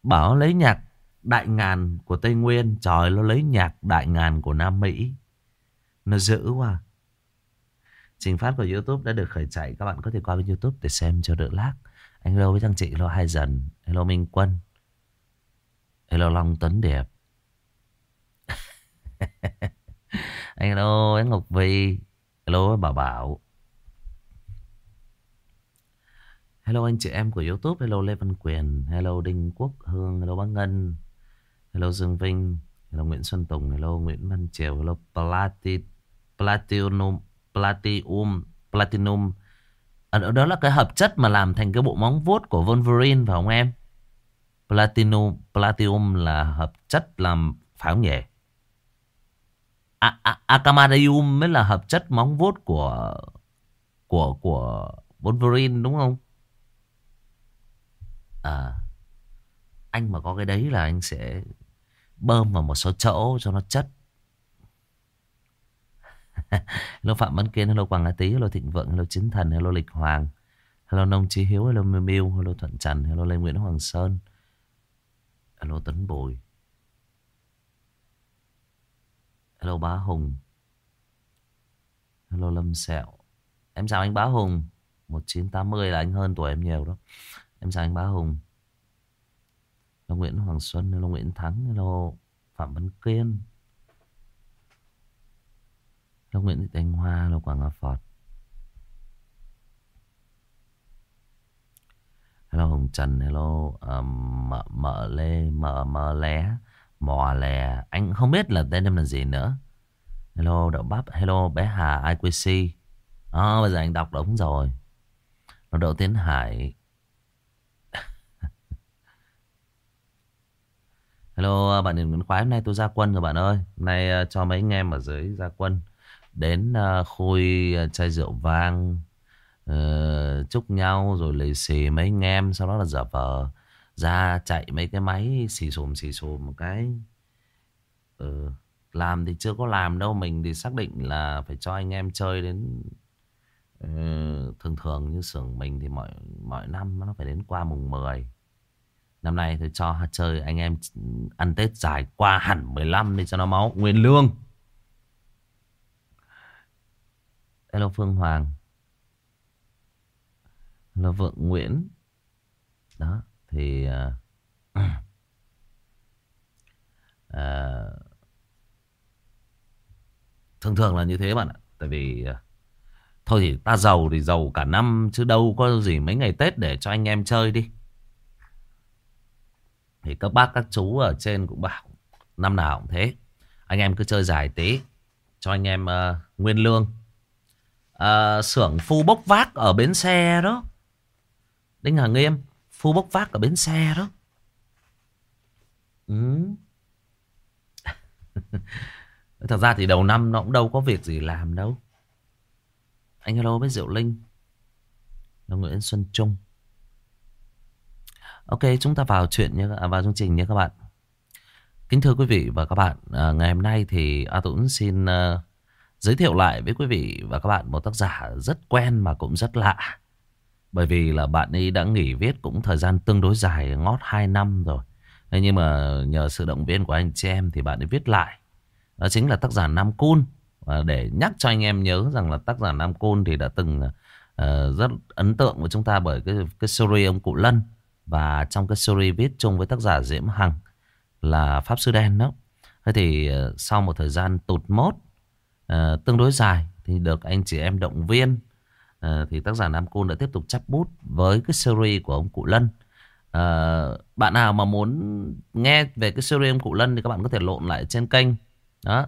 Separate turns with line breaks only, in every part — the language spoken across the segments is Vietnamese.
Bảo lấy nhạc đại ngàn của Tây Nguyên. Trời, nó lấy nhạc đại ngàn của Nam Mỹ. Nó dữ quá. Trình phát của YouTube đã được khởi chạy. Các bạn có thể qua bên YouTube để xem cho đỡ lag. Anh hello với thằng chị, hello Hai Dần, hello Minh Quân, hello Long Tuấn Điệp. Anh hello với Ngọc Vi, hello với Bảo Bảo. Hello anh chị em của YouTube, hello Lê Văn Quyền, hello Đinh Quốc Hương, hello Bác Ngân, hello Dương Vinh, hello Nguyễn Xuân Tùng, hello Nguyễn Văn Triều, hello Platinum, Platinum. Đó là cái hợp chất mà làm thành cái bộ móng vuốt của Wolverine phải không em? Platinum là hợp chất làm pháo nhẹ. Acamadium mới là hợp chất móng vuốt của Wolverine đúng không? À, anh mà có cái đấy là anh sẽ bơm vào một số chỗ cho nó chất. Hello Phạm Văn Kiên, hello Quảng Nga Tý, hello Thịnh Vượng, hello Chiến Thần, hello Lịch Hoàng, hello Nông Chí Hiếu, hello Miu Miu, hello Thuận Trần, hello Lê Nguyễn Hoàng Sơn, hello Tấn Bùi, hello Bá Hùng, hello Lâm Sẹo. Em chào anh Bá Hùng. 1980 là anh hơn tuổi em nhiều đó. Em chào anh Bá Hùng. Hello Nguyễn Hoàng Xuân, hello Nguyễn Thắng, hello Phạm Văn Kiên, hello Nguyễn Thị Thanh Hoa, hello Quảng Nga Phọt, hello Hồng Trần, hello Mợ Lê, Mợ Lé, Mò Lè. Anh không biết là tên em là gì nữa. Hello Đậu Bắp, hello bé Hà IQC. Bây giờ anh đọc đúng rồi. Nó Đậu Tiến Hải. Hello bạn Điền Nguyễn Khoái, hôm nay tôi ra quân rồi bạn ơi. Hôm nay cho mấy anh em ở dưới ra quân. Đến khui chai rượu vang, chúc nhau rồi lì xì mấy anh em. Sau đó là giả vờ ra chạy mấy cái máy xì xùm một cái. Làm thì chưa có làm đâu. Mình thì xác định là phải cho anh em chơi đến thường thường như xưởng mình thì mọi năm nó phải đến qua mùng 10. Năm nay thì cho chơi anh em ăn Tết dài qua hẳn 15 đi cho nó máu nguyên lương. Hello Phương Hoàng, hello Vượng Nguyễn. Đó thì thường thường là như thế bạn ạ. Tại vì thôi thì ta giàu thì giàu cả năm chứ đâu có gì mấy ngày Tết để cho anh em chơi đi. Thì các bác các chú ở trên cũng bảo năm nào cũng thế. Anh em cứ chơi dài tí cho anh em nguyên lương. Xưởng phu bốc vác ở bến xe đó, Đinh Hà Nghiêm, phu bốc vác ở bến xe đó. Ừ. Thật ra thì đầu năm nó cũng đâu có việc gì làm đâu. Anh hello với Diệu Linh, là Nguyễn Xuân Trung. Ok, chúng ta vào chuyện nhé, vào chương trình nhé các bạn. Kính thưa quý vị và các bạn, ngày hôm nay thì A Tũng xin giới thiệu lại với quý vị và các bạn một tác giả rất quen mà cũng rất lạ. Bởi vì là bạn ấy đã nghỉ viết cũng thời gian tương đối dài, ngót 2 năm rồi. Thế nhưng mà nhờ sự động viên của anh chị em thì bạn ấy viết lại. Đó chính là tác giả Nam Cun. Và để nhắc cho anh em nhớ rằng là tác giả Nam Cun thì đã từng rất ấn tượng với chúng ta bởi cái series ông Cụ Lân. Và trong cái series viết chung với tác giả Diễm Hằng là Pháp Sư Đen đó. Thế thì sau một thời gian tụt mốt tương đối dài thì được anh chị em động viên, thì tác giả Nam Cun đã tiếp tục chắp bút với cái series của ông Cụ Lân. Bạn nào mà muốn nghe về cái series ông Cụ Lân thì các bạn có thể lộn lại trên kênh đó.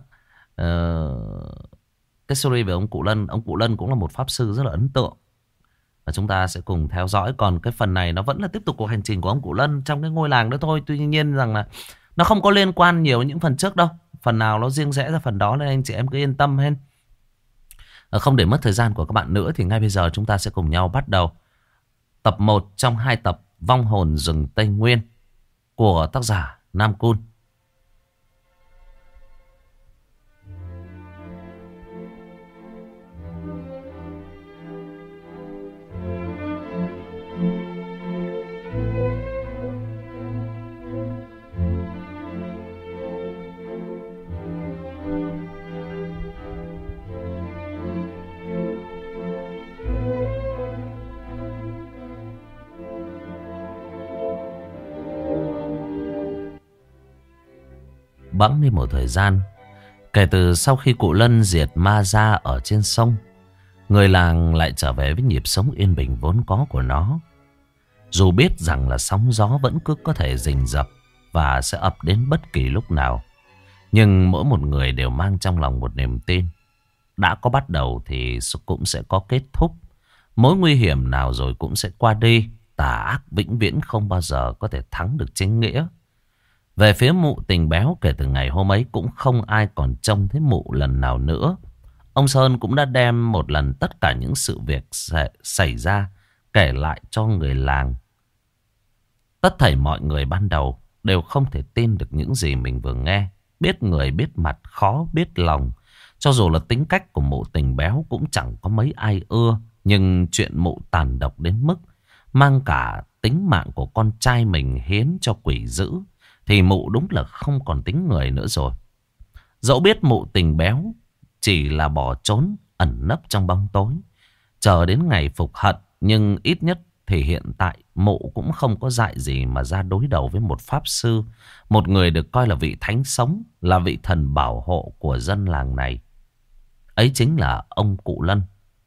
Cái series về ông Cụ Lân cũng là một pháp sư rất là ấn tượng và chúng ta sẽ cùng theo dõi. Còn cái phần này nó vẫn là tiếp tục cuộc hành trình của ông Cụ Lân trong cái ngôi làng đó thôi. Tuy nhiên rằng là nó không có liên quan nhiều những phần trước đâu. Phần nào nó riêng rẽ ra phần đó nên anh chị em cứ yên tâm hết. Không để mất thời gian của các bạn nữa thì ngay bây giờ chúng ta sẽ cùng nhau bắt đầu tập 1 trong 2 tập Vong hồn rừng Tây Nguyên của tác giả Nam Cun. bẵng đi một thời gian. Kể từ sau khi cụ Lân diệt ma ra ở trên sông, người làng lại trở về với nhịp sống yên bình vốn có của nó. Dù biết rằng là sóng gió vẫn cứ có thể rình rập và sẽ ập đến bất kỳ lúc nào, nhưng mỗi một người đều mang trong lòng một niềm tin. Đã có bắt đầu thì cũng sẽ có kết thúc. Mối nguy hiểm nào rồi cũng sẽ qua đi. Tà ác vĩnh viễn không bao giờ có thể thắng được chính nghĩa. Về phía mụ Tình Béo, kể từ ngày hôm ấy cũng không ai còn trông thấy mụ lần nào nữa. Ông Sơn cũng đã đem một lần tất cả những sự việc xảy ra kể lại cho người làng. Tất thảy mọi người ban đầu đều không thể tin được những gì mình vừa nghe. Biết người biết mặt, khó biết lòng. Cho dù là tính cách của mụ Tình Béo cũng chẳng có mấy ai ưa. Nhưng chuyện mụ tàn độc đến mức mang cả tính mạng của con trai mình hiến cho quỷ dữ thì mụ đúng là không còn tính người nữa rồi. Dẫu biết mụ Tình Béo chỉ là bỏ trốn ẩn nấp trong bóng tối, chờ đến ngày phục hận, nhưng ít nhất thì hiện tại mụ cũng không có dại gì mà ra đối đầu với một pháp sư, một người được coi là vị thánh sống, là vị thần bảo hộ của dân làng này. Ấy chính là ông cụ Lân.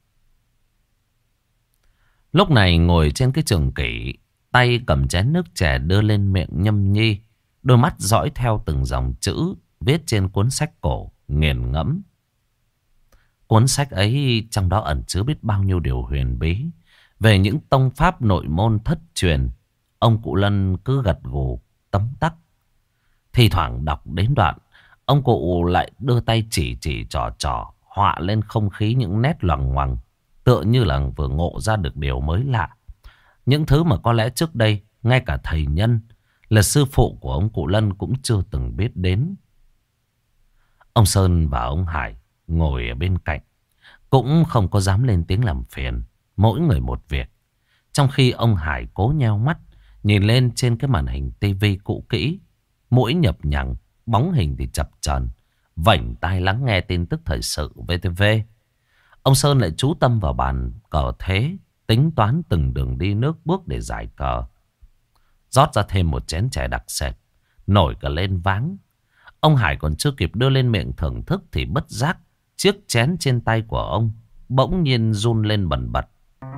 Lúc này ngồi trên cái trường kỷ, tay cầm chén nước chè đưa lên miệng nhâm nhi, đôi mắt dõi theo từng dòng chữ viết trên cuốn sách cổ, nghiền ngẫm. Cuốn sách ấy trong đó ẩn chứa biết bao nhiêu điều huyền bí về những tông pháp nội môn thất truyền. Ông cụ Lân cứ gật gù tấm tắc. Thì thoảng đọc đến đoạn, ông cụ lại đưa tay chỉ trò họa lên không khí những nét loằng ngoằng, tựa như là vừa ngộ ra được điều mới lạ. Những thứ mà có lẽ trước đây ngay cả thầy Nhân là sư phụ của ông cụ Lân cũng chưa từng biết đến. Ông Sơn và ông Hải ngồi ở bên cạnh cũng không có dám lên tiếng làm phiền, mỗi người một việc. Trong khi ông Hải cố nheo mắt nhìn lên trên cái màn hình tivi cũ kỹ, mũi nhập nhằng, bóng hình thì chập chờn, vảnh tai lắng nghe tin tức thời sự VTV. Ông Sơn lại chú tâm vào bàn cờ thế, tính toán từng đường đi nước bước để giải cờ. Rót ra thêm một chén chè đặc sệt, nổi cả lên váng. Ông Hải còn chưa kịp đưa lên miệng thưởng thức thì bất giác chiếc chén trên tay của ông bỗng nhiên run lên bần bật.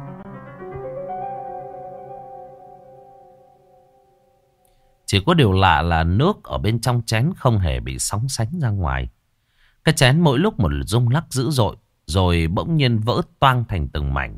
Chỉ có điều lạ là nước ở bên trong chén không hề bị sóng sánh ra ngoài. Cái chén mỗi lúc một rung lắc dữ dội, rồi bỗng nhiên vỡ toang thành từng mảnh.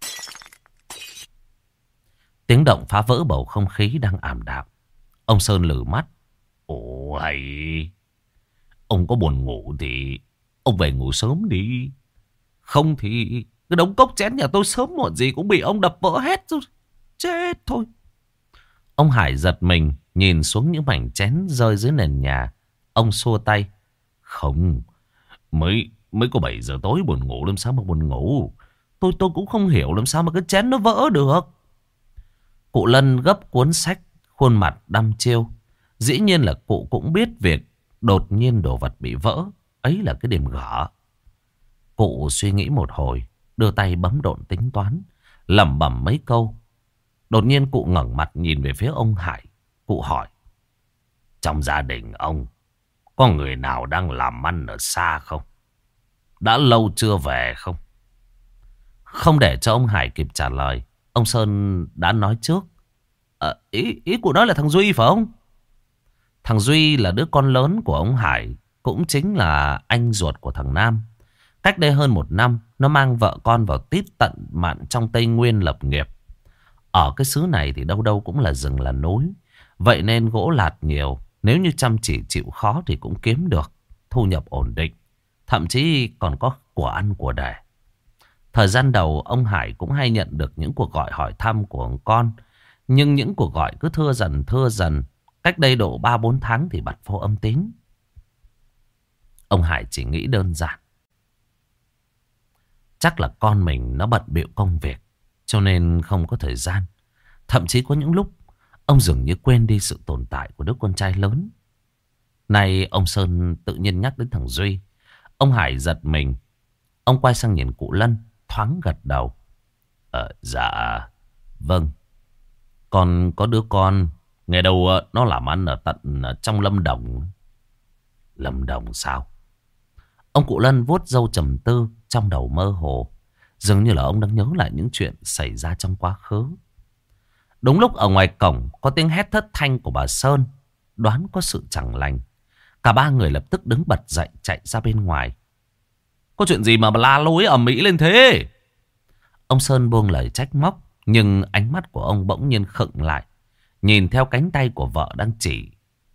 Tiếng động phá vỡ bầu không khí đang ảm đạm. Ông Sơn lử mắt. Ồ hay, ông có buồn ngủ thì ông về ngủ sớm đi. Không thì cái đống cốc chén nhà tôi sớm muộn gì cũng bị ông đập vỡ hết rồi. Chết thôi. Ông Hải giật mình nhìn xuống những mảnh chén rơi dưới nền nhà. Ông xua tay. Không, mới có 7 giờ tối buồn ngủ làm sao mà buồn ngủ. Tôi cũng không hiểu làm sao mà cái chén nó vỡ được. Cụ Lân gấp cuốn sách, khuôn mặt đăm chiêu. Dĩ nhiên là cụ cũng biết việc đột nhiên đồ vật bị vỡ ấy là cái điểm gở. Cụ suy nghĩ một hồi, đưa tay bấm độn tính toán, lẩm bẩm mấy câu. Đột nhiên cụ ngẩng mặt nhìn về phía ông Hải. Cụ hỏi. Trong gia đình ông có người nào đang làm ăn ở xa không? Đã lâu chưa về không? Không để cho ông Hải kịp trả lời, ông Sơn đã nói trước. Ý cụ nói là thằng Duy phải không? Thằng Duy là đứa con lớn của ông Hải, cũng chính là anh ruột của thằng Nam. Cách đây hơn 1 năm, nó mang vợ con vào tít tận mạn trong Tây Nguyên lập nghiệp. Ở cái xứ này thì đâu đâu cũng là rừng là núi. Vậy nên gỗ lạt nhiều. Nếu như chăm chỉ chịu khó thì cũng kiếm được thu nhập ổn định. Thậm chí còn có của ăn của để. Thời gian đầu ông Hải cũng hay nhận được những cuộc gọi hỏi thăm của ông con. Nhưng những cuộc gọi cứ thưa dần. Cách đây độ 3-4 tháng thì bật vô âm tín. Ông Hải chỉ nghĩ đơn giản. Chắc là con mình nó bận bịu công việc, cho nên không có thời gian. Thậm chí có những lúc ông dường như quên đi sự tồn tại của đứa con trai lớn. Nay ông Sơn tự nhiên nhắc đến thằng Duy. Ông Hải giật mình. Ông quay sang nhìn cụ Lân, thoáng gật đầu. Dạ, vâng. Con có đứa con, ngày đầu nó làm ăn ở tận trong Lâm Đồng. Lâm Đồng sao? Ông cụ Lân vuốt râu trầm tư, trong đầu mơ hồ. Dường như là ông đang nhớ lại những chuyện xảy ra trong quá khứ. Đúng lúc ở ngoài cổng có tiếng hét thất thanh của bà Sơn. Đoán có sự chẳng lành. Cả ba người lập tức đứng bật dậy chạy ra bên ngoài. Có chuyện gì mà la lối ầm ĩ lên thế? Ông Sơn buông lời trách móc. Nhưng ánh mắt của ông bỗng nhiên khựng lại, nhìn theo cánh tay của vợ đang chỉ.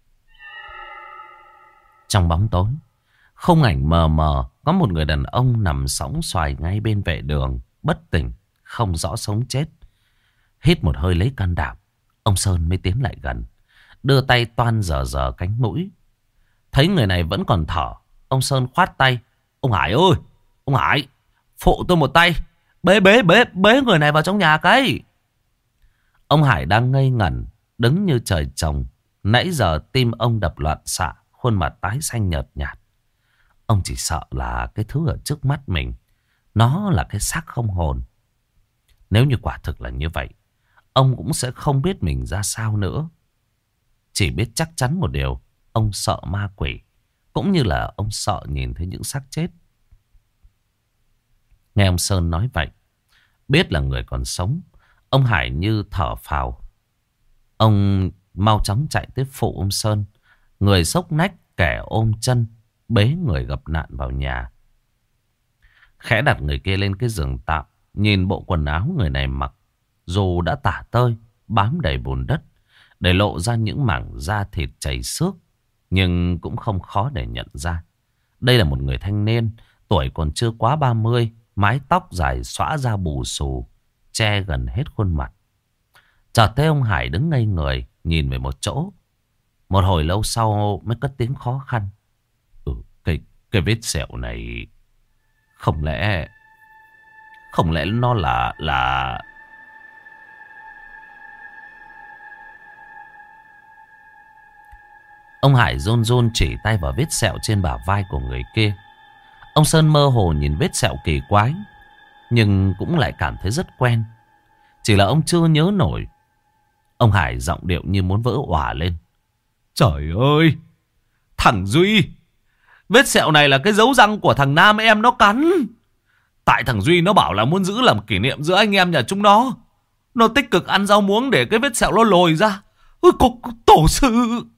Trong bóng tối, không ảnh mờ mờ, có một người đàn ông nằm sõng xoài ngay bên vệ đường, bất tỉnh, không rõ sống chết. Hít một hơi lấy can đảm, ông Sơn mới tiến lại gần, đưa tay toan dở cánh mũi. Thấy người này vẫn còn thở, ông Sơn khoát tay. Ông Hải ơi, ông Hải, phụ tôi một tay, bế người này vào trong nhà cái. Ông Hải đang ngây ngẩn, đứng như trời trồng. Nãy giờ tim ông đập loạn xạ, khuôn mặt tái xanh nhợt nhạt. Ông chỉ sợ là cái thứ ở trước mắt mình, nó là cái xác không hồn. Nếu như quả thực là như vậy, ông cũng sẽ không biết mình ra sao nữa. Chỉ biết chắc chắn một điều, ông sợ ma quỷ, cũng như là ông sợ nhìn thấy những xác chết. Nghe ông Sơn nói vậy, biết là người còn sống, ông Hải như thở phào. Ông mau chóng chạy tới phụ ông Sơn, người xốc nách, kẻ ôm chân, bế người gặp nạn vào nhà. Khẽ đặt người kia lên cái giường tạm, nhìn bộ quần áo người này mặc, dù đã tả tơi, bám đầy bùn đất, để lộ ra những mảng da thịt chảy xước, nhưng cũng không khó để nhận ra. Đây là một người thanh niên, tuổi còn chưa quá 30, mái tóc dài xõa ra bù xù, che gần hết khuôn mặt. Chợt thấy ông Hải đứng ngây người, nhìn về một chỗ. Một hồi lâu sau mới cất tiếng khó khăn. Cái vết sẹo này, không lẽ nó là... Ông Hải run run chỉ tay vào vết sẹo trên bả vai của người kia. Ông Sơn mơ hồ nhìn vết sẹo kỳ quái, nhưng cũng lại cảm thấy rất quen. Chỉ là ông chưa nhớ nổi. Ông Hải giọng điệu như muốn vỡ òa lên. Trời ơi, thằng Duy, vết sẹo này là cái dấu răng của thằng Nam em nó cắn. Tại thằng Duy nó bảo là muốn giữ làm kỷ niệm giữa anh em nhà chúng nó. Nó tích cực ăn rau muống để cái vết sẹo nó lồi ra. Ôi, tổ sư.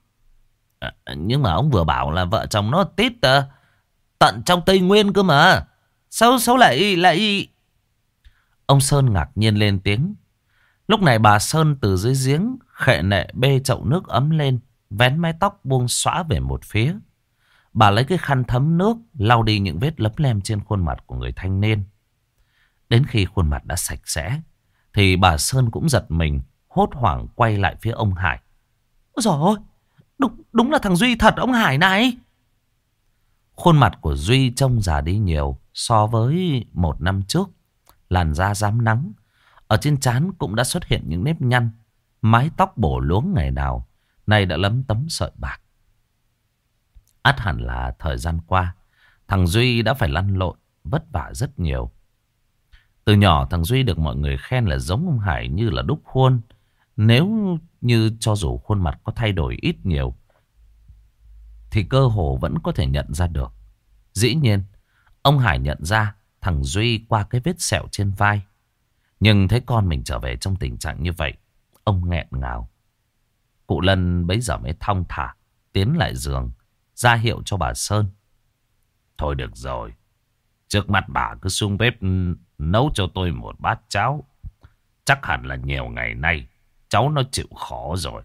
Nhưng mà ông vừa bảo là vợ chồng nó tít tận trong Tây Nguyên cơ mà. Sao lại... Ông Sơn ngạc nhiên lên tiếng. Lúc này bà Sơn từ dưới giếng khệ nệ bê chậu nước ấm lên, vén mái tóc buông xõa về một phía. Bà lấy cái khăn thấm nước lau đi những vết lấm lem trên khuôn mặt của người thanh niên. Đến khi khuôn mặt đã sạch sẽ thì bà Sơn cũng giật mình, hốt hoảng quay lại phía ông Hải. Ôi dồi ôi, đúng là thằng Duy thật ông Hải này. Khuôn mặt của Duy trông già đi nhiều so với một năm trước. Làn da rám nắng, ở trên trán cũng đã xuất hiện những nếp nhăn. Mái tóc bổ luống ngày nào nay đã lấm tấm sợi bạc. Ắt hẳn là thời gian qua thằng Duy đã phải lăn lộn vất vả rất nhiều. Từ nhỏ thằng Duy được mọi người khen là giống ông Hải như là đúc khuôn. Nếu như cho dù khuôn mặt có thay đổi ít nhiều thì cơ hồ vẫn có thể nhận ra được. Dĩ nhiên ông Hải nhận ra thằng Duy qua cái vết sẹo trên vai. Nhưng thấy con mình trở về trong tình trạng như vậy, ông nghẹn ngào. Cụ Lân bấy giờ mới thong thả tiến lại giường, ra hiệu cho bà Sơn. Thôi được rồi, trước mắt bà cứ xuống bếp nấu cho tôi một bát cháo. Chắc hẳn là nhiều ngày nay cháu nó chịu khó rồi.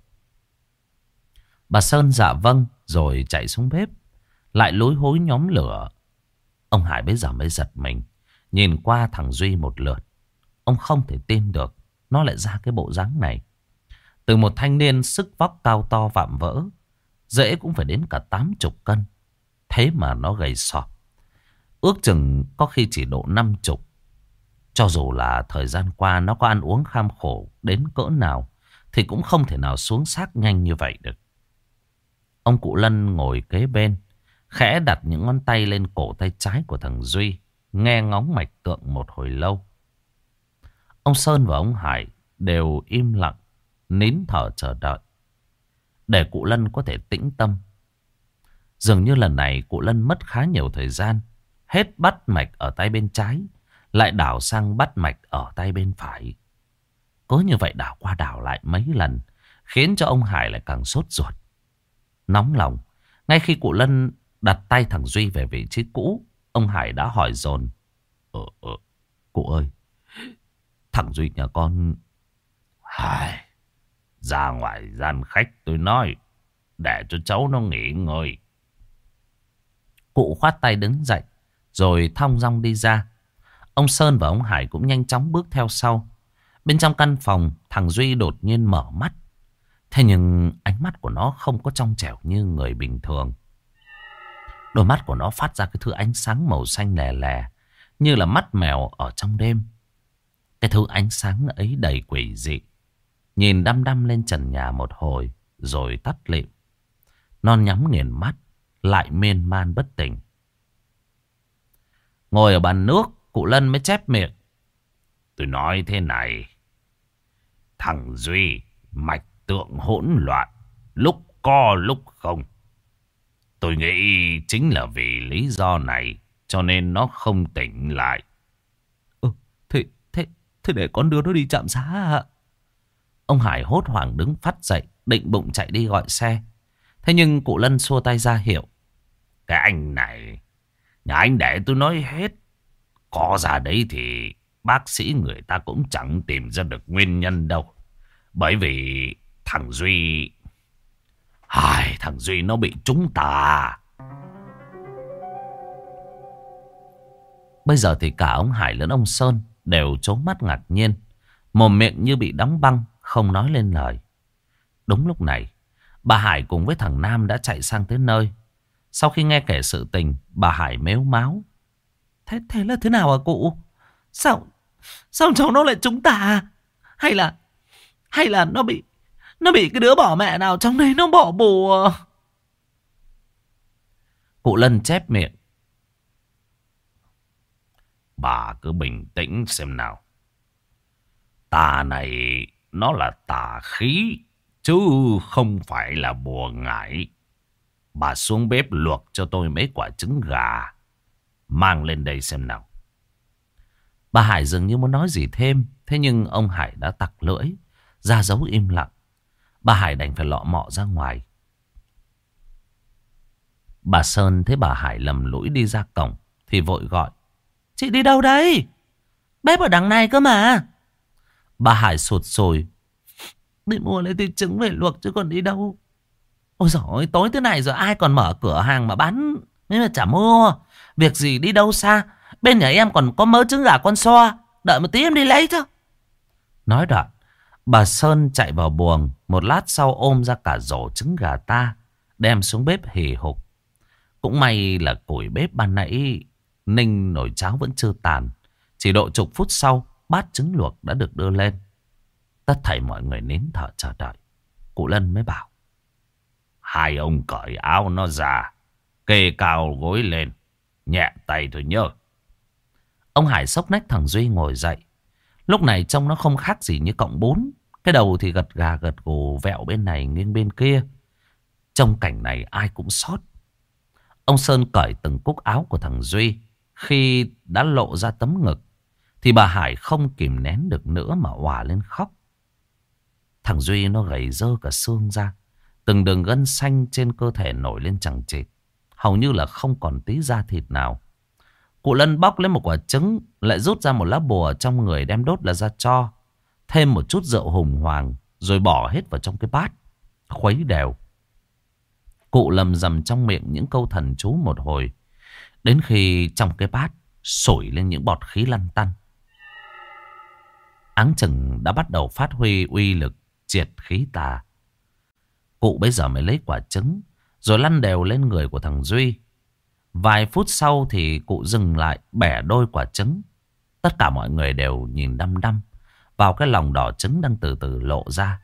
Bà Sơn dạ vâng rồi chạy xuống bếp, lại lối hối nhóm lửa. Ông Hải bây giờ mới giật mình, nhìn qua thằng Duy một lượt. Ông không thể tin được nó lại ra cái bộ dáng này. Từ một thanh niên sức vóc cao to vạm vỡ, dễ cũng phải đến cả 80 cân. Thế mà nó gầy sọp, ước chừng có khi chỉ độ 50. Cho dù là thời gian qua nó có ăn uống kham khổ đến cỡ nào thì cũng không thể nào xuống xác nhanh như vậy được. Ông cụ Lân ngồi kế bên, khẽ đặt những ngón tay lên cổ tay trái của thằng Duy, nghe ngóng mạch tượng một hồi lâu. Ông Sơn và ông Hải đều im lặng, nín thở chờ đợi, để cụ Lân có thể tĩnh tâm. Dường như lần này cụ Lân mất khá nhiều thời gian. Hết bắt mạch ở tay bên trái, lại đảo sang bắt mạch ở tay bên phải. Cứ như vậy đảo qua đảo lại mấy lần, khiến cho ông Hải lại càng sốt ruột. Nóng lòng, ngay khi cụ Lân đặt tay thằng Duy về vị trí cũ, ông Hải đã hỏi dồn. Cụ ơi, thằng Duy nhà con... Ra ngoài gian khách tôi nói, để cho cháu nó nghỉ ngơi. Cụ khoát tay đứng dậy, rồi thong dong đi ra. Ông Sơn và ông Hải cũng nhanh chóng bước theo sau. Bên trong căn phòng, thằng Duy đột nhiên mở mắt. Thế nhưng ánh mắt của nó không có trong trẻo như người bình thường. Đôi mắt của nó phát ra cái thứ ánh sáng màu xanh lè lè, như là mắt mèo ở trong đêm. Cái thứ ánh sáng ấy đầy quỷ dị. Nhìn đăm đăm lên trần nhà một hồi, rồi tắt lịm. Nó nhắm nghiền mắt, lại miên man bất tỉnh. Ngồi ở bàn nước, cụ Lân mới chép miệng. Tôi nói thế này. Thằng Duy mạch tượng hỗn loạn, lúc co lúc không. Tôi nghĩ chính là vì lý do này cho nên nó không tỉnh lại. Thế để con đưa nó đi trạm xá ạ. Ông Hải hốt hoảng đứng phắt dậy, định bụng chạy đi gọi xe. Thế nhưng cụ Lân xua tay ra hiệu. Cái anh này, nhà anh để tôi nói hết. Có ra đấy thì bác sĩ người ta cũng chẳng tìm ra được nguyên nhân đâu. Bởi vì thằng Duy... thằng Duy nó bị trúng tà. Bây giờ thì cả ông Hải lẫn ông Sơn đều trố mắt ngạc nhiên. Mồm miệng như bị đóng băng, không nói lên lời. Đúng lúc này, bà Hải cùng với thằng Nam đã chạy sang tới nơi. Sau khi nghe kể sự tình, bà Hải mếu máo. Thế là thế nào hả cụ? Sao cháu nó lại trúng tà? Hay là nó bị cái đứa bỏ mẹ nào trong đây nó bỏ bùa? Cụ Lân chép miệng. Bà cứ bình tĩnh xem nào. Tà này nó là tà khí, chứ không phải là bùa ngải. Bà xuống bếp luộc cho tôi mấy quả trứng gà, mang lên đây xem nào. Bà Hải dường như muốn nói gì thêm, thế nhưng ông Hải đã tặc lưỡi, ra dấu im lặng. Bà Hải đành phải lọ mọ ra ngoài. Bà Sơn thấy bà Hải lầm lũi đi ra cổng thì vội gọi. Chị đi đâu đấy? Bếp ở đằng này cơ mà. Bà Hải sụt sùi. Đi mua lấy thịt trứng về luộc chứ còn đi đâu. Ôi dồi ôi, tối thế này rồi ai còn mở cửa hàng mà bán. Nên mà chả mua. Việc gì đi đâu xa. Bên nhà em còn có mớ trứng gà con xoa. Đợi một tí em đi lấy chứ. Nói đoạn, bà Sơn chạy vào buồng. Một lát sau ôm ra cả rổ trứng gà ta, đem xuống bếp hì hục. Cũng may là củi bếp ban nãy ninh nồi cháo vẫn chưa tàn. Chỉ độ chục phút sau, bát trứng luộc đã được đưa lên. Tất thảy mọi người nín thở chờ đợi. Cụ Lân mới bảo. Hai ông cởi áo nó ra, kê cao gối lên, nhẹ tay thôi nhớ. Ông Hải xốc nách thằng Duy ngồi dậy. Lúc này trông nó không khác gì như cọng bún. Cái đầu thì gật gà gật gù vẹo bên này nghiêng bên kia. Trong cảnh này ai cũng sót. Ông Sơn cởi từng cúc áo của thằng Duy. Khi đã lộ ra tấm ngực thì bà Hải không kìm nén được nữa mà òa lên khóc. Thằng Duy nó gầy rơ cả xương ra. Từng đường gân xanh trên cơ thể nổi lên chằng chịt. Hầu như là không còn tí da thịt nào. Cụ Lân bóc lấy một quả trứng, lại rút ra một lá bùa trong người đem đốt là ra cho. Thêm một chút rượu hùng hoàng, rồi bỏ hết vào trong cái bát, khuấy đều. Cụ lầm rầm trong miệng những câu thần chú một hồi, đến khi trong cái bát sủi lên những bọt khí lăn tăn. Áng chừng đã bắt đầu phát huy uy lực triệt khí tà. Cụ bây giờ mới lấy quả trứng, rồi lăn đều lên người của thằng Duy. Vài phút sau thì cụ dừng lại bẻ đôi quả trứng. Tất cả mọi người đều nhìn đăm đăm vào cái lòng đỏ trứng đang từ từ lộ ra.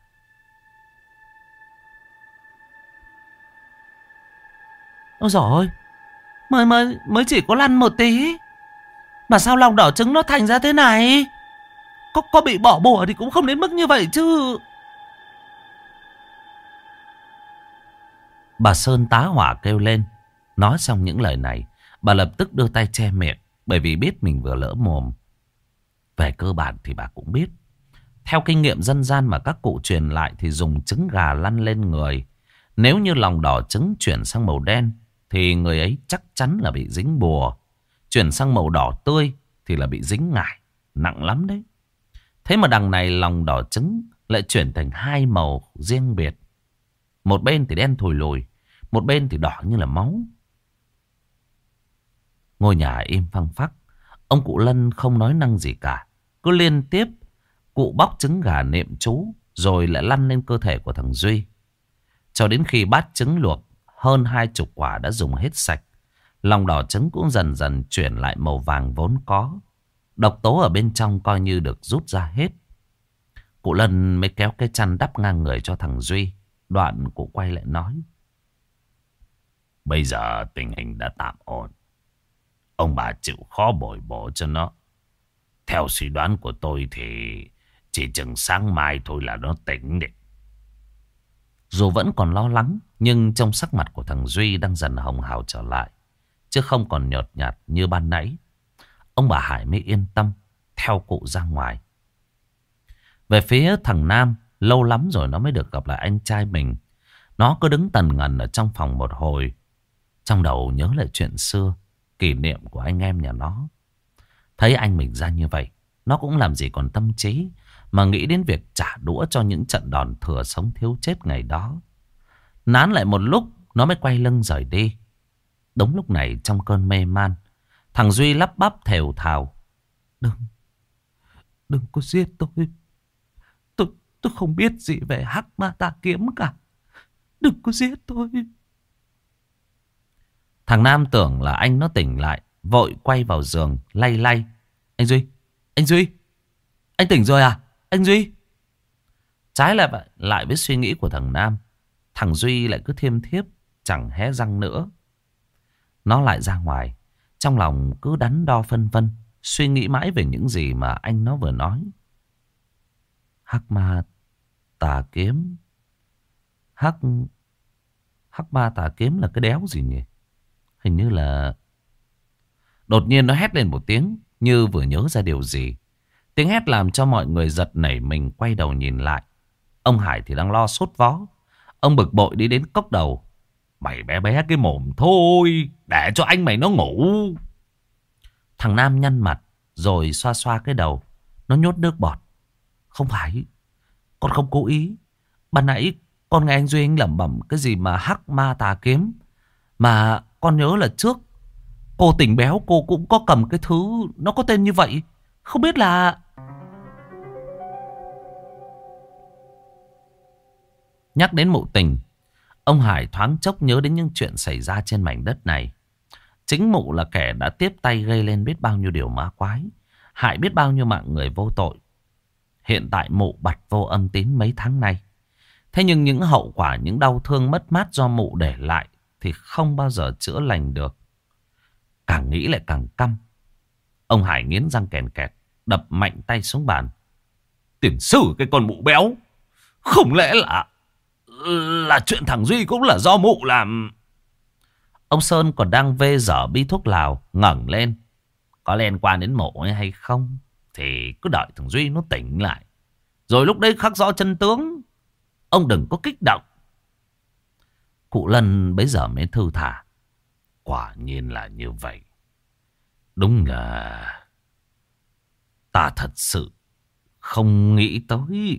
Ôi dồi ôi, mới chỉ có lăn một tí mà sao lòng đỏ trứng nó thành ra thế này? Có bị bỏ bùa thì cũng không đến mức như vậy chứ. Bà Sơn tá hỏa kêu lên. Nói xong những lời này, bà lập tức đưa tay che miệng, bởi vì biết mình vừa lỡ mồm. Về cơ bản thì bà cũng biết. Theo kinh nghiệm dân gian mà các cụ truyền lại thì dùng trứng gà lăn lên người. Nếu như lòng đỏ trứng chuyển sang màu đen thì người ấy chắc chắn là bị dính bùa. Chuyển sang màu đỏ tươi thì là bị dính ngải. Nặng lắm đấy. Thế mà đằng này lòng đỏ trứng lại chuyển thành hai màu riêng biệt. Một bên thì đen thùi lùi, một bên thì đỏ như là máu. Ngôi nhà im phăng phắc. Ông cụ Lân không nói năng gì cả. Cứ liên tiếp cụ bóc trứng gà niệm chú, rồi lại lăn lên cơ thể của thằng Duy. Cho đến khi bát trứng luộc hơn 20 quả đã dùng hết sạch, lòng đỏ trứng cũng dần dần chuyển lại màu vàng vốn có. Độc tố ở bên trong coi như được rút ra hết. Cụ Lân mới kéo cái chăn đắp ngang người cho thằng Duy. Đoạn cụ quay lại nói: Bây giờ tình hình đã tạm ổn. Ông bà chịu khó bồi bổ cho nó. Theo suy đoán của tôi thì chỉ chừng sáng mai thôi là nó tỉnh đấy. Dù vẫn còn lo lắng, nhưng trong sắc mặt của thằng Duy đang dần hồng hào trở lại, chứ không còn nhợt nhạt như ban nãy. Ông bà Hải mới yên tâm theo cụ ra ngoài. Về phía thằng Nam, lâu lắm rồi nó mới được gặp lại anh trai mình. Nó cứ đứng tần ngần ở trong phòng một hồi, trong đầu nhớ lại chuyện xưa, kỷ niệm của anh em nhà nó. Thấy anh mình ra như vậy, nó cũng làm gì còn tâm trí mà nghĩ đến việc trả đũa cho những trận đòn thừa sống thiếu chết ngày đó. Nán lại một lúc, nó mới quay lưng rời đi. Đúng lúc này trong cơn mê man, thằng Duy lắp bắp thều thào: Đừng có giết tôi. Tôi không biết gì về Hắc Ma Tà Kiếm cả. Đừng có giết tôi. Thằng Nam tưởng là anh nó tỉnh lại, vội quay vào giường lay lay: Anh Duy, anh Duy, anh tỉnh rồi à, anh Duy? Trái lại với suy nghĩ của thằng Nam, thằng Duy lại cứ thiêm thiếp chẳng hé răng nữa. Nó lại ra ngoài, trong lòng cứ đắn đo phân vân, suy nghĩ mãi về những gì mà anh nó vừa nói. Hắc Ma Tà Kiếm. Hắc Ma Tà Kiếm là cái đéo gì nhỉ? Hình như là... Đột nhiên nó hét lên một tiếng, như vừa nhớ ra điều gì. Tiếng hét làm cho mọi người giật nảy mình quay đầu nhìn lại. Ông Hải thì đang lo sốt vó. Ông bực bội đi đến cốc đầu: Mày bé bé cái mồm thôi, để cho anh mày nó ngủ. Thằng Nam nhăn mặt rồi xoa xoa cái đầu. Nó nhốt nước bọt: Không phải, con không cố ý. Ban nãy con nghe anh Duy anh lẩm bẩm cái gì mà Hắc Ma Tà Kiếm. Mà con nhớ là trước cô tỉnh béo cô cũng có cầm cái thứ nó có tên như vậy. Không biết là... Nhắc đến mụ tình, ông Hải thoáng chốc nhớ đến những chuyện xảy ra trên mảnh đất này. Chính mụ là kẻ đã tiếp tay gây lên biết bao nhiêu điều ma quái, hại biết bao nhiêu mạng người vô tội. Hiện tại mụ bặt vô âm tín mấy tháng nay. Thế nhưng những hậu quả, những đau thương mất mát do mụ để lại thì không bao giờ chữa lành được. Càng nghĩ lại càng căm. Ông Hải nghiến răng kèn kẹt, đập mạnh tay xuống bàn: Tiền sử cái con mụ béo, không lẽ là chuyện thằng Duy cũng là do mụ làm? Ông Sơn còn đang vê dở bi thuốc lào, ngẩng lên: Có liên quan đến mụ hay không thì cứ đợi thằng Duy nó tỉnh lại, rồi lúc đấy khắc rõ chân tướng. Ông đừng có kích động. Cụ Lân bấy giờ mới thư thả: Quả nhiên là như vậy. Đúng là ta thật sự không nghĩ tới.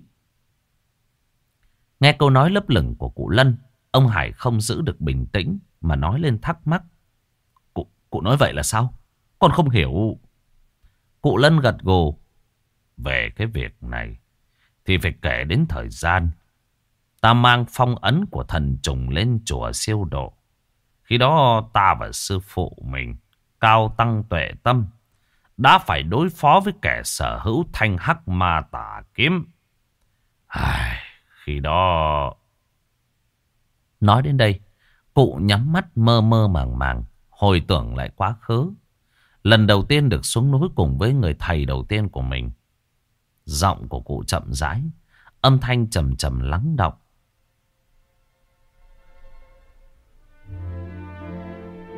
Nghe câu nói lấp lửng của cụ Lân, ông Hải không giữ được bình tĩnh mà nói lên thắc mắc: Cụ nói vậy là sao? Con không hiểu. Cụ Lân gật gù: Về cái việc này thì phải kể đến thời gian ta mang phong ấn của thần trùng lên chùa siêu độ. Khi đó ta và sư phụ mình, Cao Tăng Tuệ Tâm, đã phải đối phó với kẻ sở hữu thanh Hắc Ma Tà Kiếm. Khi đó... Nói đến đây, cụ nhắm mắt mơ mơ màng màng, hồi tưởng lại quá khứ. Lần đầu tiên được xuống núi cùng với người thầy đầu tiên của mình. Giọng của cụ chậm rãi, âm thanh trầm trầm lắng đọng.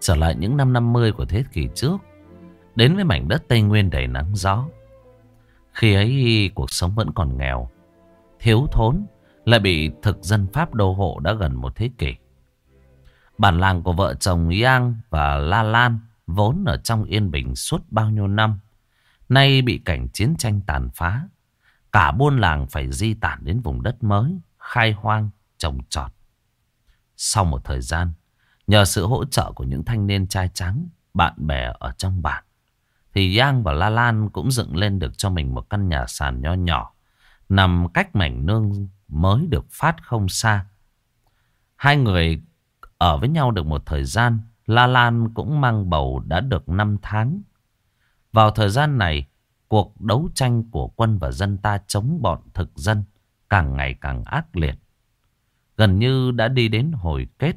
Trở lại những năm 50 của thế kỷ trước, đến với mảnh đất Tây Nguyên đầy nắng gió. Khi ấy cuộc sống vẫn còn nghèo, thiếu thốn, lại bị thực dân Pháp đô hộ đã gần một thế kỷ. Bản làng của vợ chồng Yang và La Lan vốn ở trong yên bình suốt bao nhiêu năm, nay bị cảnh chiến tranh tàn phá. Cả buôn làng phải di tản đến vùng đất mới, khai hoang, trồng trọt. Sau một thời gian, nhờ sự hỗ trợ của những thanh niên trai trắng, bạn bè ở trong bản, thì Yang và La Lan cũng dựng lên được cho mình một căn nhà sàn nho nhỏ, nằm cách mảnh nương mới được phát không xa. Hai người ở với nhau được một thời gian, La Lan cũng mang bầu đã được 5 tháng. Vào thời gian này, cuộc đấu tranh của quân và dân ta chống bọn thực dân càng ngày càng ác liệt, gần như đã đi đến hồi kết.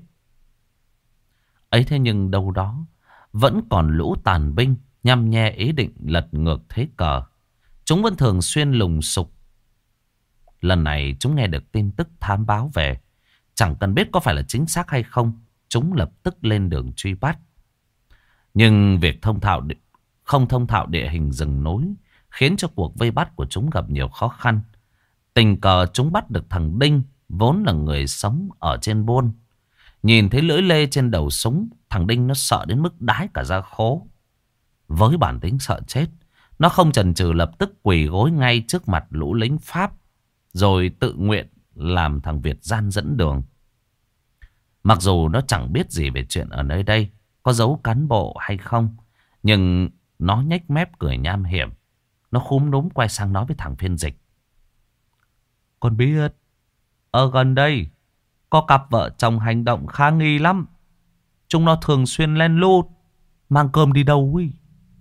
Ấy thế nhưng đâu đó vẫn còn lũ tàn binh nhăm nhe ý định lật ngược thế cờ. Chúng vẫn thường xuyên lùng sục. Lần này chúng nghe được tin tức thám báo về, chẳng cần biết có phải là chính xác hay không, chúng lập tức lên đường truy bắt. Nhưng việc không thông thạo địa hình rừng núi khiến cho cuộc vây bắt của chúng gặp nhiều khó khăn. Tình cờ chúng bắt được thằng Đinh, vốn là người sống ở trên buôn. Nhìn thấy lưỡi lê trên đầu súng, thằng Đinh nó sợ đến mức đái cả da khố. Với bản tính sợ chết, nó không chần chừ lập tức quỳ gối ngay trước mặt lũ lính Pháp, rồi tự nguyện làm thằng Việt gian dẫn đường. Mặc dù nó chẳng biết gì về chuyện ở nơi đây có giấu cán bộ hay không, nhưng nó nhếch mép cười nham hiểm. Nó khúm núm quay sang nói với thằng phiên dịch: "Con biết, ở gần đây có cặp vợ chồng hành động khá nghi lắm. Chúng nó thường xuyên len lút, mang cơm đi đâu ấy."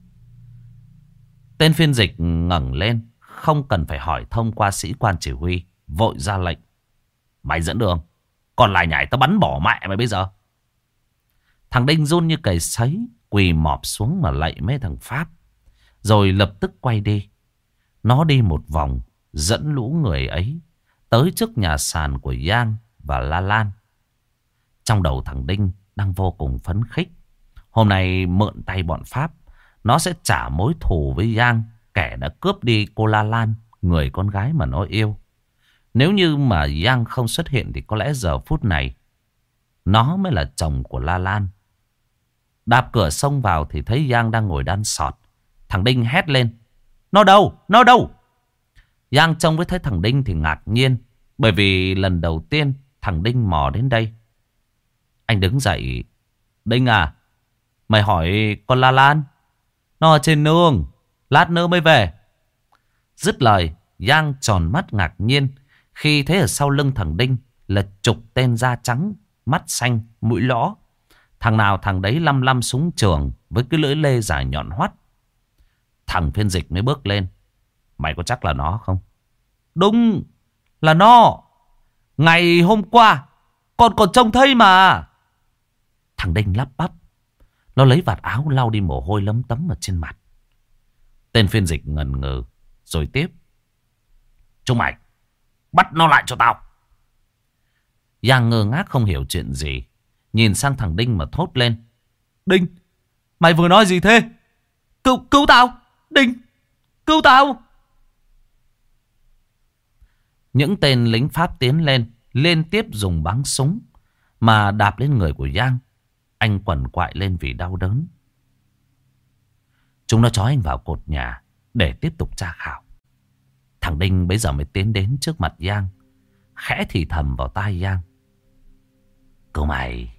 Tên phiên dịch ngẩng lên, không cần phải hỏi thông qua sĩ quan chỉ huy, vội ra lệnh: "Mày dẫn đường, còn lại nhảy tao bắn bỏ mẹ mày bây giờ." Thằng Đinh run như cầy sấy, quỳ mọp xuống mà lạy mấy thằng Pháp, rồi lập tức quay đi. Nó đi một vòng, dẫn lũ người ấy tới trước nhà sàn của Yang và La Lan. Trong đầu thằng Đinh đang vô cùng phấn khích. Hôm nay mượn tay bọn Pháp, nó sẽ trả mối thù với Yang, kẻ đã cướp đi cô La Lan, người con gái mà nó yêu. Nếu như mà Yang không xuất hiện thì có lẽ giờ phút này nó mới là chồng của La Lan. Đạp cửa xông vào thì thấy Yang đang ngồi đan sọt. Thằng Đinh hét lên: "Nó đâu? Nó đâu?" Yang trông với thấy thằng Đinh thì ngạc nhiên, bởi vì lần đầu tiên thằng Đinh mò đến đây. Anh đứng dậy: "Đinh à, mày hỏi con La Lan, nó ở trên nương, lát nữa mới về." Dứt lời, Yang tròn mắt ngạc nhiên khi thấy ở sau lưng thằng Đinh là chục tên da trắng, mắt xanh, mũi lõ. Thằng nào thằng đấy lăm lăm súng trường với cái lưỡi lê dài nhọn hoắt. Thằng phiên dịch mới bước lên: "Mày có chắc là nó không?" "Đúng là nó. Ngày hôm qua con còn trông thấy mà." Thằng Đinh lắp bắp. Nó lấy vạt áo lau đi mồ hôi lấm tấm ở trên mặt. Tên phiên dịch ngần ngừ rồi tiếp: "Chúng mày bắt nó lại cho tao." Giang ngơ ngác không hiểu chuyện gì, nhìn sang thằng Đinh mà thốt lên: "Đinh, mày vừa nói gì thế? Cứu tao, Đinh, cứu tao." Những tên lính Pháp tiến lên, liên tiếp dùng bắn súng mà đạp lên người của Giang. Anh quằn quại lên vì đau đớn. Chúng nó trói anh vào cột nhà để tiếp tục tra khảo. Thằng Đinh bấy giờ mới tiến đến trước mặt Giang, khẽ thì thầm vào tai Giang: "Cứu mày."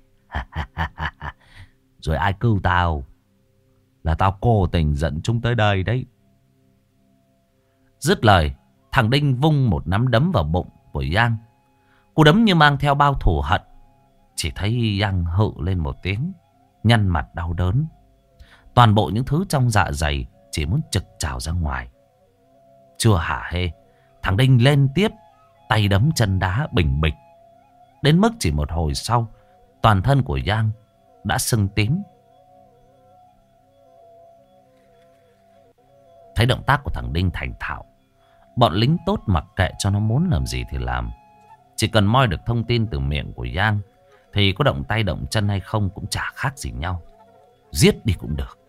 "Rồi ai cứu tao? Là tao cố tình dẫn chúng tới đây đấy." Dứt lời, thằng Đinh vung một nắm đấm vào bụng của Giang. Cú đấm như mang theo bao thù hận. Chỉ thấy Giang hự lên một tiếng, nhăn mặt đau đớn. Toàn bộ những thứ trong dạ dày chỉ muốn trực trào ra ngoài. Chưa hả hê, thằng Đinh lên tiếp, tay đấm chân đá bình bịch. Đến mức chỉ một hồi sau, toàn thân của Giang đã sưng tím. Thấy động tác của thằng Đinh thành thạo, bọn lính tốt mặc kệ cho nó muốn làm gì thì làm. Chỉ cần moi được thông tin từ miệng của Giang thì có động tay động chân hay không cũng chả khác gì nhau. Giết đi cũng được.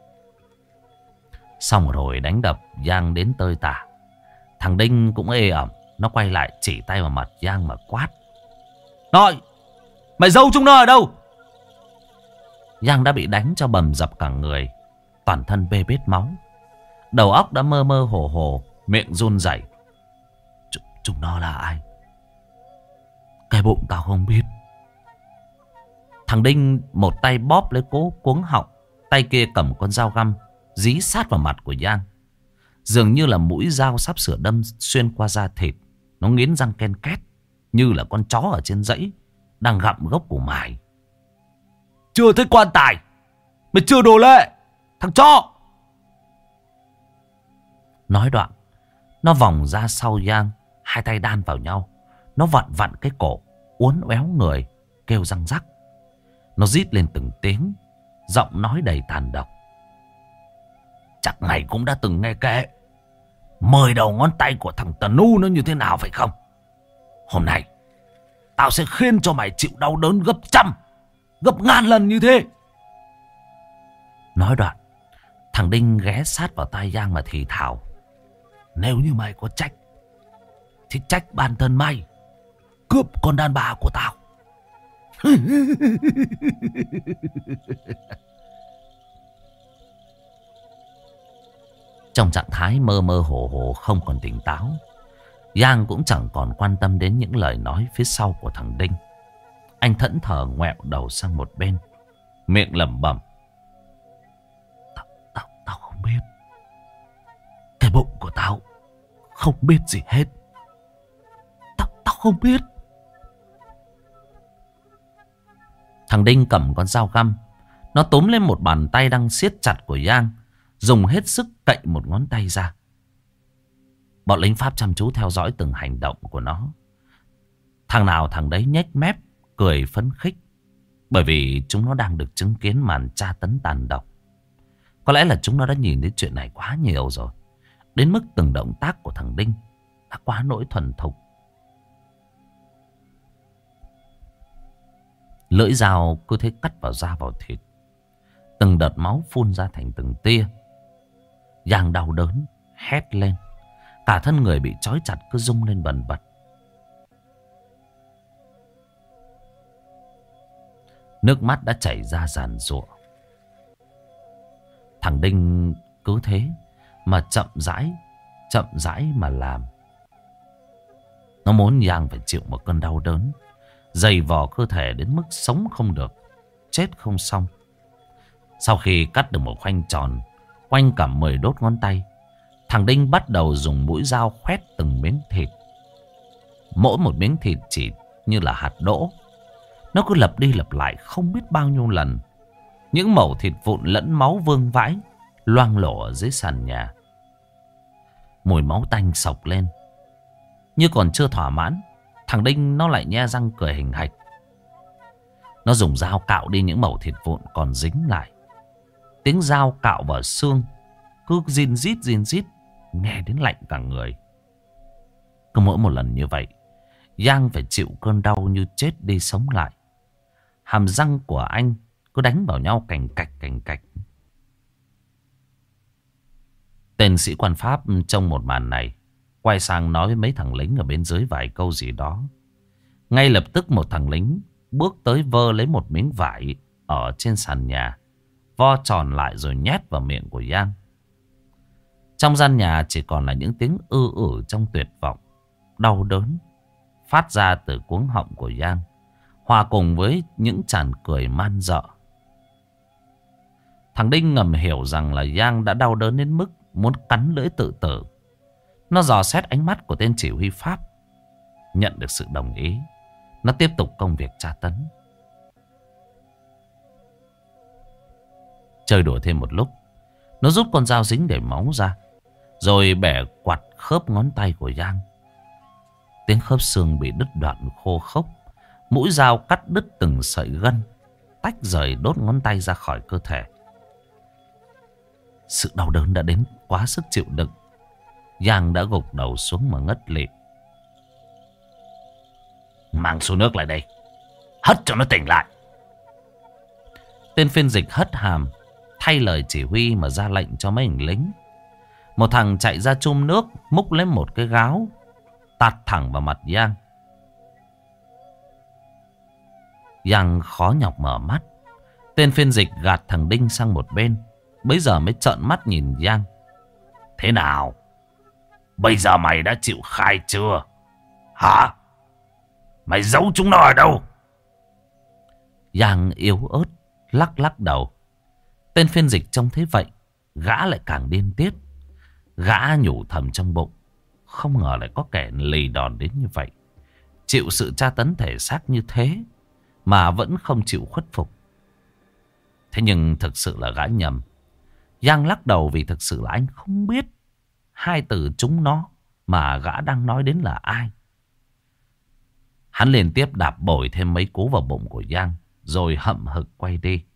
Xong rồi đánh đập Giang đến tơi tả. Thằng Đinh cũng ê ẩm. Nó quay lại chỉ tay vào mặt Giang mà quát. Nói, mày giấu chúng nó ở đâu? Giang đã bị đánh cho bầm dập cả người. Toàn thân bê bết máu. Đầu óc đã mơ mơ hồ hồ. Miệng run rẩy. Chúng nó là ai? Cái bụng tao không biết. Thằng Đinh một tay bóp lấy cố cuống họng, tay kia cầm con dao găm dí sát vào mặt của Giang. Dường như là mũi dao sắp sửa đâm xuyên qua da thịt. Nó nghiến răng ken két như là con chó ở trên dãy đang gặm gốc củ mài. Chưa thấy quan tài, mày chưa đồ lệ, thằng chó. Nói đoạn, nó vòng ra sau Giang, hai tay đan vào nhau. Nó vặn vặn cái cổ, uốn éo người, kêu răng rắc. Nó rít lên từng tiếng, giọng nói đầy tàn độc. Chắc mày cũng đã từng nghe kể 10 đầu ngón tay của thằng Tần Nu nó như thế nào phải không? Hôm nay tao sẽ khiến cho mày chịu đau đớn gấp trăm, gấp ngàn lần như thế. Nói đoạn, thằng Đinh ghé sát vào tai Giang mà thì thào. Nếu như mày có trách thì trách bản thân mày cướp con đàn bà của tao. Trong trạng thái mơ mơ hồ hồ không còn tỉnh táo, Giang cũng chẳng còn quan tâm đến những lời nói phía sau của thằng Đinh. Anh thẫn thờ ngoẹo đầu sang một bên, miệng lẩm bẩm. Tao không biết. Cái bụng của tao không biết gì hết. Tao không biết. Thằng Đinh cầm con dao găm. Nó túm lên một bàn tay đang siết chặt của Giang, dùng hết sức cậy một ngón tay ra. Bọn lính Pháp chăm chú theo dõi từng hành động của nó. Thằng nào thằng đấy nhếch mép, cười phấn khích. Bởi vì chúng nó đang được chứng kiến màn tra tấn tàn độc. Có lẽ là chúng nó đã nhìn thấy chuyện này quá nhiều rồi. Đến mức từng động tác của thằng Đinh đã quá nỗi thuần thục. Lưỡi dao cứ thế cắt vào da vào thịt. Từng đợt máu phun ra thành từng tia. Giang đau đớn, hét lên. Cả thân người bị trói chặt cứ rung lên bần bật. Nước mắt đã chảy ra giàn giụa. Thằng Đinh cứ thế mà chậm rãi mà làm. Nó muốn Giang phải chịu một cơn đau đớn, dày vò cơ thể đến mức sống không được, chết không xong. Sau khi cắt được một khoanh tròn quanh cả 10 đốt ngón tay, thằng Đinh bắt đầu dùng mũi dao khoét từng miếng thịt. Mỗi một miếng thịt chỉ như là hạt đỗ. Nó cứ lặp đi lặp lại không biết bao nhiêu lần. Những mẩu thịt vụn lẫn máu vương vãi, loang lổ ở dưới sàn nhà. Mùi máu tanh sộc lên. Như còn chưa thỏa mãn, thằng Đinh nó lại nhe răng cười hình hạch. Nó dùng dao cạo đi những mẩu thịt vụn còn dính lại. Tiếng dao cạo vào xương cứ rin rít nghe đến lạnh cả người. Cứ mỗi một lần như vậy, Giang phải chịu cơn đau như chết đi sống lại. Hàm răng của anh cứ đánh vào nhau cành cạch. Tên sĩ quan Pháp trong một màn này quay sang nói với mấy thằng lính ở bên dưới vài câu gì đó. Ngay lập tức một thằng lính bước tới vơ lấy một miếng vải ở trên sàn nhà, vo tròn lại rồi nhét vào miệng của Giang. Trong gian nhà chỉ còn là những tiếng ư ử trong tuyệt vọng, đau đớn phát ra từ cuống họng của Giang, hòa cùng với những tràn cười man dợ. Thằng Đinh ngầm hiểu rằng là Giang đã đau đớn đến mức muốn cắn lưỡi tự tử. Nó dò xét ánh mắt của tên chỉ huy Pháp. Nhận được sự đồng ý, nó tiếp tục công việc tra tấn. Chơi đùa thêm một lúc, nó rút con dao dính để máu ra, rồi bẻ quặt khớp ngón tay của Giang. Tiếng khớp xương bị đứt đoạn khô khốc. Mũi dao cắt đứt từng sợi gân, tách rời đốt ngón tay ra khỏi cơ thể. Sự đau đớn đã đến quá sức chịu đựng. Giang đã gục đầu xuống mà ngất lịm. Mang xô nước lại đây, hất cho nó tỉnh lại. Tên phiên dịch hất hàm, thay lời chỉ huy mà ra lệnh cho mấy hình lính. Một thằng chạy ra chum nước, múc lấy một cái gáo, tạt thẳng vào mặt Giang. Giang khó nhọc mở mắt. Tên phiên dịch gạt thằng Đinh sang một bên, bấy giờ mới trợn mắt nhìn Giang. Thế nào? Bây giờ mày đã chịu khai chưa? Hả? Mày giấu chúng nó ở đâu? Giang yếu ớt lắc lắc đầu. Tên phiên dịch trông thấy vậy, gã lại càng điên tiết. Gã nhủ thầm trong bụng, không ngờ lại có kẻ lì đòn đến như vậy, chịu sự tra tấn thể xác như thế mà vẫn không chịu khuất phục. Thế nhưng thực sự là gã nhầm. Giang lắc đầu vì thực sự là anh không biết hai từ chúng nó mà gã đang nói đến là ai. Hắn liên tiếp đạp bổi thêm mấy cú vào bụng của Giang, rồi hậm hực quay đi.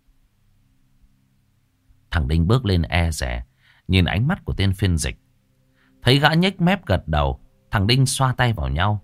Thằng Đinh bước lên e dè, nhìn ánh mắt của tên phiên dịch. Thấy gã nhếch mép gật đầu, thằng Đinh xoa tay vào nhau.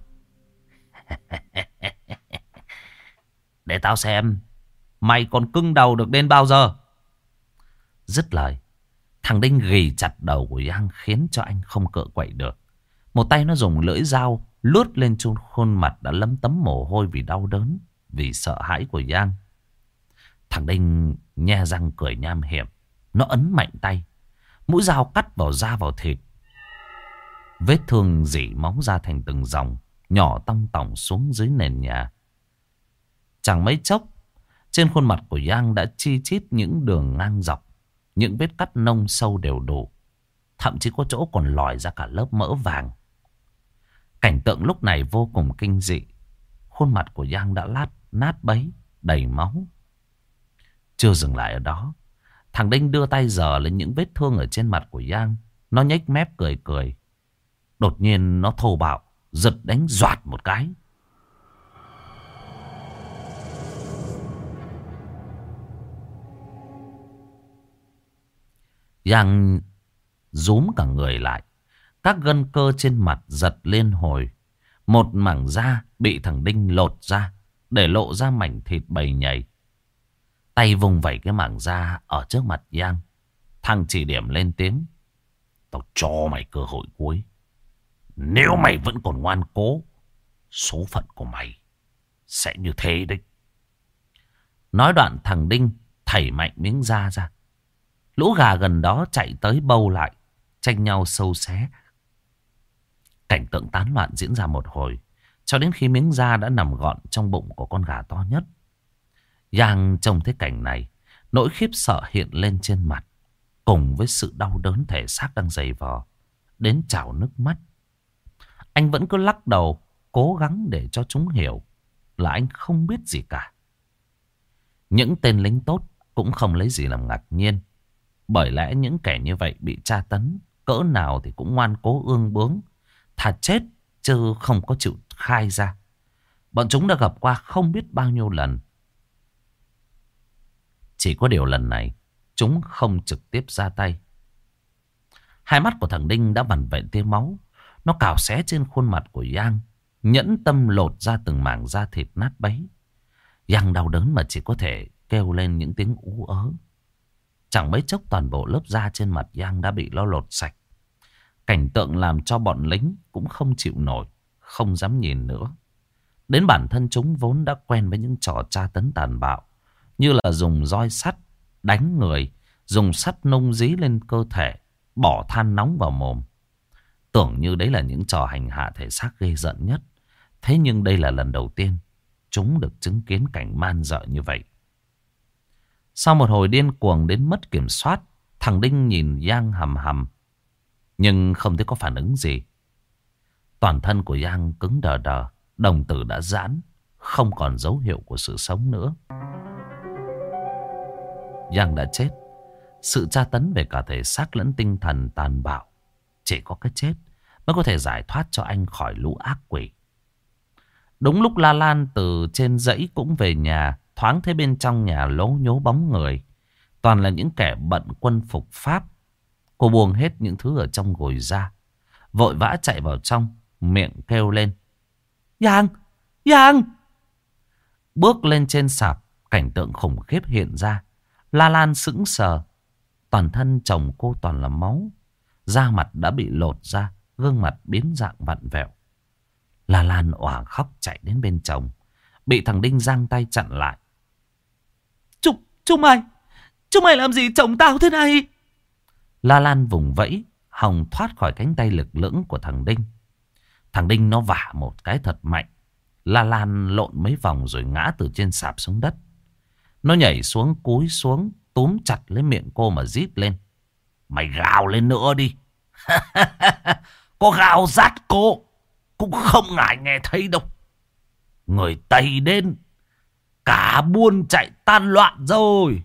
Để tao xem mày còn cứng đầu được đến bao giờ. Dứt lời, thằng Đinh ghì chặt đầu của Giang khiến cho anh không cựa quậy được. Một tay nó dùng lưỡi dao lướt lên trên khuôn mặt đã lấm tấm mồ hôi vì đau đớn, vì sợ hãi của Giang. Thằng Đinh nhe răng cười nham hiểm. Nó ấn mạnh tay, mũi dao cắt vào da vào thịt. Vết thương rỉ máu ra thành từng dòng nhỏ tong tỏng xuống dưới nền nhà. Chẳng mấy chốc, trên khuôn mặt của Giang đã chi chít những đường ngang dọc, những vết cắt nông sâu đều đủ, thậm chí có chỗ còn lòi ra cả lớp mỡ vàng. Cảnh tượng lúc này vô cùng kinh dị. Khuôn mặt của Giang đã nát bấy, đầy máu. Chưa dừng lại ở đó, thằng Đinh đưa tay giở lên những vết thương ở trên mặt của Giang. Nó nhếch mép cười cười. Đột nhiên nó thô bạo giật đánh doạt một cái. Giang rúm cả người lại. Các gân cơ trên mặt giật lên hồi. Một mảng da bị thằng Đinh lột ra, để lộ ra mảnh thịt bầy nhầy. Tay vùng vẩy cái mảng da ở trước mặt Giang. Thằng chỉ điểm lên tiếng. Tao cho mày cơ hội cuối. Nếu mày vẫn còn ngoan cố, số phận của mày sẽ như thế đấy. Nói đoạn thằng Đinh thảy mạnh miếng da ra. Lũ gà gần đó chạy tới bâu lại, tranh nhau sâu xé. Cảnh tượng tán loạn diễn ra một hồi, cho đến khi miếng da đã nằm gọn trong bụng của con gà to nhất. Giang trông thấy cảnh này, nỗi khiếp sợ hiện lên trên mặt, cùng với sự đau đớn thể xác đang dày vò, đến trào nước mắt. Anh vẫn cứ lắc đầu, cố gắng để cho chúng hiểu là anh không biết gì cả. Những tên lính tốt cũng không lấy gì làm ngạc nhiên. Bởi lẽ những kẻ như vậy bị tra tấn cỡ nào thì cũng ngoan cố ương bướng, thà chết chứ không có chịu khai ra. Bọn chúng đã gặp qua không biết bao nhiêu lần. Chỉ có điều lần này chúng không trực tiếp ra tay. Hai mắt của thằng Đinh đã vằn vện tia máu. Nó cào xé trên khuôn mặt của Giang, nhẫn tâm lột ra từng mảng da thịt nát bấy. Giang đau đớn mà chỉ có thể kêu lên những tiếng ú ớ. Chẳng mấy chốc toàn bộ lớp da trên mặt Giang đã bị nó lột sạch. Cảnh tượng làm cho bọn lính cũng không chịu nổi, không dám nhìn nữa. Đến bản thân chúng vốn đã quen với những trò tra tấn tàn bạo, như là dùng roi sắt đánh người, dùng sắt nung dí lên cơ thể, bỏ than nóng vào mồm. Tưởng như đấy là những trò hành hạ thể xác ghê rợn nhất. Thế nhưng đây là lần đầu tiên chúng được chứng kiến cảnh man dợ như vậy. Sau một hồi điên cuồng đến mất kiểm soát, thằng Đinh nhìn Giang hầm hầm, nhưng không thấy có phản ứng gì. Toàn thân của Giang cứng đờ đờ, đồng tử đã giãn, không còn dấu hiệu của sự sống nữa. Giang đã chết. Sự tra tấn về cả thể xác lẫn tinh thần tàn bạo. Chỉ có cái chết mới có thể giải thoát cho anh khỏi lũ ác quỷ. Đúng lúc La Lan từ trên dãy cũng về nhà, thoáng thấy bên trong nhà lố nhố bóng người. Toàn là những kẻ bận quân phục Pháp. Cô buông hết những thứ ở trong gồi ra, vội vã chạy vào trong, miệng kêu lên. Giang! Giang! Bước lên trên sạp, Cảnh tượng khủng khiếp hiện ra. La Lan sững sờ. Toàn thân chồng cô toàn là máu. Da mặt đã bị lột ra. Gương mặt biến dạng vặn vẹo. La Lan òa khóc chạy đến bên chồng. Bị thằng Đinh giang tay chặn lại. Chúng mày làm gì chồng tao thế này? La Lan vùng vẫy, hòng thoát khỏi cánh tay lực lưỡng của thằng Đinh. Thằng Đinh nó vả một cái thật mạnh. La Lan lộn mấy vòng rồi ngã từ trên sạp xuống đất. Nó nhảy xuống, cúi xuống, túm chặt lấy miệng cô mà rít lên. Mày gào lên nữa đi. Có gào rát cô cũng không ngại nghe thấy đâu. Người Tây đến, cả buôn chạy tan loạn rồi.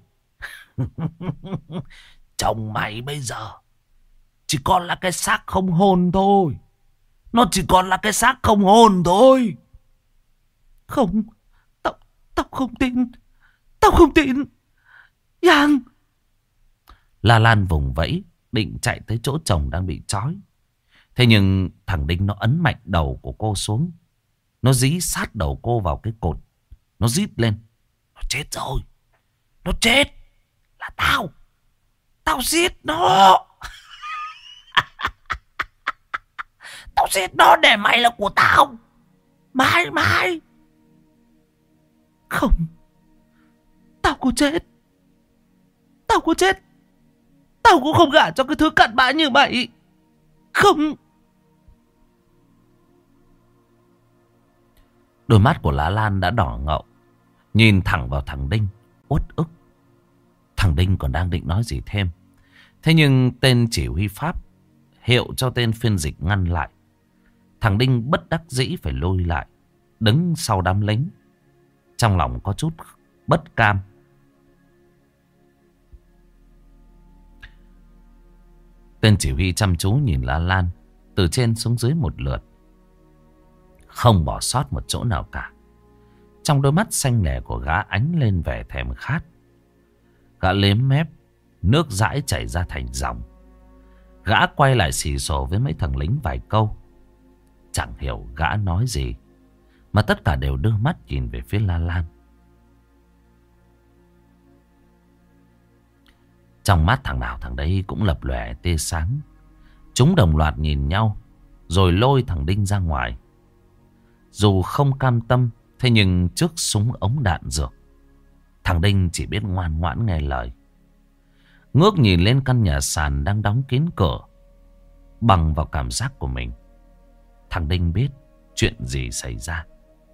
Chồng mày bây giờ chỉ còn là cái xác không hồn thôi. Nó chỉ còn là cái xác không hồn thôi. Không, tao không tin. Tao không tin. Giang. La Lan vùng vẫy, định chạy tới chỗ chồng đang bị trói. Thế nhưng thằng Đinh nó ấn mạnh đầu của cô xuống. Nó dí sát đầu cô vào cái cột. Nó rít lên. Nó chết rồi. Nó chết. Là tao. Tao giết nó. Tao giết nó để mày là của tao. Mày. Không. Tao có chết. Tao cũng không gả cho cái thứ cặn bã như mày. Không. Đôi mắt của La Lan đã đỏ ngầu, nhìn thẳng vào thằng Đinh, uất ức. Thằng Đinh còn đang định nói gì thêm. Thế nhưng tên chỉ huy Pháp hiệu cho tên phiên dịch ngăn lại. Thằng Đinh bất đắc dĩ phải lùi lại, đứng sau đám lính. Trong lòng có chút bất cam. Tên chỉ huy chăm chú nhìn La Lan từ trên xuống dưới một lượt, không bỏ sót một chỗ nào cả. Trong đôi mắt xanh lẻ của gã ánh lên vẻ thèm khát. Gã liếm mép, nước dãi chảy ra thành dòng. Gã quay lại xì xồ với mấy thằng lính vài câu. Chẳng hiểu gã nói gì, mà tất cả đều đưa mắt nhìn về phía La Lan. Trong mắt thằng nào thằng đấy cũng lập lòe tia sáng. Chúng đồng loạt nhìn nhau, rồi lôi thằng Đinh ra ngoài. Dù không cam tâm, thế nhưng trước súng ống đạn dược, thằng Đinh chỉ biết ngoan ngoãn nghe lời. Ngước nhìn lên căn nhà sàn đang đóng kín cửa. Bằng vào cảm giác của mình, thằng Đinh biết chuyện gì xảy ra.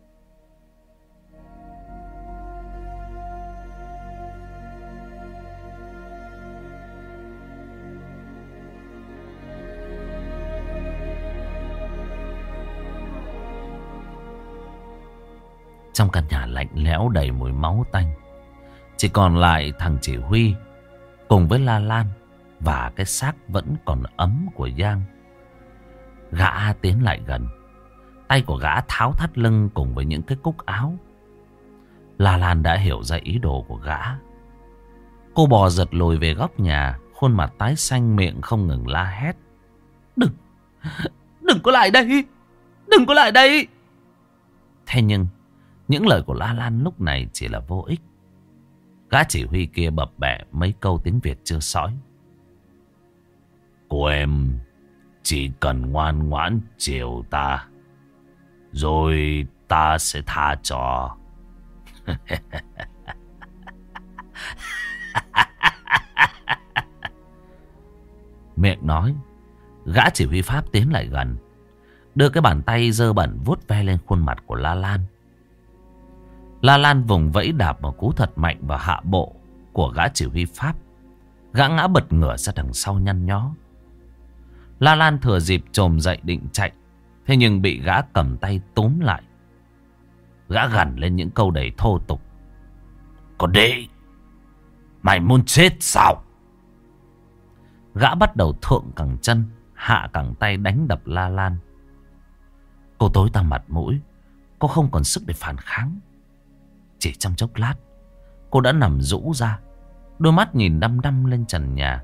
Trong căn nhà lạnh lẽo đầy mùi máu tanh, chỉ còn lại thằng chỉ huy cùng với La Lan và cái xác vẫn còn ấm của Giang. Gã tiến lại gần, tay của gã tháo thắt lưng cùng với những cái cúc áo. La Lan đã hiểu ra ý đồ của gã. Cô bò giật lùi về góc nhà, khuôn mặt tái xanh, miệng không ngừng la hét. Đừng có lại đây. Đừng có lại đây. Thế nhưng những lời của La Lan lúc này chỉ là vô ích. Gã chỉ huy kia bập bẹ mấy câu tiếng Việt chưa sõi. Cô em chỉ cần ngoan ngoãn chiều ta, rồi ta sẽ tha cho. Miệng nói, gã chỉ huy Pháp tiến lại gần, đưa cái bàn tay dơ bẩn vuốt ve lên khuôn mặt của La Lan. La Lan vùng vẫy đạp một cú thật mạnh vào hạ bộ của gã chỉ huy Pháp. Gã ngã bật ngửa ra đằng sau nhăn nhó. La Lan thừa dịp chồm dậy định chạy, thế nhưng bị gã cầm tay túm lại. Gã gằn lên những câu đầy thô tục. Còn đi, mày muốn chết sao? Gã bắt đầu thượng cẳng chân, hạ cẳng tay đánh đập La Lan. Cô tối tăm mặt mũi, cô không còn sức để phản kháng. Chỉ trong chốc lát, cô đã nằm rũ ra, đôi mắt nhìn đăm đăm lên trần nhà.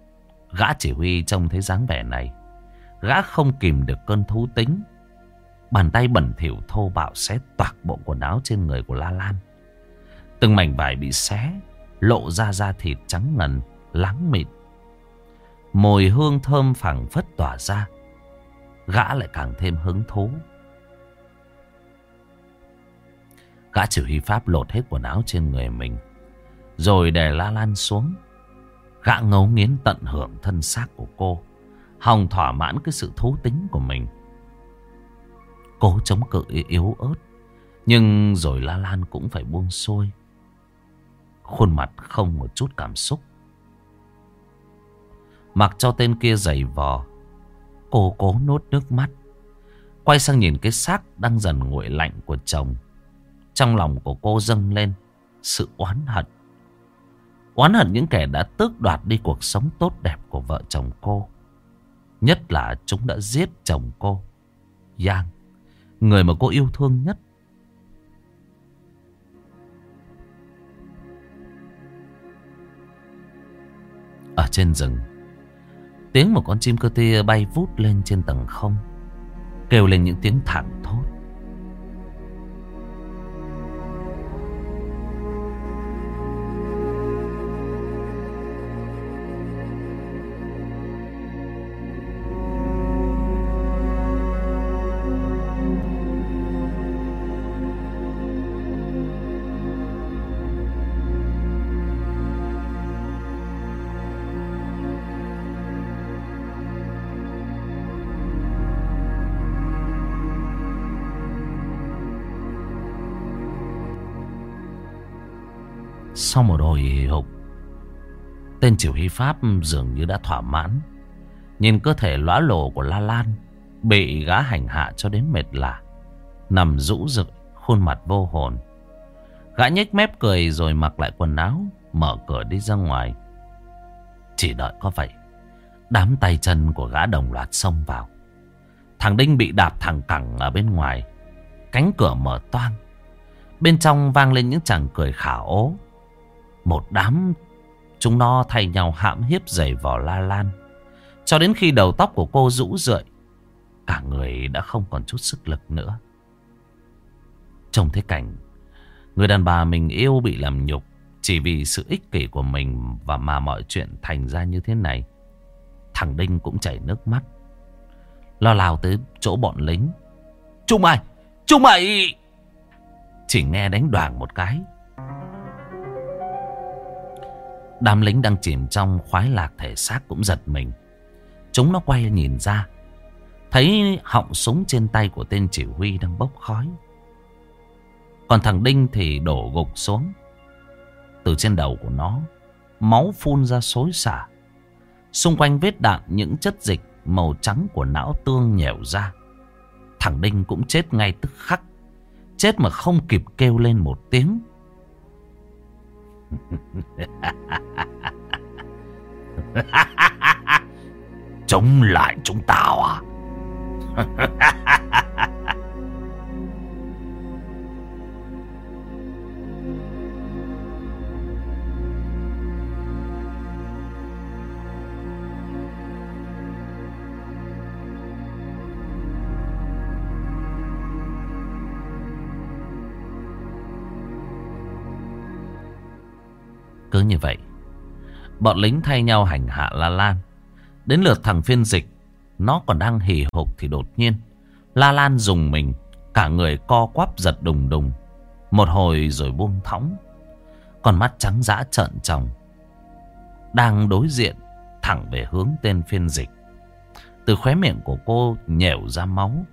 Gã chỉ huy trông thấy dáng vẻ này, gã không kìm được cơn thú tính. Bàn tay bẩn thỉu thô bạo xé toạc bộ quần áo trên người của La Lan. Từng mảnh vải bị xé, lộ ra da thịt trắng ngần, láng mịn. Mùi hương thơm phảng phất tỏa ra. Gã lại càng thêm hứng thú. Gã chỉ huy pháp lột hết quần áo trên người mình, rồi đè La Lan xuống. Gã ngấu nghiến tận hưởng thân xác của cô, hòng thỏa mãn cái sự thú tính của mình. Cố chống cự yếu ớt, nhưng rồi La Lan cũng phải buông xuôi. Khuôn mặt không một chút cảm xúc. Mặc cho tên kia giày vò, cô cố nuốt nước mắt, quay sang nhìn cái xác đang dần nguội lạnh của chồng. Trong lòng của cô dâng lên sự oán hận. Oán hận những kẻ đã tước đoạt đi cuộc sống tốt đẹp của vợ chồng cô. Nhất là chúng đã giết chồng cô, Giang, người mà cô yêu thương nhất. Ở trên rừng, tiếng một con chim cơ tia bay vút lên trên tầng không, kêu lên những tiếng thảng thốt. Sau một hồi hì hục, tên chỉ huy pháp dường như đã thỏa mãn. Nhìn cơ thể lõa lồ của La Lan bị gã hành hạ cho đến mệt lả, nằm rũ rượi, khuôn mặt vô hồn. Gã nhếch mép cười rồi mặc lại quần áo, mở cửa đi ra ngoài. Chỉ đợi có vậy, đám tay chân của gã đồng loạt xông vào. Thằng Đinh bị đạp thẳng cẳng ở bên ngoài. Cánh cửa mở toang, bên trong vang lên những tràng cười khả ố. Một đám chúng nó thay nhau hãm hiếp giày vò La Lan, cho đến khi đầu tóc của cô rũ rượi, cả người đã không còn chút sức lực nữa. Trông thấy cảnh người đàn bà mình yêu bị làm nhục chỉ vì sự ích kỷ của mình, và mà mọi chuyện thành ra như thế này, thằng Đinh cũng chảy nước mắt, lo lao tới chỗ bọn lính. Chúng mày! Chúng mày! Chỉ nghe đánh đoàng một cái, đám lính đang chìm trong khoái lạc thể xác cũng giật mình. Chúng nó quay nhìn ra, thấy họng súng trên tay của tên chỉ huy đang bốc khói. Còn thằng Đinh thì đổ gục xuống. Từ trên đầu của nó, máu phun ra xối xả. Xung quanh vết đạn, những chất dịch màu trắng của não tương nhẻo ra. Thằng Đinh cũng chết ngay tức khắc, chết mà không kịp kêu lên một tiếng. Chống lại chúng tao à? Cứ như vậy, bọn lính thay nhau hành hạ La Lan. Đến lượt thằng phiên dịch, nó còn đang hì hục thì đột nhiên La Lan rùng mình, cả người co quắp giật đùng đùng. Một hồi rồi buông thõng, con mắt trắng dã trợn tròng, đang đối diện thẳng về hướng tên phiên dịch. Từ khóe miệng của cô nhẻo ra máu.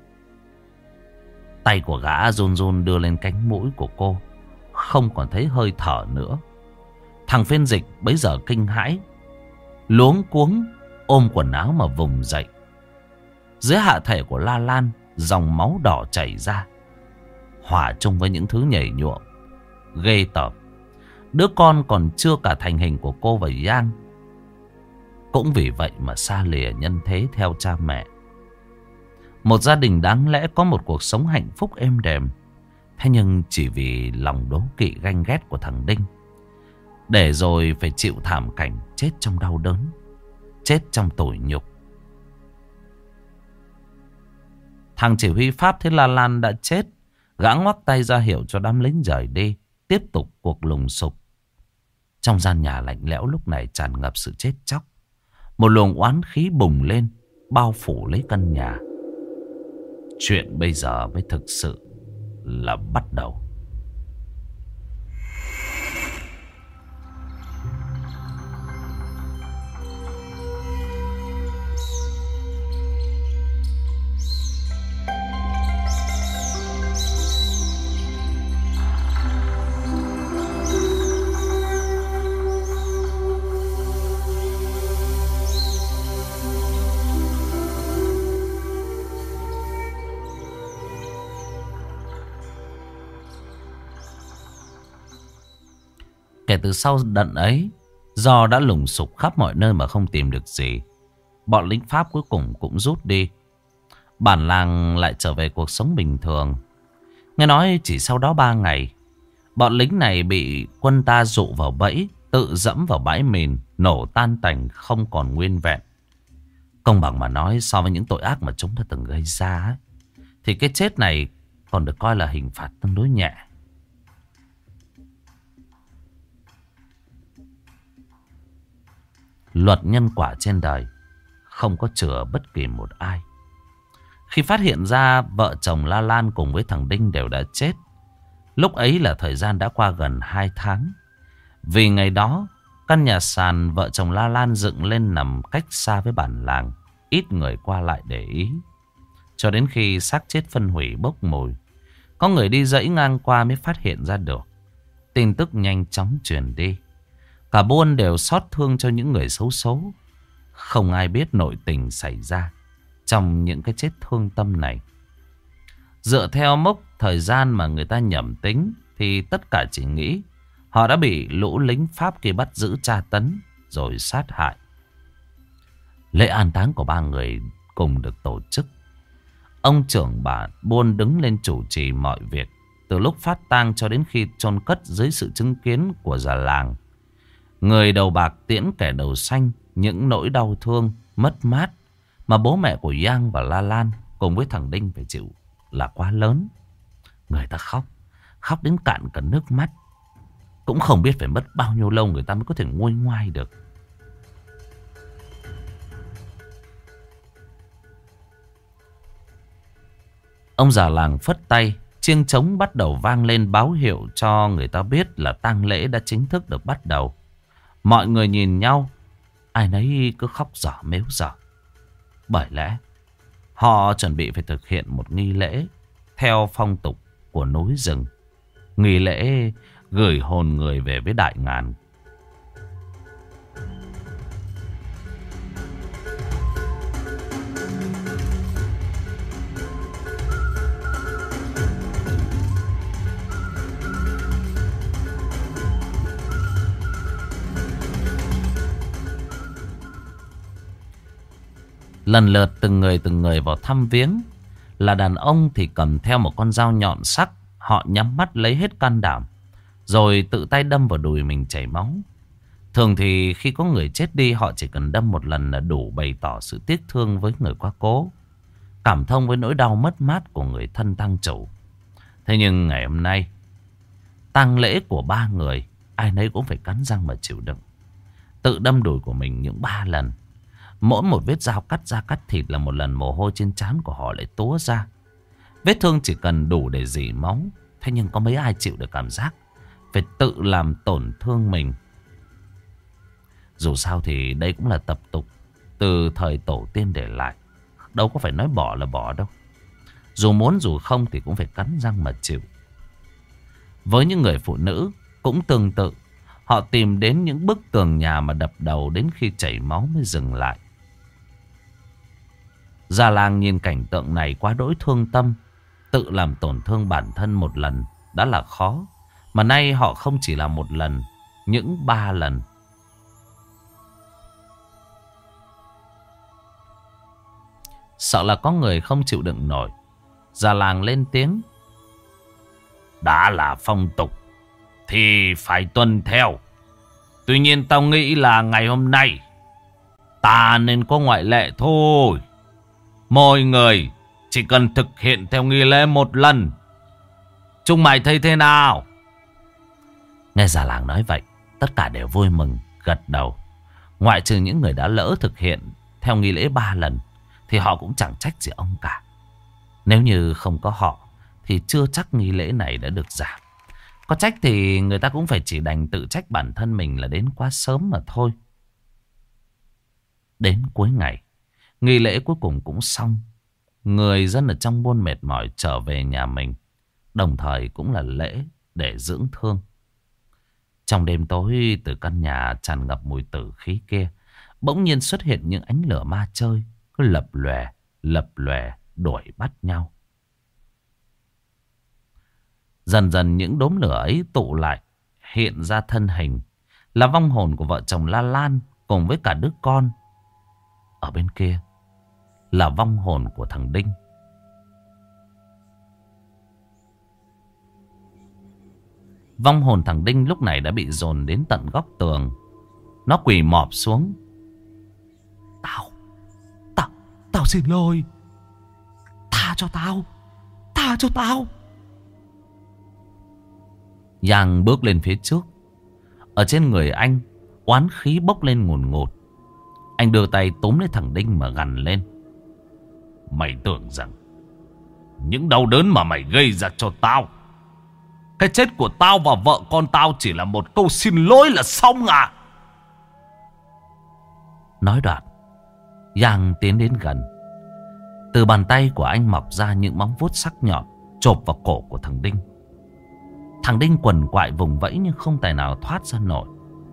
Tay của gã run run đưa lên cánh mũi của cô, không còn thấy hơi thở nữa. Thằng phiên dịch bấy giờ kinh hãi, luống cuống ôm quần áo mà vùng dậy. Dưới hạ thể của La Lan, dòng máu đỏ chảy ra, hòa chung với những thứ nhảy nhụa ghê tởm. Đứa con còn chưa cả thành hình của cô và Giang cũng vì vậy mà xa lìa nhân thế theo cha mẹ. Một gia đình đáng lẽ có một cuộc sống hạnh phúc êm đềm, thế nhưng chỉ vì lòng đố kỵ ganh ghét của thằng Đinh, để rồi phải chịu thảm cảnh chết trong đau đớn, chết trong tủi nhục. Thằng chỉ huy Pháp thấy La Lan đã chết, gã ngoắc tay ra hiệu cho đám lính rời đi, tiếp tục cuộc lùng sục. Trong gian nhà lạnh lẽo lúc này tràn ngập sự chết chóc. Một luồng oán khí bùng lên, bao phủ lấy căn nhà. Chuyện bây giờ mới thực sự là bắt đầu. Kể từ sau đợt ấy, do đã lùng sục khắp mọi nơi mà không tìm được gì, bọn lính Pháp cuối cùng cũng rút đi. Bản làng lại trở về cuộc sống bình thường. Nghe nói chỉ sau đó 3 ngày, bọn lính này bị quân ta dụ vào bẫy, tự dẫm vào bãi mìn, nổ tan tành không còn nguyên vẹn. Công bằng mà nói, so với những tội ác mà chúng đã từng gây ra ấy, thì cái chết này còn được coi là hình phạt tương đối nhẹ. Luật nhân quả trên đời không có chừa bất kỳ một ai. Khi phát hiện ra vợ chồng La Lan cùng với thằng Đinh đều đã chết, lúc ấy là thời gian đã qua gần 2 tháng. Vì ngày đó, căn nhà sàn vợ chồng La Lan dựng lên nằm cách xa với bản làng, ít người qua lại để ý. Cho đến khi xác chết phân hủy bốc mùi, có người đi dãy ngang qua mới phát hiện ra được. Tin tức nhanh chóng truyền đi. Cả buôn đều xót thương cho những người xấu số. Không ai biết nội tình xảy ra trong những cái chết thương tâm này. Dựa theo mốc thời gian mà người ta nhẩm tính, thì tất cả chỉ nghĩ họ đã bị lũ lính Pháp kia bắt giữ tra tấn rồi sát hại. Lễ an táng của 3 người cùng được tổ chức. Ông trưởng bản buôn đứng lên chủ trì mọi việc, từ lúc phát tang cho đến khi chôn cất dưới sự chứng kiến của già làng. Người đầu bạc tiễn kẻ đầu xanh những nỗi đau thương, mất mát mà bố mẹ của Giang và La Lan cùng với thằng Đinh phải chịu là quá lớn. Người ta khóc đến cạn cả nước mắt. Cũng không biết phải mất bao nhiêu lâu người ta mới có thể nguôi ngoai được. Ông già làng phất tay, chiêng trống bắt đầu vang lên báo hiệu cho người ta biết là tang lễ đã chính thức được bắt đầu. Mọi người nhìn nhau, ai nấy cứ khóc dở mếu dở. Bởi lẽ họ chuẩn bị phải thực hiện một nghi lễ theo phong tục của núi rừng. Nghi lễ gửi hồn người về với đại ngàn. Lần lượt từng người vào thăm viếng. Là đàn ông thì cầm theo một con dao nhọn sắc. Họ nhắm mắt lấy hết can đảm, rồi tự tay đâm vào đùi mình chảy máu. Thường thì khi có người chết đi, họ chỉ cần đâm một lần là đủ bày tỏ sự tiếc thương với người quá cố, cảm thông với nỗi đau mất mát của người thân tang chủ. Thế nhưng ngày hôm nay, tang lễ của 3 người, ai nấy cũng phải cắn răng mà chịu đựng. Tự đâm đùi của mình những 3 lần. Mỗi một vết dao cắt da cắt thịt là một lần mồ hôi trên trán của họ lại túa ra. Vết thương chỉ cần đủ để rỉ máu. Thế nhưng có mấy ai chịu được cảm giác phải tự làm tổn thương mình. Dù sao thì đây cũng là tập tục từ thời tổ tiên để lại. Đâu có phải nói bỏ là bỏ đâu. Dù muốn dù không thì cũng phải cắn răng mà chịu. Với những người phụ nữ cũng tương tự. Họ tìm đến những bức tường nhà mà đập đầu đến khi chảy máu mới dừng lại. Già làng nhìn cảnh tượng này quá đỗi thương tâm. Tự làm tổn thương bản thân một lần đã là khó, mà nay họ không chỉ làm một lần, những 3 lần. Sợ là có người không chịu đựng nổi, già làng lên tiếng. Đã là phong tục thì phải tuân theo. Tuy nhiên tao nghĩ là ngày hôm nay ta nên có ngoại lệ thôi. Mọi người chỉ cần thực hiện theo nghi lễ một lần. Chúng mày thấy thế nào? Nghe già làng nói vậy, tất cả đều vui mừng, gật đầu. Ngoại trừ những người đã lỡ thực hiện theo nghi lễ 3 lần, thì họ cũng chẳng trách gì ông cả. Nếu như không có họ, thì chưa chắc nghi lễ này đã được giảm. Có trách thì người ta cũng phải chỉ đành tự trách bản thân mình là đến quá sớm mà thôi. Đến cuối ngày, nghi lễ cuối cùng cũng xong. Người dân ở trong buôn mệt mỏi trở về nhà mình. Đồng thời cũng là lễ để dưỡng thương. Trong đêm tối, từ căn nhà tràn ngập mùi tử khí kia, bỗng nhiên xuất hiện những ánh lửa ma chơi, cứ lập lòe đuổi bắt nhau. Dần dần những đốm lửa ấy tụ lại, hiện ra thân hình là vong hồn của vợ chồng La Lan cùng với cả đứa con. Ở bên kia là vong hồn của thằng Đinh. Vong hồn thằng Đinh lúc này đã bị dồn đến tận góc tường. Nó quỳ mọp xuống. Tao xin lỗi. Tha cho tao. Giang bước lên phía trước. Ở trên người anh, oán khí bốc lên ngùn ngụt. Anh đưa tay túm lấy thằng Đinh mà gằn lên. Mày tưởng rằng những đau đớn mà mày gây ra cho tao, cái chết của tao và vợ con tao chỉ là một câu xin lỗi là xong à? Nói đoạn, Giang tiến đến gần. Từ bàn tay của anh mọc ra những móng vuốt sắc nhọn chộp vào cổ của thằng Đinh. Thằng Đinh quằn quại vùng vẫy nhưng không tài nào thoát ra nổi.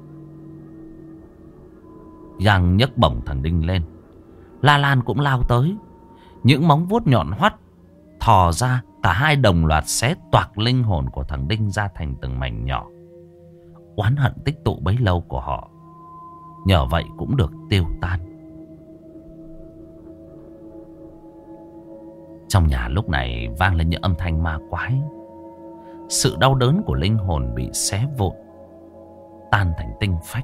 Giang nhấc bổng thằng Đinh lên. La Lan cũng lao tới. Những móng vuốt nhọn hoắt thò ra, cả hai đồng loạt xé toạc linh hồn của thằng Đinh ra thành từng mảnh nhỏ. Oán hận tích tụ bấy lâu của họ nhờ vậy cũng được tiêu tan. Trong nhà lúc này vang lên những âm thanh ma quái. Sự đau đớn của linh hồn bị xé vụn, tan thành tinh phách.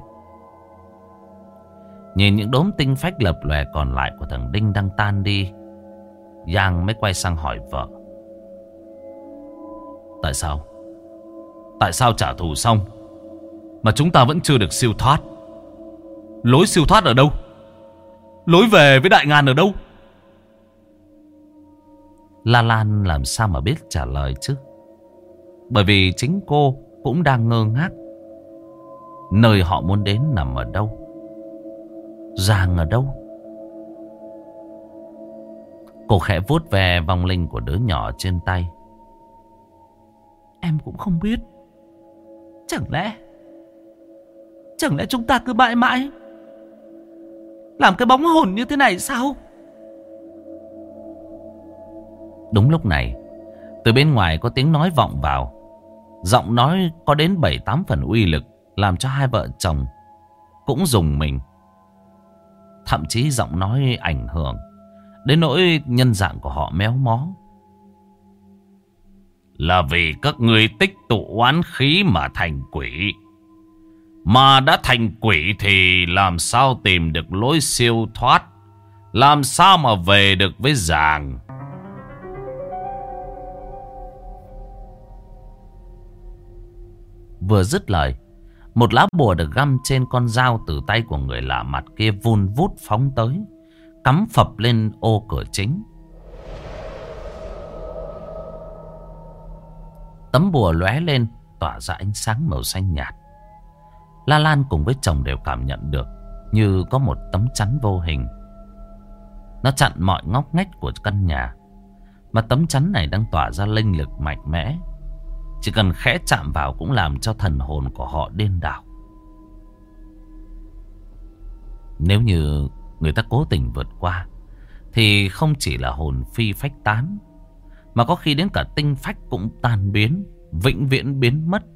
Nhìn những đốm tinh phách lập lòe còn lại của thằng Đinh đang tan đi, Giang mới quay sang hỏi vợ. Tại sao trả thù xong mà chúng ta vẫn chưa được siêu thoát? Lối siêu thoát ở đâu? Lối về với Đại Ngàn ở đâu? La Lan làm sao mà biết trả lời chứ? Bởi vì chính cô cũng đang ngơ ngác. Nơi họ muốn đến nằm ở đâu? Giang ở đâu? Cô khẽ vuốt về vòng linh của đứa nhỏ trên tay. Em cũng không biết. Chẳng lẽ chúng ta cứ mãi mãi làm cái bóng hồn như thế này sao? Đúng lúc này, từ bên ngoài có tiếng nói vọng vào. Giọng nói có đến 7-8 phần uy lực, làm cho hai vợ chồng cũng rùng mình. Thậm chí giọng nói ảnh hưởng đến nỗi nhân dạng của họ méo mó. Là vì các ngươi tích tụ oán khí mà thành quỷ. Mà đã thành quỷ thì làm sao tìm được lối siêu thoát? Làm sao mà về được với Giàng? Vừa dứt lời, một lá bùa được găm trên con dao từ tay của người lạ mặt kia vun vút phóng tới, cắm phập lên ô cửa chính. Tấm bùa lóe lên, tỏa ra ánh sáng màu xanh nhạt. La Lan cùng với chồng đều cảm nhận được như có một tấm chắn vô hình. Nó chặn mọi ngóc ngách của căn nhà. Mà tấm chắn này đang tỏa ra linh lực mạnh mẽ. Chỉ cần khẽ chạm vào cũng làm cho thần hồn của họ điên đảo. Nếu như người ta cố tình vượt qua thì không chỉ là hồn phi phách tán, mà có khi đến cả tinh phách cũng tan biến, vĩnh viễn biến mất.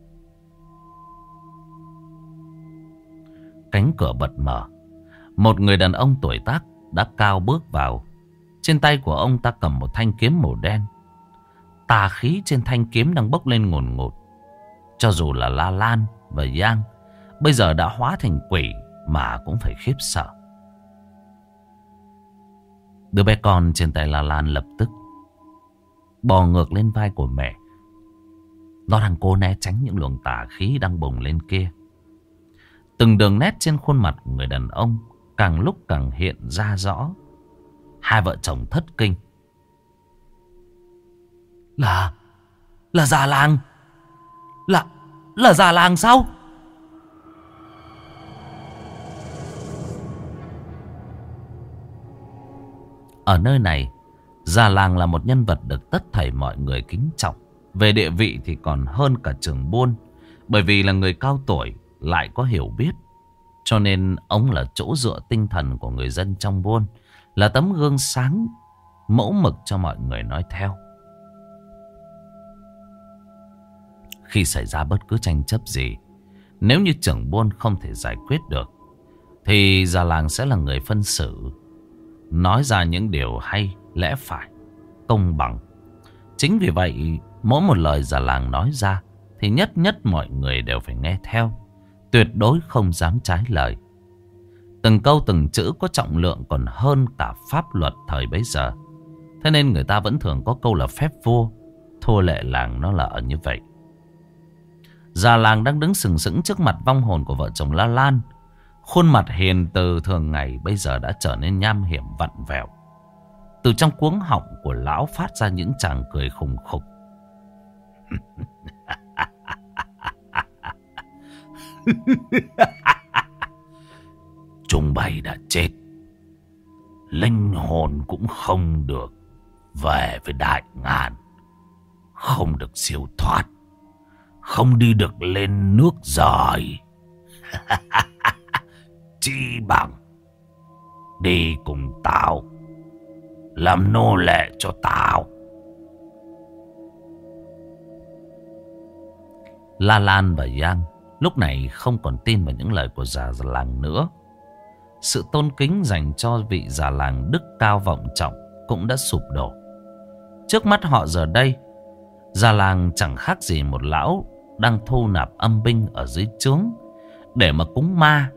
Cánh cửa bật mở. Một người đàn ông tuổi tác đã cao bước vào. Trên tay của ông ta cầm một thanh kiếm màu đen. Tà khí trên thanh kiếm đang bốc lên ngùn ngụt. Cho dù là La Lan và Giang bây giờ đã hóa thành quỷ mà cũng phải khiếp sợ. Đứa bé con trên tay La Lan lập tức bò ngược lên vai của mẹ. Nó đang cố né tránh những luồng tà khí đang bùng lên kia. Từng đường nét trên khuôn mặt của người đàn ông càng lúc càng hiện ra rõ. Hai vợ chồng thất kinh. Là già làng. Là già làng sao? Ở nơi này, già làng là một nhân vật được tất thảy mọi người kính trọng. Về địa vị thì còn hơn cả trưởng buôn. Bởi vì là người cao tuổi, lại có hiểu biết. Cho nên ông là chỗ dựa tinh thần của người dân trong buôn. Là tấm gương sáng, mẫu mực cho mọi người nói theo. Khi xảy ra bất cứ tranh chấp gì, nếu như trưởng buôn không thể giải quyết được, thì già làng sẽ là người phân xử, nói ra những điều hay, lẽ phải, công bằng. Chính vì vậy, mỗi một lời già làng nói ra thì nhất nhất mọi người đều phải nghe theo, tuyệt đối không dám trái lời. Từng câu từng chữ có trọng lượng còn hơn cả pháp luật thời bấy giờ. Thế nên người ta vẫn thường có câu là phép vua, thua lệ làng nó là ở như vậy. Già làng đang đứng sừng sững trước mặt vong hồn của vợ chồng La Lan. Khuôn mặt hiền từ thường ngày bây giờ đã trở nên nham hiểm vặn vẹo. Từ trong cuống họng của lão phát ra những tràng cười khùng khục. Chúng bay đã chết, linh hồn cũng không được về với đại ngàn, không được siêu thoát, không đi được lên nước rời. Chi bằng đi cùng tao, làm nô lệ cho tao. La Lan và Giang lúc này không còn tin vào những lời của già làng nữa. Sự tôn kính dành cho vị già làng đức cao vọng trọng cũng đã sụp đổ. Trước mắt họ giờ đây, già làng chẳng khác gì một lão đang thu nạp âm binh ở dưới trướng để mà cúng ma.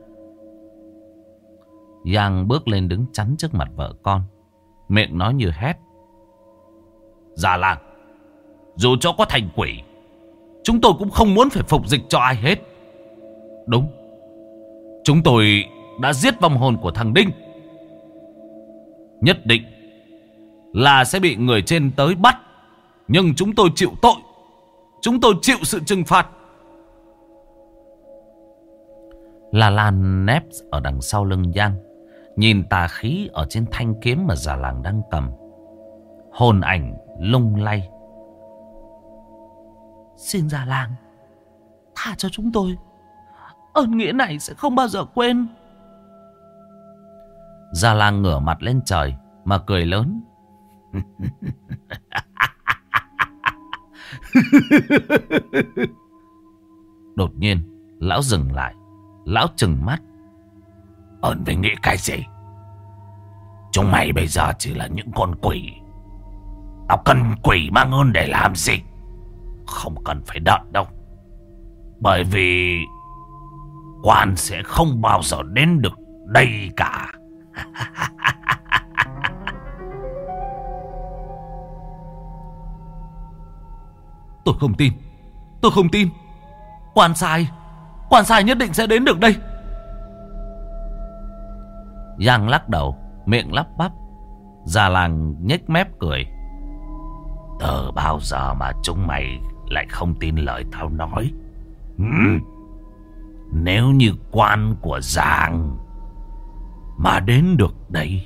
Giang bước lên đứng chắn trước mặt vợ con, miệng nói như hét. Già làng, dù cho có thành quỷ, chúng tôi cũng không muốn phải phục dịch cho ai hết. Đúng, chúng tôi đã giết vong hồn của thằng Đinh. Nhất định là sẽ bị người trên tới bắt. Nhưng chúng tôi chịu tội, chúng tôi chịu sự trừng phạt. La Lan nép ở đằng sau lưng Giang, nhìn tà khí ở trên thanh kiếm mà già làng đang cầm. Hồn ảnh lung lay. Xin già làng tha cho chúng tôi, ơn nghĩa này sẽ không bao giờ quên. Già làng ngửa mặt lên trời mà cười lớn. Đột nhiên lão dừng lại. Lão trừng mắt. Ơn với nghĩ cái gì? Chúng mày bây giờ chỉ là những con quỷ. Tao cần quỷ mang ơn để làm gì? Không cần phải đợi đâu. Bởi vì quan sẽ không bao giờ đến được đây cả. Tôi không tin. Tôi không tin. Quan sai nhất định sẽ đến được đây. Giang lắc đầu, miệng lắp bắp. Già làng nhếch mép cười. Từ bao giờ mà chúng mày lại không tin lời tao nói? Nếu như quan của Giang mà đến được đây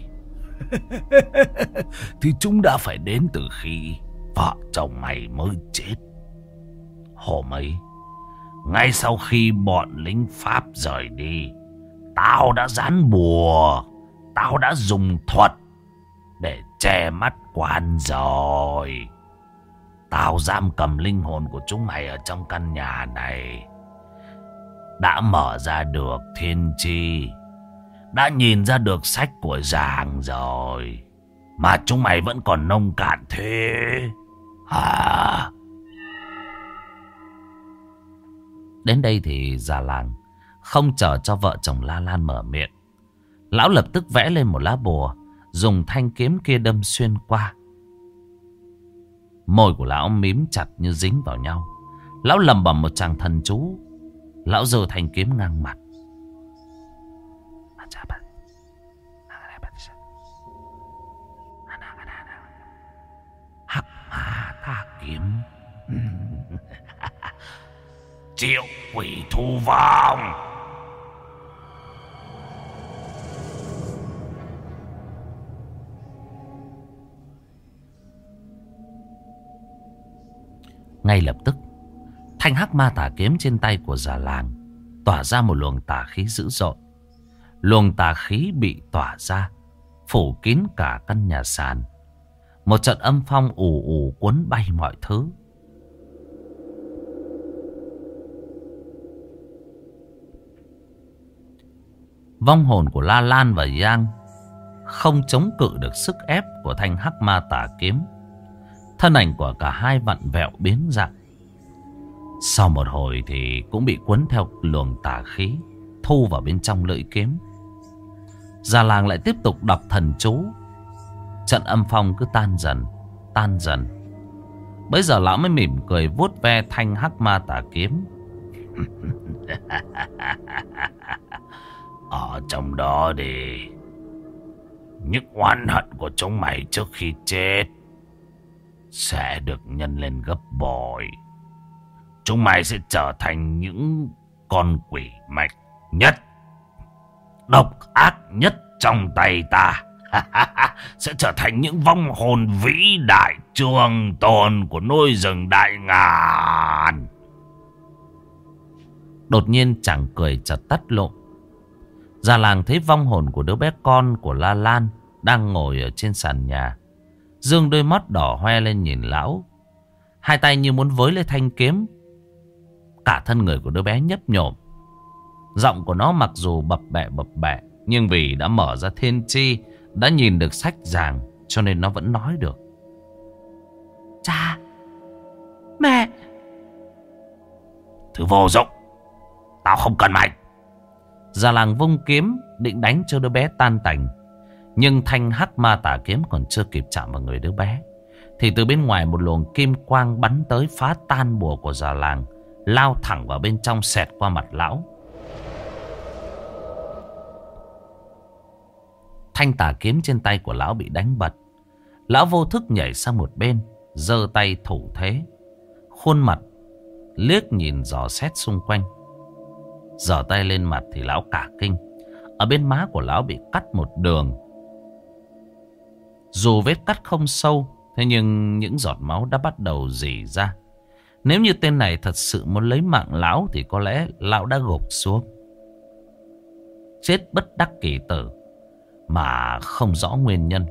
thì chúng đã phải đến từ khi vợ chồng mày mới chết. Hôm ấy, ngay sau khi bọn lính Pháp rời đi, tao đã dán bùa, tao đã dùng thuật để che mắt quan rồi. Tao giam cầm linh hồn của chúng mày ở trong căn nhà này. Đã mở ra được thiên tri, đã nhìn ra được sách của Giàng rồi, mà chúng mày vẫn còn nông cạn thế hả? Đến đây thì già làng không chờ cho vợ chồng La Lan mở miệng. Lão lập tức vẽ lên một lá bùa, dùng thanh kiếm kia đâm xuyên qua. Môi của lão mím chặt như dính vào nhau. Lão lầm bầm một tràng thần chú. Lão giơ thanh kiếm ngang mặt. Hắc ma tà kiếm. Triệu quỷ thu vong. Ngay lập tức, thanh hắc ma tà kiếm trên tay của già làng tỏa ra một luồng tà khí dữ dội. Luồng tà khí bị tỏa ra, phủ kín cả căn nhà sàn. Một trận âm phong ù ù cuốn bay mọi thứ. Vong hồn của La Lan và Giang không chống cự được sức ép của thanh hắc ma tà kiếm. Thân ảnh của cả hai vặn vẹo biến dạng. Sau một hồi thì cũng bị cuốn theo luồng tà khí, thu vào bên trong lưỡi kiếm. Già làng lại tiếp tục đọc thần chú. Trận âm phong cứ tan dần, tan dần. Bây giờ lão mới mỉm cười vuốt ve thanh hắc ma tà kiếm. Ở trong đó đi. Những oán hận của chúng mày trước khi chết sẽ được nhân lên gấp bội. Chúng mày sẽ trở thành những con quỷ mạnh nhất, độc ác nhất trong tay ta. Sẽ trở thành những vong hồn vĩ đại trường tồn của núi rừng Đại Ngàn. Đột nhiên chàng cười chợt tắt lộ. Già làng thấy vong hồn của đứa bé con của La Lan đang ngồi ở trên sàn nhà, dương đôi mắt đỏ hoe lên nhìn lão. Hai tay như muốn với lấy thanh kiếm. Cả thân người của đứa bé nhấp nhổm. Giọng của nó mặc dù bập bẹ, nhưng vì đã mở ra thiên tri, đã nhìn được sách giảng, cho nên nó vẫn nói được. Cha, mẹ. Thứ vô dụng, tao không cần mày. Già làng vung kiếm định đánh cho đứa bé tan tành. Nhưng thanh hắc ma tà kiếm còn chưa kịp chạm vào người đứa bé, thì từ bên ngoài một luồng kim quang bắn tới, phá tan bùa của già làng, lao thẳng vào bên trong, xẹt qua mặt lão. Thanh tà kiếm trên tay của lão bị đánh bật. Lão vô thức nhảy sang một bên, giơ tay thủ thế, khuôn mặt liếc nhìn dò xét xung quanh. Giở tay lên mặt thì lão cả kinh. Ở bên má của lão bị cắt một đường. Dù vết cắt không sâu, thế nhưng những giọt máu đã bắt đầu rỉ ra. Nếu như tên này thật sự muốn lấy mạng lão thì có lẽ lão đã gục xuống, chết bất đắc kỳ tử mà không rõ nguyên nhân.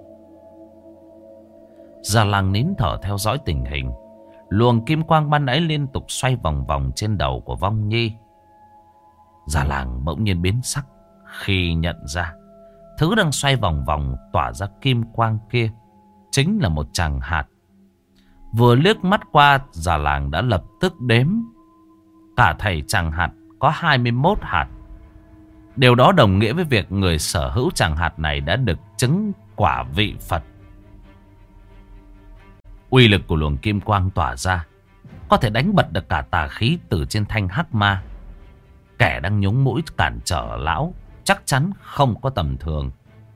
Già làng nín thở theo dõi tình hình. Luồng kim quang ban nãy liên tục xoay vòng vòng trên đầu của Vong Nhi. Già làng bỗng nhiên biến sắc khi nhận ra thứ đang xoay vòng vòng tỏa ra kim quang kia chính là một tràng hạt. Vừa liếc mắt qua, già làng đã lập tức đếm. Cả thầy tràng hạt có 21 hạt. Điều đó đồng nghĩa với việc người sở hữu tràng hạt này đã được chứng quả vị Phật. Uy lực của luồng kim quang tỏa ra có thể đánh bật được cả tà khí từ trên thanh hắc ma. Kẻ đang nhúng mũi cản trở lão chắc chắn không có tầm thường.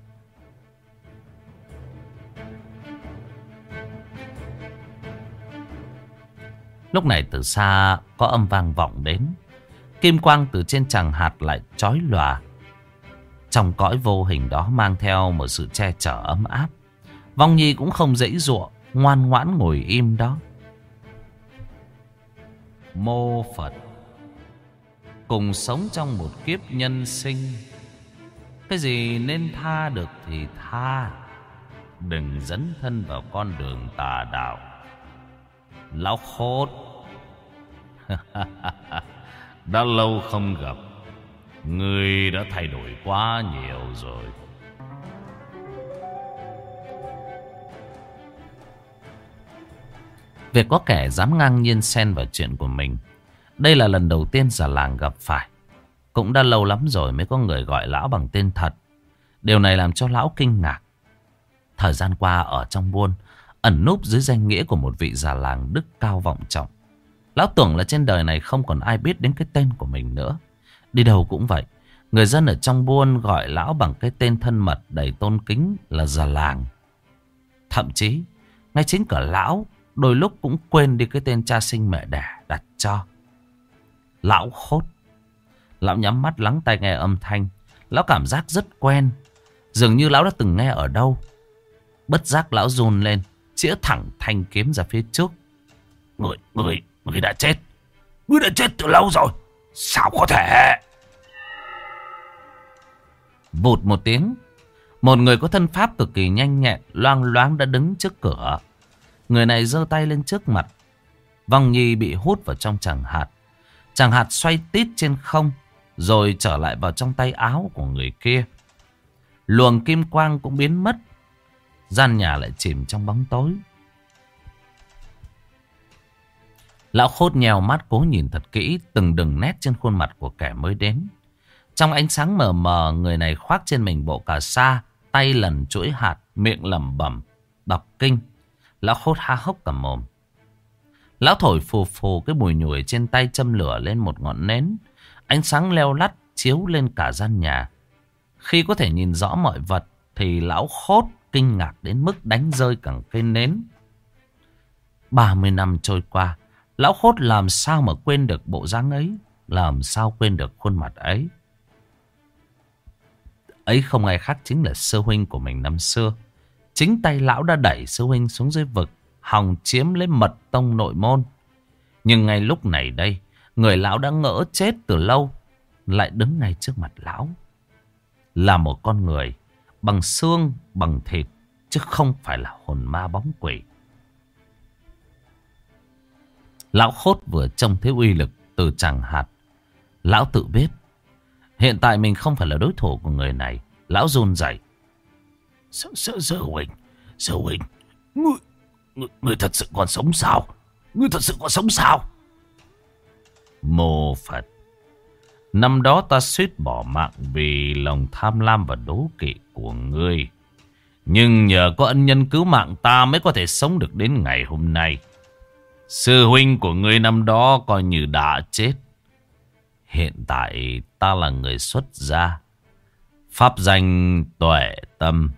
Lúc này từ xa có âm vang vọng đến. Kim quang từ trên tràng hạt lại chói lòa. Trong cõi vô hình đó mang theo một sự che chở ấm áp. Vong Nhi cũng không giãy giụa, ngoan ngoãn ngồi im đó. Mô Phật, cùng sống trong một kiếp nhân sinh. Cái gì nên tha được thì tha, đừng dấn thân vào con đường tà đạo. Lão khốt. Đã lâu không gặp, ngươi đã thay đổi quá nhiều rồi. Việc có kẻ dám ngang nhiên xen vào chuyện của mình, đây là lần đầu tiên già làng gặp phải. Cũng đã lâu lắm rồi mới có người gọi lão bằng tên thật. Điều này làm cho lão kinh ngạc. Thời gian qua ở trong buôn, ẩn núp dưới danh nghĩa của một vị già làng đức cao vọng trọng. Lão tưởng là trên đời này không còn ai biết đến cái tên của mình nữa. Đi đâu cũng vậy, người dân ở trong buôn gọi lão bằng cái tên thân mật đầy tôn kính là già làng. Thậm chí, ngay chính cả lão đôi lúc cũng quên đi cái tên cha sinh mẹ đẻ đặt cho. Lão Khốt. Lão nhắm mắt lắng tai nghe âm thanh. Lão cảm giác rất quen, dường như lão đã từng nghe ở đâu. Bất giác lão run lên, chĩa thẳng thanh kiếm ra phía trước. Người đã chết. Người đã chết từ lâu rồi. Sao có thể? Vụt một tiếng, một người có thân pháp cực kỳ nhanh nhẹn, loang loáng đã đứng trước cửa. Người này giơ tay lên trước mặt. Vong nhi bị hút vào trong tràng hạt. Tràng hạt xoay tít trên không, rồi trở lại vào trong tay áo của người kia. Luồng kim quang cũng biến mất. Gian nhà lại chìm trong bóng tối. Lão Khốt nhèo mắt cố nhìn thật kỹ từng đường nét trên khuôn mặt của kẻ mới đến. Trong ánh sáng mờ mờ, người này khoác trên mình bộ cà sa, tay lần chuỗi hạt, miệng lẩm bẩm đọc kinh. Lão Khốt há hốc cả mồm. Lão thổi phù phù cái bùi nhùi trên tay, châm lửa lên một ngọn nến. Ánh sáng leo lắt chiếu lên cả gian nhà. Khi có thể nhìn rõ mọi vật thì lão Khốt kinh ngạc đến mức đánh rơi cả cây nến. 30 năm trôi qua, lão Khốt làm sao mà quên được bộ dáng ấy, làm sao quên được khuôn mặt ấy. Ấy không ai khác chính là sư huynh của mình năm xưa. Chính tay lão đã đẩy sư huynh xuống dưới vực, hòng chiếm lấy mật tông nội môn. Nhưng ngay lúc này đây, người lão đã ngỡ chết từ lâu lại đứng ngay trước mặt lão. Là một con người bằng xương bằng thịt, chứ không phải là hồn ma bóng quỷ. Lão Khốt vừa trông thấy uy lực từ tràng hạt, lão tự biết hiện tại mình không phải là đối thủ của người này. Lão run rẩy. Sư huynh, ngươi thật sự còn sống sao? Ngươi thật sự còn sống sao? Mô Phật, năm đó ta suýt bỏ mạng vì lòng tham lam và đố kỵ của ngươi. Nhưng nhờ có ân nhân cứu mạng ta mới có thể sống được đến ngày hôm nay. Sư huynh của ngươi năm đó coi như đã chết. Hiện tại ta là người xuất gia, pháp danh Tuệ Tâm.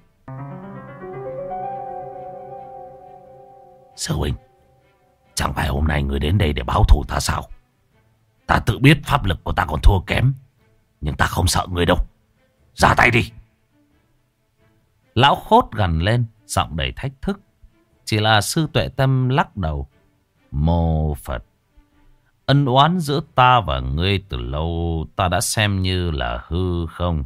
Sư huynh, chẳng phải hôm nay ngươi đến đây để báo thù ta sao? Ta tự biết pháp lực của ta còn thua kém, nhưng ta không sợ ngươi đâu. Ra tay đi. Lão Khốt gằn lên, giọng đầy thách thức. Chỉ là sư Tuệ Tâm lắc đầu. Mô Phật, ân oán giữa ta và ngươi từ lâu ta đã xem như là hư không.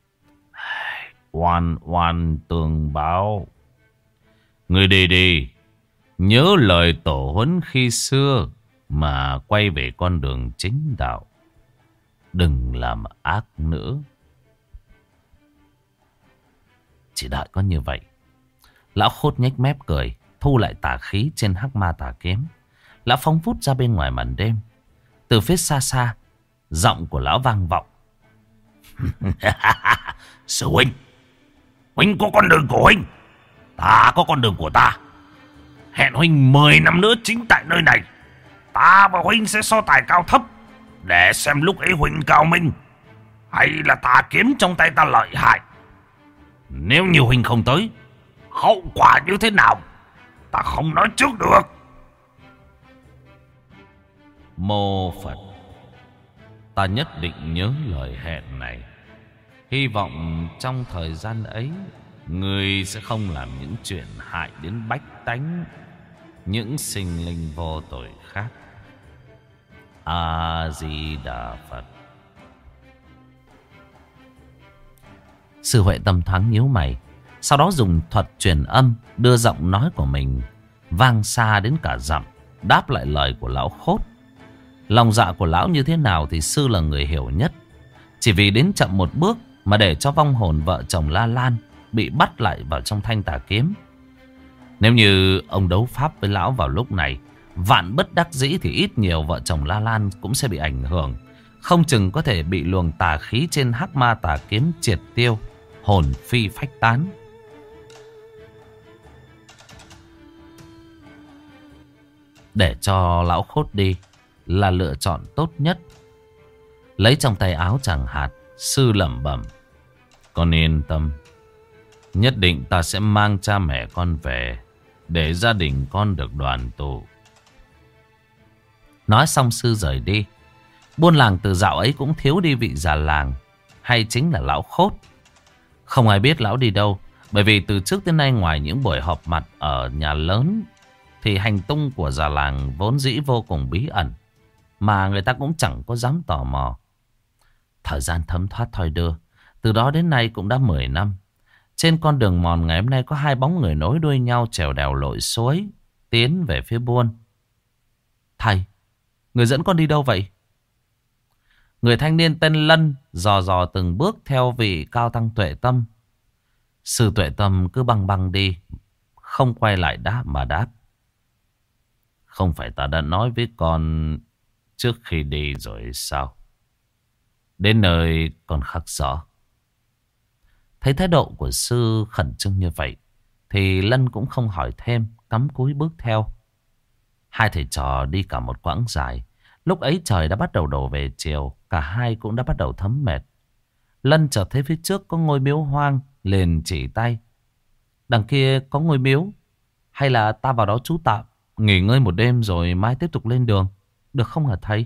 Oan oan tương báo. Ngươi đi đi, nhớ lời tổ huấn khi xưa mà quay về con đường chính đạo. Đừng làm ác nữa. Chỉ đợi có như vậy, lão Khốt nhếch mép cười, thu lại tà khí trên hắc ma tà kiếm. Lão phóng vút ra bên ngoài màn đêm. Từ phía xa xa, giọng của lão vang vọng. Sư huynh, huynh có con đường của huynh, ta có con đường của ta. Hẹn huynh 10 năm nữa chính tại nơi này, ta và huynh sẽ so tài cao thấp, để xem lúc ấy huynh cao minh hay là tà kiếm trong tay ta lợi hại. Nếu như huynh không tới, hậu quả như thế nào ta không nói trước được. Mô Phật, ta nhất định nhớ lời hẹn này. Hy vọng trong thời gian ấy, ngươi sẽ không làm những chuyện hại đến bách tánh, những sinh linh vô tội khác. A-di-đà Phật. Sư Huệ Tâm thoáng nhíu mày, sau đó dùng thuật truyền âm đưa giọng nói của mình vang xa đến cả dặm, đáp lại lời của lão Khốt. Lòng dạ của lão như thế nào thì sư là người hiểu nhất. Chỉ vì đến chậm một bước mà để cho vong hồn vợ chồng La Lan bị bắt lại vào trong thanh tà kiếm. Nếu như ông đấu pháp với lão vào lúc này, vạn bất đắc dĩ thì ít nhiều vợ chồng La Lan cũng sẽ bị ảnh hưởng. Không chừng có thể bị luồng tà khí trên hắc ma tà kiếm triệt tiêu, hồn phi phách tán. Để cho lão khốt đi là lựa chọn tốt nhất. Lấy trong tay áo chàng hạt, sư lẩm bẩm. Con yên tâm, nhất định ta sẽ mang cha mẹ con về, để gia đình con được đoàn tụ. Nói xong sư rời đi. Buôn làng từ dạo ấy cũng thiếu đi vị già làng, hay chính là lão khốt. Không ai biết lão đi đâu, bởi vì từ trước đến nay ngoài những buổi họp mặt ở nhà lớn thì hành tung của già làng vốn dĩ vô cùng bí ẩn, mà người ta cũng chẳng có dám tò mò. Thời gian thấm thoát thoi đưa, từ đó đến nay cũng đã 10 năm. Trên con đường mòn ngày hôm nay có hai bóng người nối đuôi nhau trèo đèo lội suối, tiến về phía buôn. Thầy, người dẫn con đi đâu vậy? Người thanh niên tên Lân dò dò từng bước theo vị cao tăng Tuệ Tâm. Sư Tuệ Tâm cứ băng băng đi, không quay lại đáp. Không phải ta đã nói với con trước khi đi rồi sao? Đến nơi còn khắc rõ. Thấy thái độ của sư khẩn trương như vậy thì Lân cũng không hỏi thêm, cắm cúi bước theo. Hai thầy trò đi cả một quãng dài. Lúc ấy trời đã bắt đầu đổ về chiều, cả hai cũng đã bắt đầu thấm mệt. Lân chợt thấy phía trước có ngôi miếu hoang, liền chỉ tay. Đằng kia có ngôi miếu, hay là ta vào đó trú tạm, nghỉ ngơi một đêm rồi mai tiếp tục lên đường, được không hả thầy?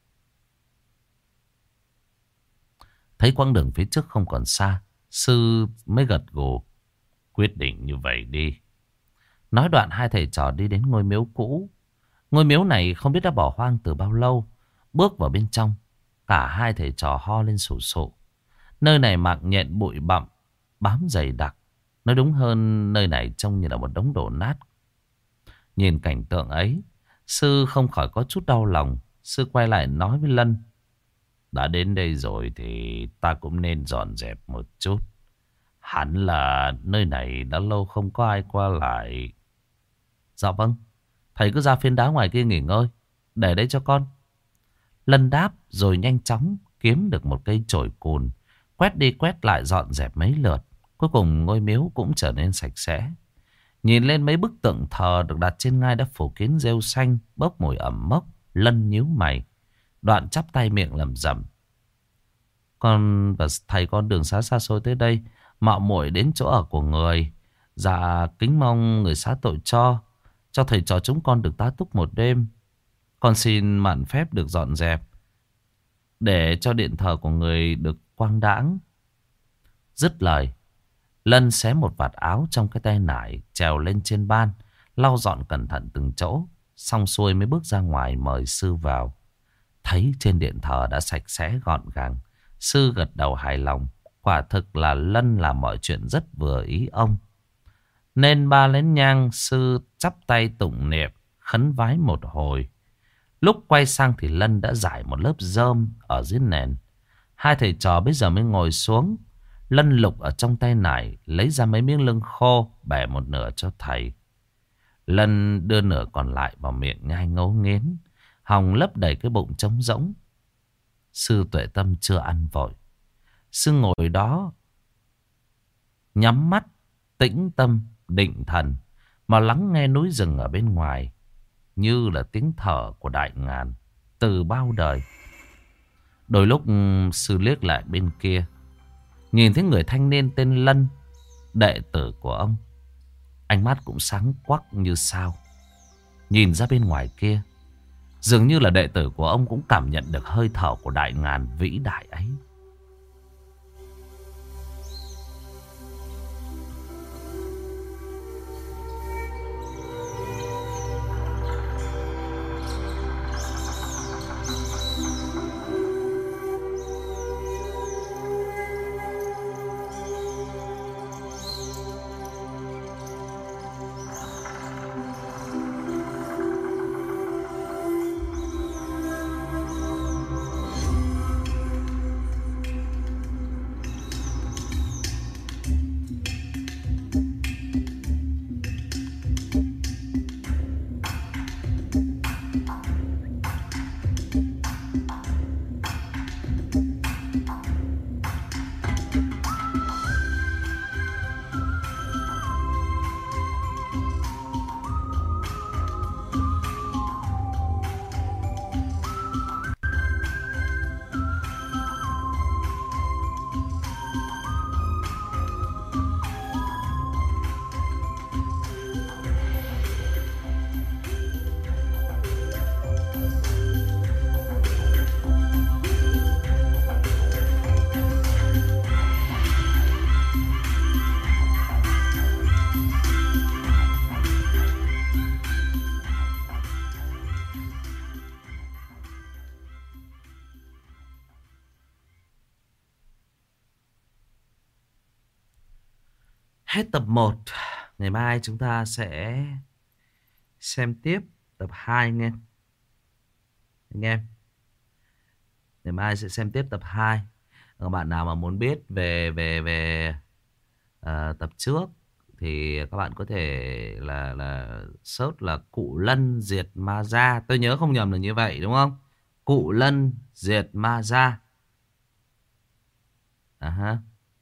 Thấy quãng đường phía trước không còn xa, sư mới gật gù. Quyết định như vậy đi. Nói đoạn hai thầy trò đi đến ngôi miếu cũ. Ngôi miếu này không biết đã bỏ hoang từ bao lâu. Bước vào bên trong, cả hai thầy trò ho lên sù sụ. Nơi này mạc nhện bụi bặm bám dày đặc. Nói đúng hơn, nơi này trông như là một đống đổ nát. Nhìn cảnh tượng ấy, sư không khỏi có chút đau lòng. Sư quay lại nói với Lân. Đã đến đây rồi thì ta cũng nên dọn dẹp một chút. Hẳn là nơi này đã lâu không có ai qua lại. Dạ vâng, thầy cứ ra phiến đá ngoài kia nghỉ ngơi, để đấy cho con. Lân đáp rồi nhanh chóng kiếm được một cây chổi cùn, quét đi quét lại dọn dẹp mấy lượt. Cuối cùng ngôi miếu cũng trở nên sạch sẽ. Nhìn lên mấy bức tượng thờ được đặt trên ngai đã phủ kín rêu xanh, bốc mùi ẩm mốc. Lân nhíu mày, đoạn chắp tay miệng lẩm rẩm. Con và thầy con đường xá xa xôi tới đây, mạo muội đến chỗ ở của người. Dạ kính mong người xá tội cho thầy trò chúng con được tá túc một đêm. Con xin mạn phép được dọn dẹp, để cho điện thờ của người được quang đãng. Dứt lời, Lân xé một vạt áo trong cái tay nải, trèo lên trên ban, lau dọn cẩn thận từng chỗ. Xong xuôi mới bước ra ngoài mời sư vào. Thấy trên điện thờ đã sạch sẽ gọn gàng, sư gật đầu hài lòng. Quả thực là Lân làm mọi chuyện rất vừa ý ông. Nên ba nén nhang, sư chắp tay tụng niệm, khấn vái một hồi. Lúc quay sang thì Lân đã rải một lớp rơm ở dưới nền. Hai thầy trò bây giờ mới ngồi xuống. Lân lục ở trong tay nải, lấy ra mấy miếng lưng khô, bẻ một nửa cho thầy. Lân đưa nửa còn lại vào miệng nhai ngấu nghiến, hòng lấp đầy cái bụng trống rỗng. Sư Tuệ Tâm chưa ăn vội. Sư ngồi đó, nhắm mắt, tĩnh tâm, định thần, mà lắng nghe núi rừng ở bên ngoài, như là tiếng thở của đại ngàn từ bao đời. Đôi lúc sư liếc lại bên kia, nhìn thấy người thanh niên tên Lân, đệ tử của ông. Ánh mắt cũng sáng quắc như sao. Nhìn ra bên ngoài kia, dường như là đệ tử của ông cũng cảm nhận được hơi thở của đại ngàn vĩ đại ấy. Hết tập 1. Ngày mai chúng ta sẽ xem tiếp tập 2 nghe anh em. Ngày mai sẽ xem tiếp tập 2. Các bạn nào mà muốn biết về về về tập trước thì các bạn có thể là search là Cụ Lân diệt ma da. Tôi nhớ không nhầm là như vậy đúng không? Cụ Lân diệt ma da. À ha.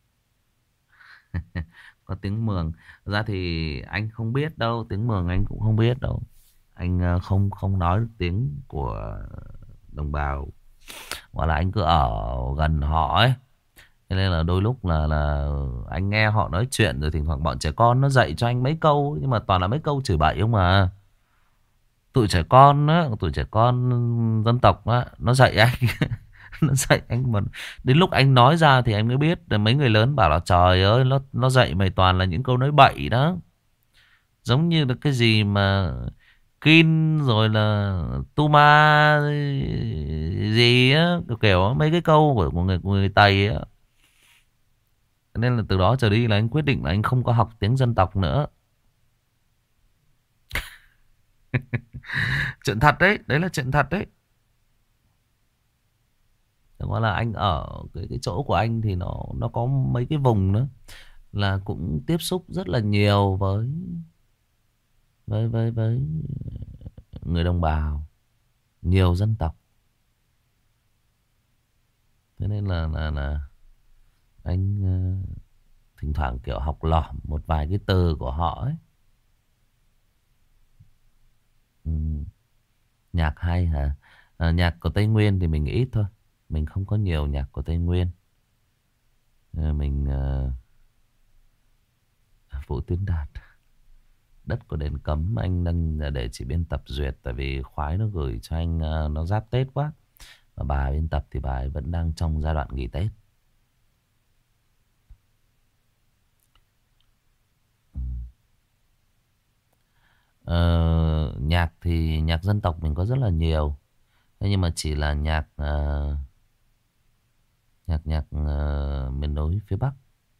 Có tiếng Mường. Thực ra thì anh không biết đâu, tiếng Mường anh cũng không biết đâu. Anh không không nói được tiếng của đồng bào, hoặc là anh cứ ở gần họ ấy. Cho nên là đôi lúc là anh nghe họ nói chuyện, rồi thỉnh thoảng bọn trẻ con nó dạy cho anh mấy câu, nhưng mà toàn là mấy câu chửi bậy không mà. Tụi trẻ con á, tụi trẻ con dân tộc á, nó dạy anh. Nó dạy anh mà đến lúc anh nói ra thì anh mới biết. Rồi mấy người lớn bảo là trời ơi, nó dạy mày toàn là những câu nói bậy đó. Giống như là cái gì mà Kin rồi là Tuma gì á, kiểu mấy cái câu của người Tây á. Nên là từ đó trở đi là anh quyết định là anh không có học tiếng dân tộc nữa. Chuyện thật đấy, đấy là chuyện thật đấy. Chẳng qua là anh ở cái chỗ của anh thì nó có mấy cái vùng nữa là cũng tiếp xúc rất là nhiều với người đồng bào, nhiều dân tộc. Thế nên là anh thỉnh thoảng kiểu học lỏm một vài cái từ của họ ấy. Ừ. Nhạc hay hả? Nhạc của Tây Nguyên thì mình ít thôi. Mình không có nhiều nhạc của Tây Nguyên. Mình Vũ Tuyến Đạt, Đất của Đền Cấm anh đang để chỉ biên tập duyệt. Tại vì khoái nó gửi cho anh, nó giáp Tết quá. Và bà biên tập thì bà ấy vẫn đang trong giai đoạn nghỉ Tết. Nhạc thì nhạc dân tộc mình có rất là nhiều. Thế nhưng mà chỉ là nhạc nhạc nhạc miền núi phía Bắc,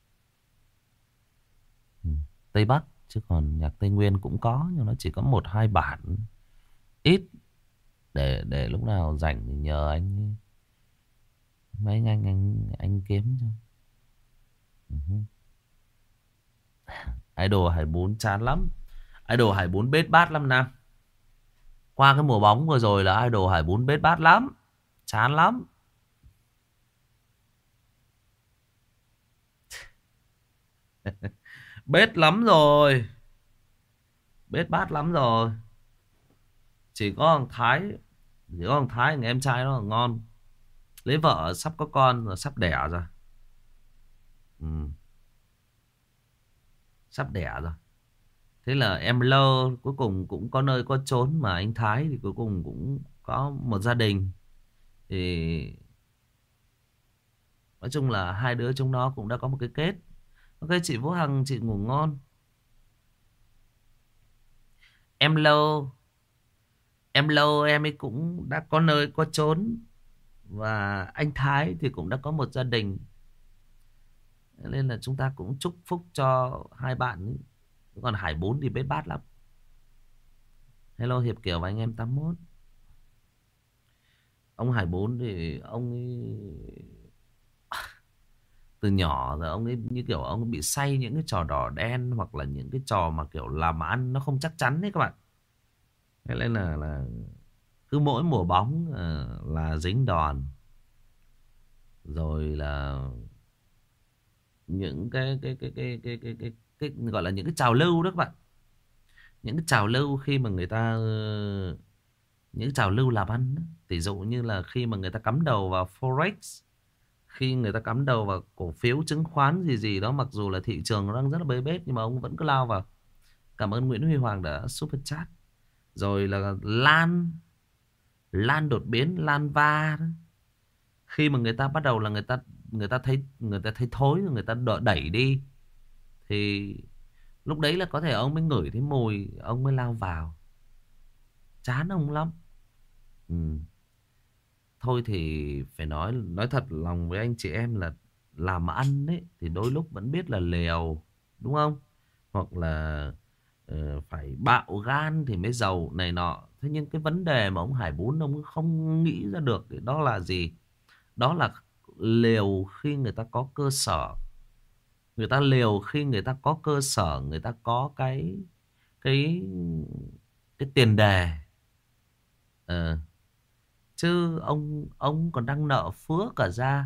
ừ, Tây Bắc. Chứ còn nhạc Tây Nguyên cũng có, nhưng nó chỉ có một hai bản, ít. Để lúc nào rảnh thì nhờ anh, mấy anh kiếm cho. Ừ. Idol 24 chán lắm. Idol 24 bết bát lắm Nam. Qua cái mùa bóng vừa rồi là Idol 24 bết bát lắm. Chán lắm. Bết lắm rồi. Bết bát lắm rồi. Chỉ có thằng Thái. Chỉ có thằng Thái, thằng em trai nó là ngon. Lấy vợ sắp có con rồi, sắp đẻ rồi. Ừ, sắp đẻ rồi. Thế là em Lơ cuối cùng cũng có nơi có chốn. Mà anh Thái thì cuối cùng cũng có một gia đình. Thì nói chung là hai đứa chúng nó cũng đã có một cái kết. Ok chị Vũ Hằng, chị ngủ ngon. Em Lâu, em Lâu em ấy cũng đã có nơi có chốn. Và anh Thái thì cũng đã có một gia đình. Nên là chúng ta cũng chúc phúc cho hai bạn ấy. Còn Hải Bốn thì bết bát lắm. Hello Hiệp Kiều và anh em 81. Ông Hải Bốn thì ông ấy từ nhỏ rồi ông ấy như kiểu ông ấy bị say những cái trò đỏ đen, hoặc là những cái trò mà kiểu làm ăn nó không chắc chắn đấy các bạn. Thế nên là cứ mỗi mùa bóng là dính đòn. Rồi là những cái gọi là những cái trào lưu đó các bạn. Những cái trào lưu khi mà người ta những cái trào lưu làm ăn đó. Tỷ dụ như là khi mà người ta cắm đầu vào Forex, khi người ta cắm đầu vào cổ phiếu chứng khoán gì gì đó, mặc dù là thị trường nó đang rất là bế bết nhưng mà ông vẫn cứ lao vào. Cảm ơn Nguyễn Huy Hoàng đã super chat. Rồi là Lan, Lan đột biến, Lan va đó. Khi mà người ta bắt đầu là người ta thấy thối rồi người ta đẩy đi, thì lúc đấy là có thể ông mới ngửi thấy mùi, ông mới lao vào. Chán ông lắm. Ừ. Thôi thì phải nói thật lòng với anh chị em là làm ăn ấy thì đôi lúc vẫn biết là liều. đúng không? Hoặc là phải bạo gan thì mới giàu này nọ. Thế nhưng cái vấn đề mà ông Hải Bún ông không nghĩ ra được thì đó là gì? Đó là liều khi người ta có cơ sở. Người ta liều khi người ta có cơ sở, người ta có cái cái tiền đề. Ờ, chứ ông còn đang nợ phứa cả ra.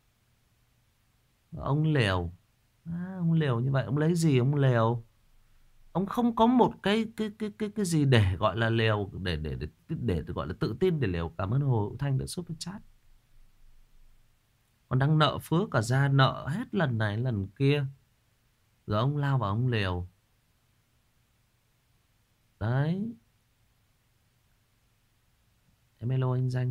Ông liều. Ông liều như vậy ông lấy gì ông liều? Ông không có một cái gì để gọi là liều, để gọi là tự tin để liều. Cảm ơn Hồ Hữu Thanh đã super chat. Còn đang nợ phứa cả ra, nợ hết lần này lần kia, rồi ông lao vào ông liều. Đấy. Em hello anh Danh.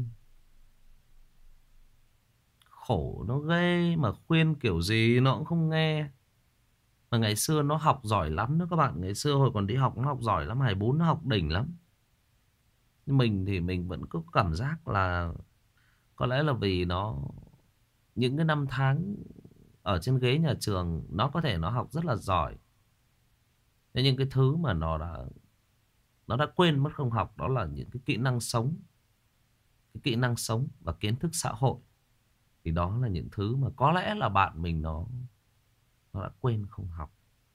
Khổ nó ghê mà khuyên kiểu gì nó cũng không nghe. Mà ngày xưa nó học giỏi lắm đó các bạn. Ngày xưa hồi còn đi học nó học giỏi lắm. Hải Bún nó học đỉnh lắm. Nhưng mình thì mình vẫn có cảm giác là có lẽ là vì nó, những cái năm tháng ở trên ghế nhà trường, nó có thể nó học rất là giỏi. Thế nhưng cái thứ mà nó đã quên mất không học, đó là những cái kỹ năng sống. Cái kỹ năng sống và kiến thức xã hội. Thì đó là những thứ mà có lẽ là bạn mình nó đã quên không học.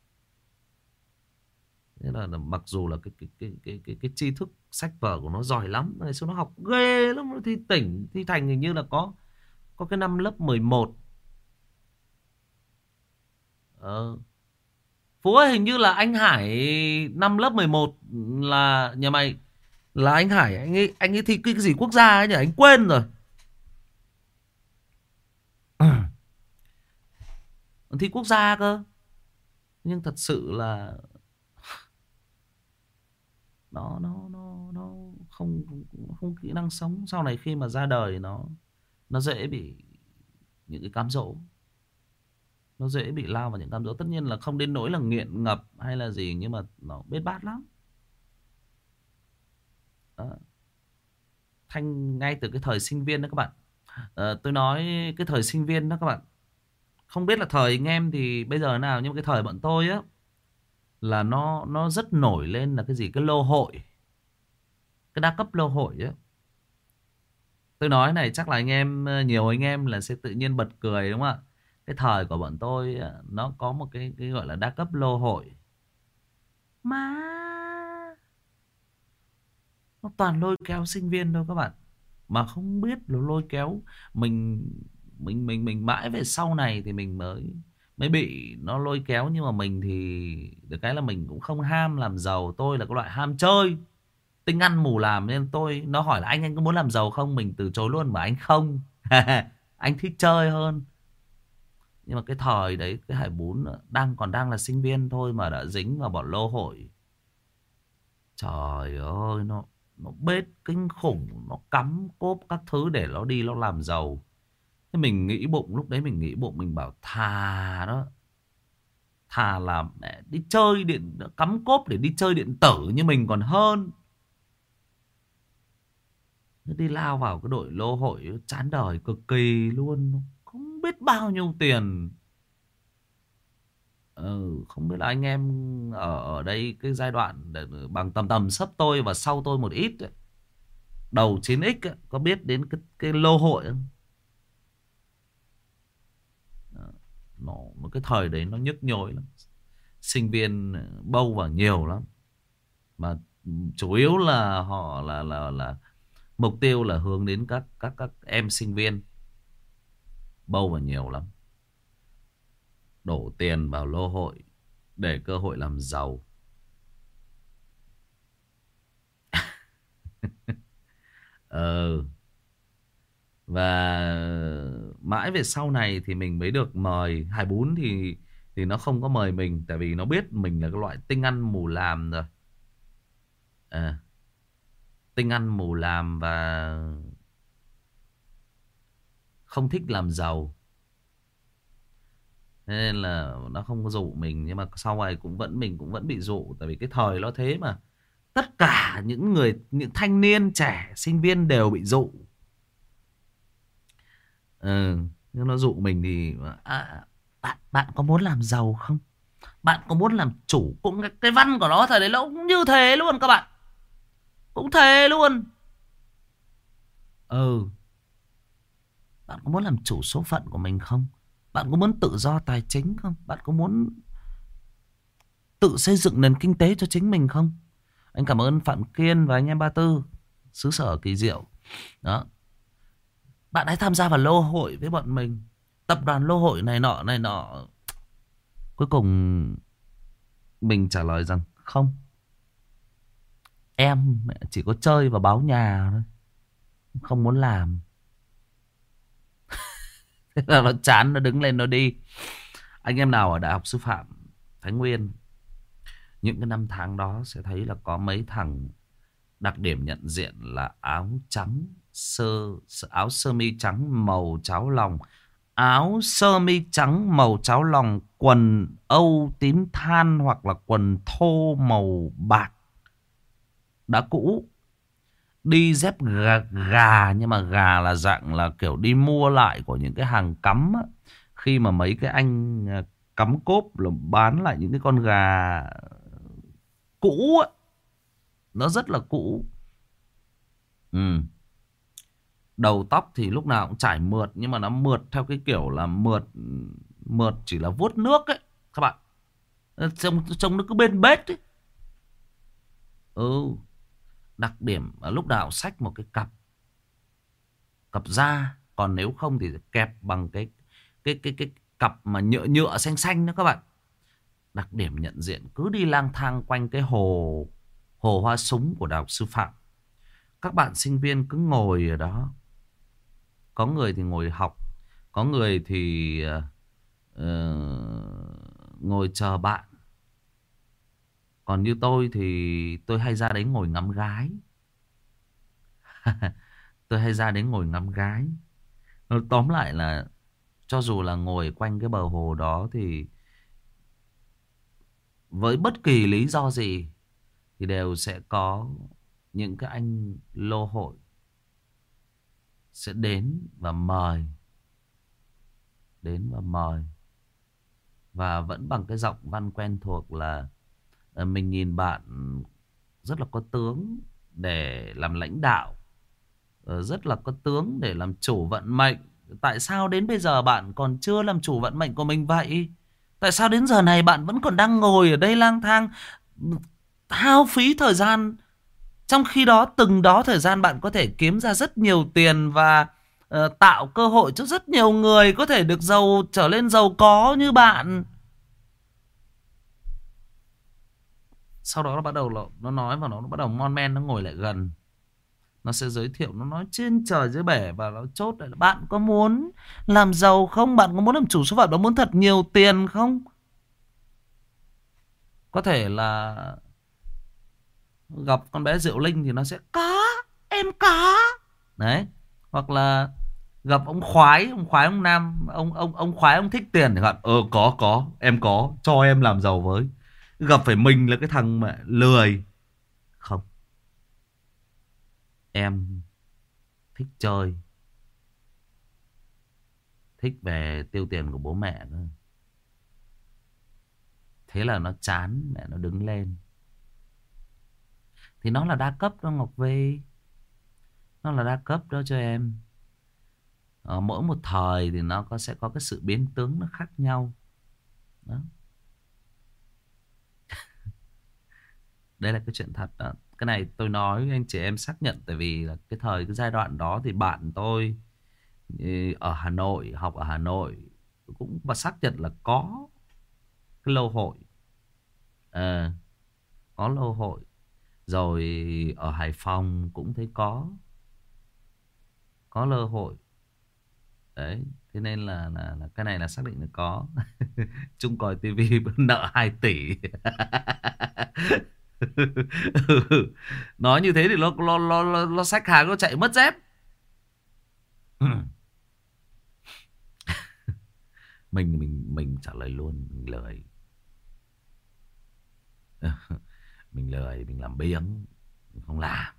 Thế là mặc dù là cái tri thức sách vở của nó giỏi lắm, ngày xưa nó học ghê lắm, nó thi tỉnh thi thành hình như là có cái năm lớp 11. ờ, Phú ơi, hình như là anh Hải năm lớp 11 là nhà mày, là anh Hải anh ấy thi cái gì quốc gia ấy nhỉ, anh quên rồi. Thi quốc gia cơ. Nhưng thật sự là nó không không kỹ năng sống. Sau này khi mà ra đời nó dễ bị những cái cám dỗ. Nó dễ bị lao vào những cám dỗ. Tất nhiên là không đến nỗi là nghiện ngập hay là gì, nhưng mà nó bết bát lắm. Đó. Thanh ngay từ cái thời sinh viên đó các bạn. Tôi nói cái thời sinh viên đó các bạn, không biết là thời anh em thì bây giờ nào, nhưng mà cái thời bọn tôi á là nó rất nổi lên là cái gì, cái lô hội, cái đa cấp lô hội á. Tôi nói này chắc là anh em, nhiều anh em là sẽ tự nhiên bật cười đúng không ạ? Cái thời của bọn tôi nó có một cái gọi là đa cấp lô hội. Mà nó toàn lôi kéo sinh viên thôi các bạn. Mà không biết là lôi kéo mình. Mình mãi về sau này thì mình mới mới bị nó lôi kéo. Nhưng mà mình thì được cái là mình cũng không ham làm giàu. Tôi là cái loại ham chơi, tinh ăn mù làm. Nên tôi, nó hỏi là anh có muốn làm giàu không, mình từ chối luôn, mà anh không. Anh thích chơi hơn. Nhưng mà cái thời đấy cái Hải Bún còn đang là sinh viên thôi mà đã dính vào bọn lô hội. Trời ơi, nó bết kinh khủng, nó cắm cốp các thứ để nó đi nó làm giàu. Thế mình nghĩ bụng, lúc đấy mình nghĩ bụng, mình bảo thà đó, thà là mẹ đi chơi điện, cắm cốp để đi chơi điện tử như mình còn hơn. Đi lao vào cái đội lô hội chán đời cực kỳ luôn, không biết bao nhiêu tiền. Không biết là anh em ở đây cái giai đoạn bằng tầm tầm sấp tôi và sau tôi một ít ấy, đầu 9X ấy, có biết đến cái lô hội không? Một cái thời đấy nó nhức nhối lắm. Sinh viên bâu vào nhiều lắm. Mà chủ yếu là họ là mục tiêu là hướng đến các em sinh viên. Bâu vào nhiều lắm. Đổ tiền vào lô hội để cơ hội làm giàu. Ờ Và mãi về sau này thì mình mới được mời. Hải Bún thì nó không có mời mình, tại vì nó biết mình là cái loại tinh ăn mù làm rồi. Ờ, Tinh ăn mù làm và không thích làm giàu. Thế nên là nó không có dụ mình. Nhưng mà sau này mình cũng vẫn bị dụ. Tại vì cái thời nó thế mà. Tất cả những thanh niên trẻ sinh viên đều bị dụ. Ừ, nhưng nó dụ mình thì bạn có muốn làm giàu không? Bạn có muốn làm chủ cũng cái văn của nó thời đấy nó cũng như thế luôn các bạn. Cũng thế luôn. Ừ. Bạn có muốn làm chủ số phận của mình không? Bạn có muốn tự do tài chính không? Bạn có muốn tự xây dựng nền kinh tế cho chính mình không? Anh cảm ơn Phạm Kiên và anh em Ba Tư, xứ sở kỳ diệu. Đó. Bạn hãy tham gia vào lô hội với bọn mình. Tập đoàn lô hội này nọ này nọ. Cuối cùng mình trả lời rằng không. Em chỉ có chơi và báo nhà thôi. Không muốn làm. Thế là nó chán, nó đứng lên nó đi. Anh em nào ở Đại học Sư phạm Thái Nguyên, những cái năm tháng đó sẽ thấy là có mấy thằng đặc điểm nhận diện là áo trắng, áo sơ mi trắng màu cháo lòng, áo sơ mi trắng màu cháo lòng, quần âu tím than hoặc là quần thô màu bạc đã cũ, đi dép gà, nhưng mà gà là dạng là kiểu đi mua lại của những cái hàng cắm á. Khi mà mấy cái anh cắm cốp là bán lại những cái con gà cũ á, nó rất là cũ. Ừ. Đầu tóc thì lúc nào cũng chải mượt, nhưng mà nó mượt theo cái kiểu là mượt mượt chỉ là vuốt nước ấy các bạn. Trông nó cứ bên bết ấy. Ừ. Đặc điểm là lúc nào cũng xách một cái cặp cặp da, còn nếu không thì kẹp bằng cái cặp mà nhựa nhựa xanh xanh đó các bạn. Đặc điểm nhận diện cứ đi lang thang quanh cái hồ hồ hoa súng của Đại học Sư phạm. Các bạn sinh viên cứ ngồi ở đó. Có người thì ngồi học, có người thì ngồi chờ bạn. Còn như tôi thì tôi hay ra đấy ngồi ngắm gái. Tôi hay ra đấy ngồi ngắm gái. Tóm lại là cho dù là ngồi quanh cái bờ hồ đó thì với bất kỳ lý do gì thì đều sẽ có những cái anh lô hội sẽ đến và mời. Đến và mời. Và vẫn bằng cái giọng văn quen thuộc là mình nhìn bạn rất là có tướng để làm lãnh đạo, rất là có tướng để làm chủ vận mệnh. Tại sao đến bây giờ bạn còn chưa làm chủ vận mệnh của mình vậy? Tại sao đến giờ này bạn vẫn còn đang ngồi ở đây lang thang, hao phí thời gian, trong khi đó từng đó thời gian bạn có thể kiếm ra rất nhiều tiền và tạo cơ hội cho rất nhiều người có thể được giàu, trở lên giàu có như bạn. Sau đó nó bắt đầu nó nói, và nó bắt đầu mon men, nó ngồi lại gần. Nó sẽ giới thiệu, nó nói trên trời dưới bể, và nó chốt lại là bạn có muốn làm giàu không? Bạn có muốn làm chủ số phận, bạn muốn thật nhiều tiền không? Có thể là gặp con bé Diệu Linh thì nó sẽ có, em có. Đấy. Hoặc là gặp ông khoái ông Nam, ông khoái ông thích tiền thì bạn có, em có, cho em làm giàu với. Gặp phải mình là cái thằng mà lười. Không, em thích chơi, thích về tiêu tiền của bố mẹ thôi. Thế là nó chán, mẹ nó đứng lên. Thì nó là đa cấp đó Ngọc Vy. Nó là đa cấp đó cho em. Ở mỗi một thời thì nó sẽ có cái sự biến tướng nó khác nhau. Đó. Đây là cái chuyện thật đó. Cái này tôi nói anh chị em xác nhận. Tại vì là cái giai đoạn đó thì bạn tôi ở Hà Nội, học ở Hà Nội, cũng và xác nhận là có cái lô hội. Có lô hội. Rồi ở Hải Phòng cũng thấy có lô hội. Đấy. Thế nên là cái này là xác định là có. Trung Còi TV nợ 2 tỷ. Nói như thế thì nó xách hàng, nó chạy mất dép. Mình trả lời luôn. Mình lười. Mình lười, mình làm biếng, mình không làm.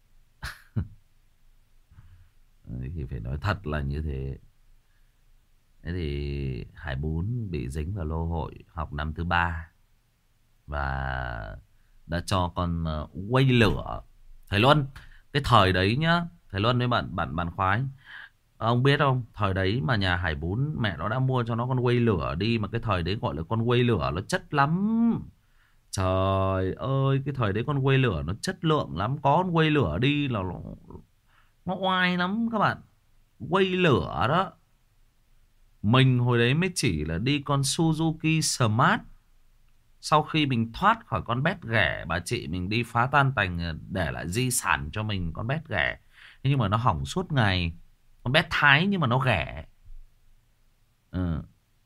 Thì phải nói thật là như thế. Thế thì Hải Bún bị dính vào lô hội học năm thứ ba và đã cho con quay lửa. Thầy Luân, cái thời đấy nhá, thầy Luân với bạn bạn bạn khoái, ông biết không, thời đấy mà nhà Hải Bún mẹ nó đã mua cho nó con quay lửa đi, mà cái thời đấy gọi là con quay lửa nó chất lắm. Trời ơi, cái thời đấy con quay lửa nó chất lượng lắm, có con quay lửa đi là nó oai lắm các bạn. Quay lửa đó, mình hồi đấy mới chỉ là đi con Suzuki Smart. Sau khi mình thoát khỏi con bét ghẻ, bà chị mình đi phá tan tành để lại di sản cho mình con bét ghẻ. Thế nhưng mà nó hỏng suốt ngày. Con bét Thái nhưng mà nó ghẻ. Ừ.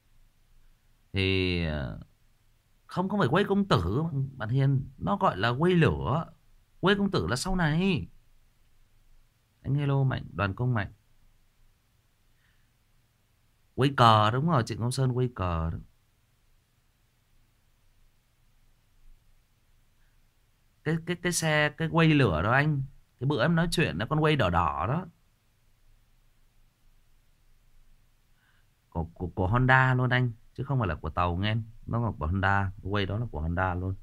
Thì không, không phải quay công tử bạn Hiền, nó gọi là quay lửa. Quay công tử là sau này. Anh hello Mạnh, Đoàn Công Mạnh. Quay cờ, đúng rồi, Trịnh Công Sơn quay cờ đó. Cái xe cái quay lửa đó anh, cái bữa em nói chuyện đó, con quay đỏ đỏ đó, của Honda luôn anh, chứ không phải là của tàu nghe. Nó là của Honda, cái quay đó là của Honda luôn.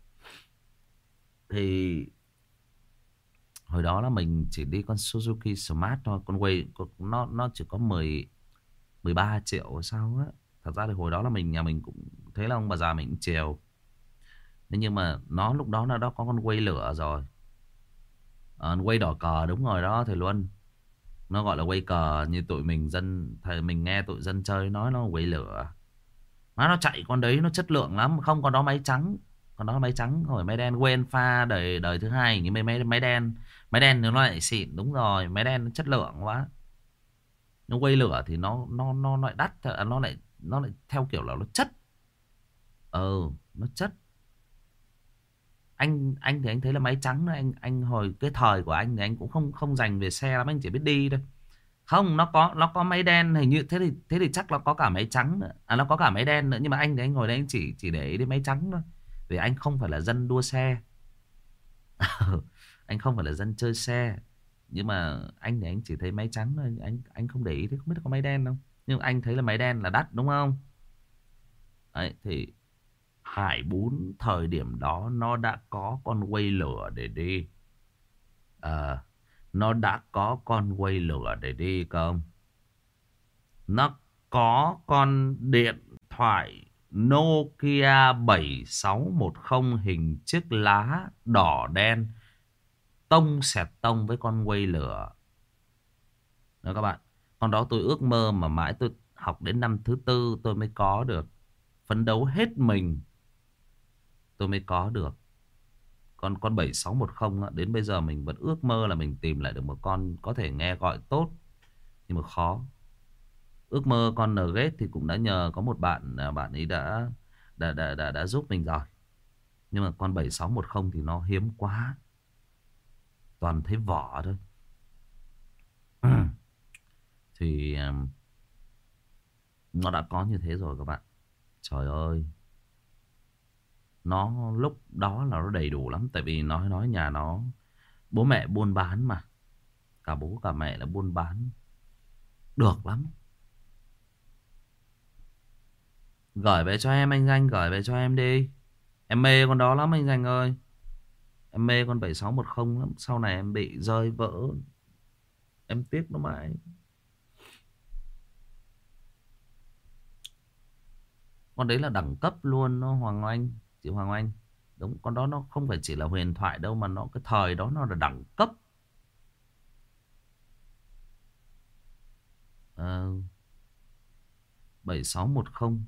Thì hồi đó là mình chỉ đi con Suzuki Smart thôi, con quay nó chỉ có 13 triệu hay sao á. Thật ra thì hồi đó là nhà mình cũng thế, là ông bà già mình cũng chiều. Thế nhưng mà nó lúc đó nó đã có con quay lửa rồi. Quay đỏ cờ, đúng rồi đó thầy Luân. Nó gọi là quay cờ, như tụi mình dân thầy mình nghe tụi dân chơi nói nó quay lửa. Nó chạy con đấy nó chất lượng lắm, không con đó máy trắng. Con đó máy trắng rồi máy đen, quên pha đời đời thứ hai những máy đen. Máy đen thì nó lại xịn, đúng rồi, máy đen nó chất lượng quá. Nó quay lửa thì nó lại đắt, nó lại theo kiểu là nó chất. Nó chất. Anh thì anh thấy là máy trắng đó, anh hồi cái thời của anh thì anh cũng không không dành về xe lắm, anh chỉ biết đi thôi. Không, nó có máy đen hình như, thế thì chắc nó có cả máy trắng nữa. Nó có cả máy đen nữa, nhưng mà anh thì anh ngồi đấy anh chỉ để ý đến máy trắng thôi. Vì anh không phải là dân đua xe. Anh không phải là dân chơi xe. Nhưng mà anh thì anh chỉ thấy máy trắng thôi, anh không để ý, thế không biết có máy đen không. Nhưng mà anh thấy là máy đen là đắt, đúng không? Đấy thì Hải Bún thời điểm đó nó đã có con quay lửa để đi. Ờ, nó đã có con quay lửa để đi không? Nó có con điện thoại Nokia 7610 hình chiếc lá đỏ đen, tông xẹt tông với con quay lửa. Đó các bạn. Con đó tôi ước mơ mà mãi tôi học đến năm thứ tư tôi mới có được. Phấn đấu hết mình tôi mới có được. Con 7610 á, đến bây giờ mình vẫn ước mơ là mình tìm lại được một con có thể nghe gọi tốt, nhưng mà khó. Ước mơ con Nugget thì cũng đã nhờ có một bạn, bạn ấy đã giúp mình rồi. Nhưng mà con 7610 thì nó hiếm quá, toàn thấy vỏ thôi. Thì nó đã có như thế rồi các bạn. Trời ơi, nó lúc đó là nó đầy đủ lắm. Tại vì nói nhà nó bố mẹ buôn bán mà, cả bố cả mẹ là buôn bán được lắm. Gửi về cho em anh Danh, gửi về cho em đi. Em mê con đó lắm anh Danh ơi. Em mê con 7610 lắm. Sau này em bị rơi vỡ, em tiếc nó mãi. Con đấy là đẳng cấp luôn nó, Hoàng Anh, chị Hoàng Anh. Đúng, con đó nó không phải chỉ là huyền thoại đâu, mà nó cái thời đó nó là đẳng cấp. Ờ, 7610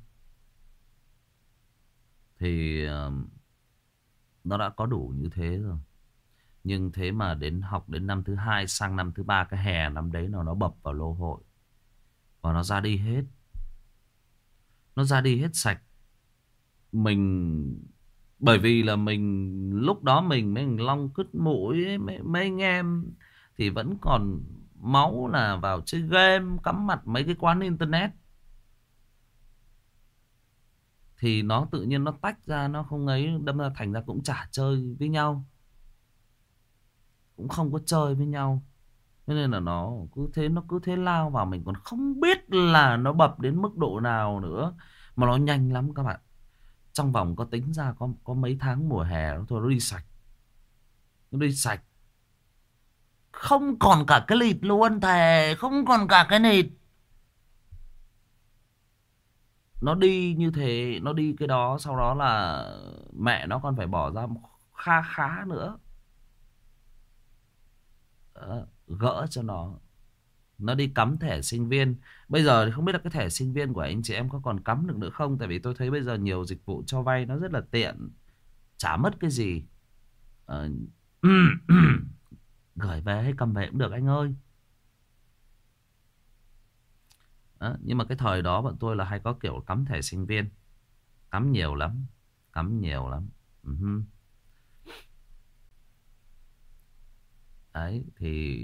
thì nó đã có đủ như thế rồi. Nhưng thế mà đến học đến năm thứ hai sang năm thứ ba, cái hè năm đấy nó bập vào lô hội và nó ra đi hết. Nó ra đi hết sạch. Mình bởi vì là mình lúc đó mình long cứt mũi ấy, mấy anh em thì vẫn còn máu là vào chơi game, cắm mặt mấy cái quán internet. Thì nó tự nhiên nó tách ra, nó không ấy, đâm ra thành ra cũng chả chơi với nhau, cũng không có chơi với nhau. Thế nên là nó cứ thế lao vào, mình còn không biết là nó bập đến mức độ nào nữa. Mà nó nhanh lắm các bạn. Trong vòng có tính ra có mấy tháng mùa hè thôi nó đi sạch. Nó đi sạch. Không còn cả cái lịt luôn, thề, không còn cả cái nịt. Nó đi như thế, nó đi cái đó, sau đó là mẹ nó còn phải bỏ ra kha khá nữa. Gỡ cho nó đi cắm thẻ sinh viên. Bây giờ thì không biết là cái thẻ sinh viên của anh chị em có còn cắm được nữa không, tại vì tôi thấy bây giờ nhiều dịch vụ cho vay nó rất là tiện, chả mất cái gì. Ờ, gửi về hay cầm về cũng được anh ơi. Đó, nhưng mà cái thời đó bọn tôi là hay có kiểu cắm thẻ sinh viên, cắm nhiều lắm, cắm nhiều lắm. Uh-huh. Đấy thì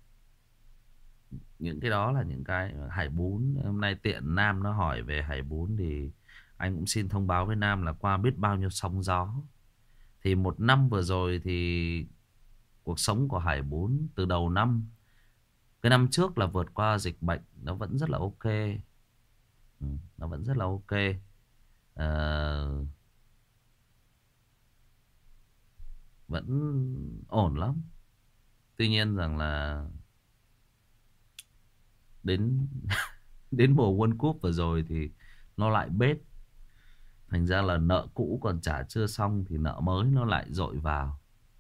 những cái đó là những cái Hải Bún. Hôm nay tiện Nam nó hỏi về Hải Bún thì anh cũng xin thông báo với Nam là qua biết bao nhiêu sóng gió. Thì một năm vừa rồi thì cuộc sống của Hải Bún từ đầu năm, cái năm trước là vượt qua dịch bệnh, nó vẫn rất là ok. Nó vẫn rất là ok. Ờ, vẫn ổn lắm. Tuy nhiên rằng là đến đến mùa World Cup vừa rồi thì nó lại bết. Thành ra là nợ cũ còn trả chưa xong thì nợ mới nó lại dội vào.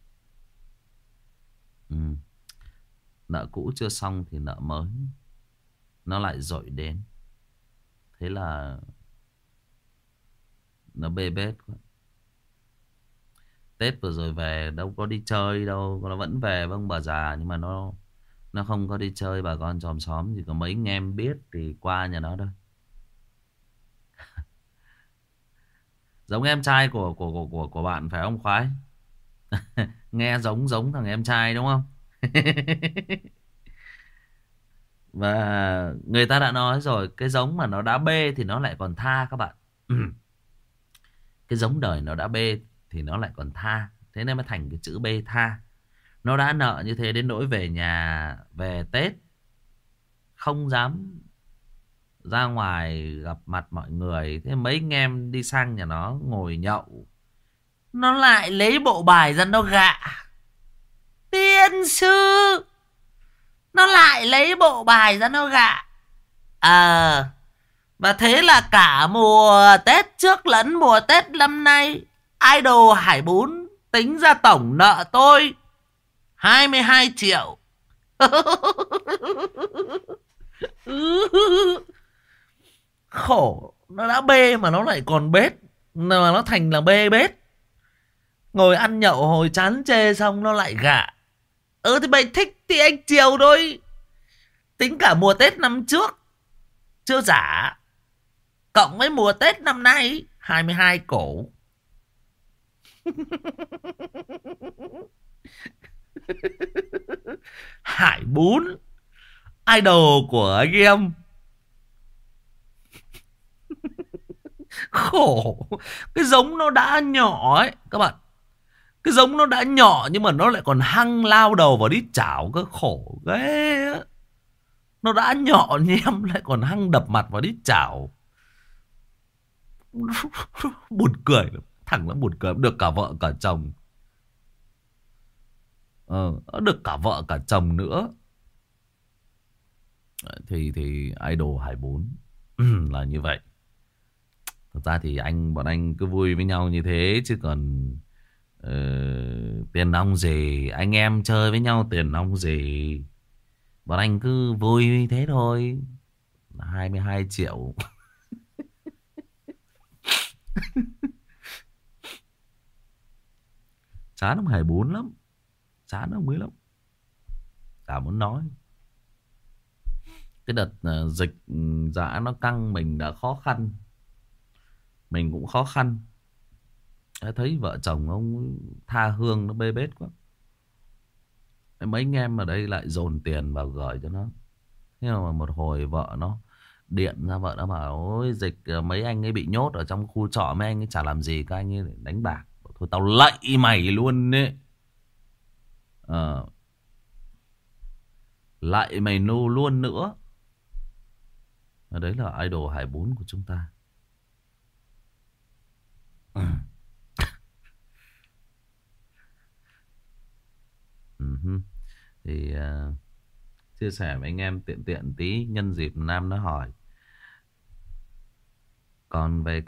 Ừ. Nợ cũ chưa xong thì nợ mới nó lại dội đến. Thế là nó bê bết quá. Tết vừa rồi về đâu có đi chơi đâu, nó vẫn về với ông bà già, nhưng mà nó không có đi chơi bà con chòm xóm, chỉ có mấy anh em biết thì qua nhà nó thôi. Giống em trai của bạn phải không Khoái? Nghe giống giống thằng em trai đúng không? Và người ta đã nói rồi, cái giống mà nó đã bê thì nó lại còn tha các bạn. Cái giống đời nó đã bê thì nó lại còn tha. Thế nên mới thành cái chữ bê tha. Nó đã nợ như thế đến nỗi về nhà, về Tết không dám ra ngoài gặp mặt mọi người. Thế mấy anh em đi sang nhà nó ngồi nhậu, nó lại lấy bộ bài ra nó gạ. Tiên sư, nó lại lấy bộ bài ra nó gạ. Và thế là cả mùa Tết trước lẫn mùa Tết năm nay, idol Hải Bún tính ra tổng nợ tôi 22 triệu. Khổ, nó đã bê mà nó lại còn bết. Mà nó thành là bê bết. Ngồi ăn nhậu hồi chán chê xong nó lại gạ. Thì mày thích thì anh chiều thôi. Tính cả mùa Tết năm trước chưa trả, cộng với mùa Tết năm nay 22 cổ. Hải Bún, idol của anh em. Khổ. Cái giống nó đã nhỏ ấy các bạn. Cái giống nó đã nhỏ nhưng mà nó lại còn hăng lao đầu vào đít chảo. Cái khổ ghê á. Nó đã nhỏ nhem lại còn hăng đập mặt vào đít chảo. Buồn cười lắm. Thằng nó buồn cười. Được cả vợ cả chồng. Được cả vợ cả chồng nữa. Thì idol Hải Bún là như vậy. Thật ra thì bọn anh cứ vui với nhau như thế. Chứ còn tiền nong gì. Anh em chơi với nhau tiền nong gì. Bọn anh cứ vui thế thôi. 22 triệu. Chán ông Hải Bún lắm. Chán ông ấy lắm. Chả muốn nói. Cái đợt dịch dã nó căng, mình đã khó khăn. Mình cũng khó khăn. Thấy vợ chồng ông tha hương nó bê bết quá. Mấy anh em ở đây lại dồn tiền vào gửi cho nó. Thế mà một hồi vợ nó điện ra, vợ nó bảo ôi dịch mấy anh ấy bị nhốt ở trong khu trọ, mấy anh ấy chả làm gì, các anh ấy đánh bạc. Thôi tao lạy mày luôn đấy. Lại mày nô luôn nữa. Đấy là idol Hải Bốn của chúng ta. Thì chia sẻ với anh em tiện tiện tí nhân dịp Nam nó hỏi. Còn về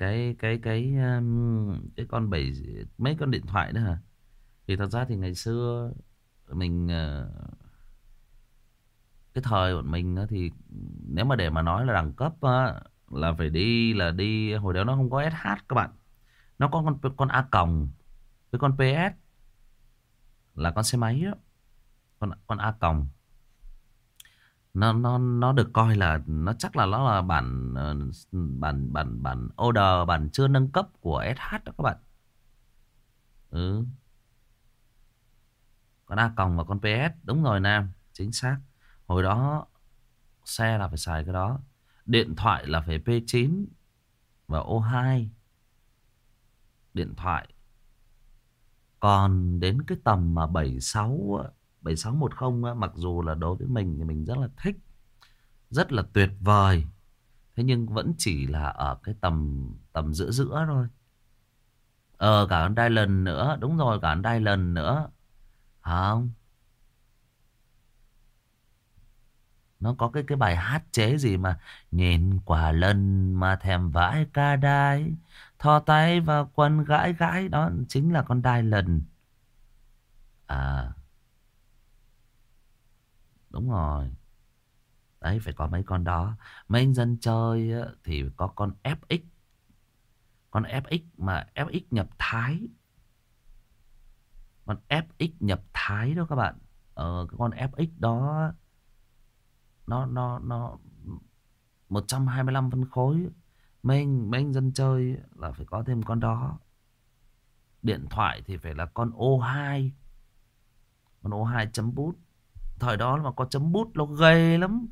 cái con mấy con điện thoại nữa hả? Thì thật ra thì ngày xưa mình cái thời bọn mình á thì nếu mà để mà nói là đẳng cấp á, là phải đi hồi đó nó không có SH các bạn. Nó có con A còng với con PS là con xe máy á, con A còng. Nó được coi là nó chắc là nó là bản bản order, bản chưa nâng cấp của SH đó các bạn. Ừ, con A còng và con PS đúng rồi Nam, chính xác. Hồi đó xe là phải xài cái đó, điện thoại là phải P9 và O2 điện thoại. Còn đến cái tầm mà 76 á, 7610 á, mặc dù là đối với mình thì mình rất là thích, rất là tuyệt vời. Thế nhưng vẫn chỉ là ở cái tầm tầm giữa giữa thôi. Cả con Dylan nữa, đúng rồi, cả con Dylan nữa. Không, nó có cái bài hát chế gì mà nhìn quả lần mà thèm vãi ca đái, thò tay vào quần gãi gãi, đó chính là con Dylan. À, đúng rồi. Đấy, phải có mấy con đó. Mấy anh dân chơi á, thì có con FX. Con FX mà FX nhập Thái. Con FX nhập Thái đó các bạn. Cái con FX đó nó 125 phân khối. Mấy anh dân chơi là phải có thêm con đó. Điện thoại thì phải là con O2. Con O2 chấm bút. Thời đó mà có chấm bút nó ghê lắm.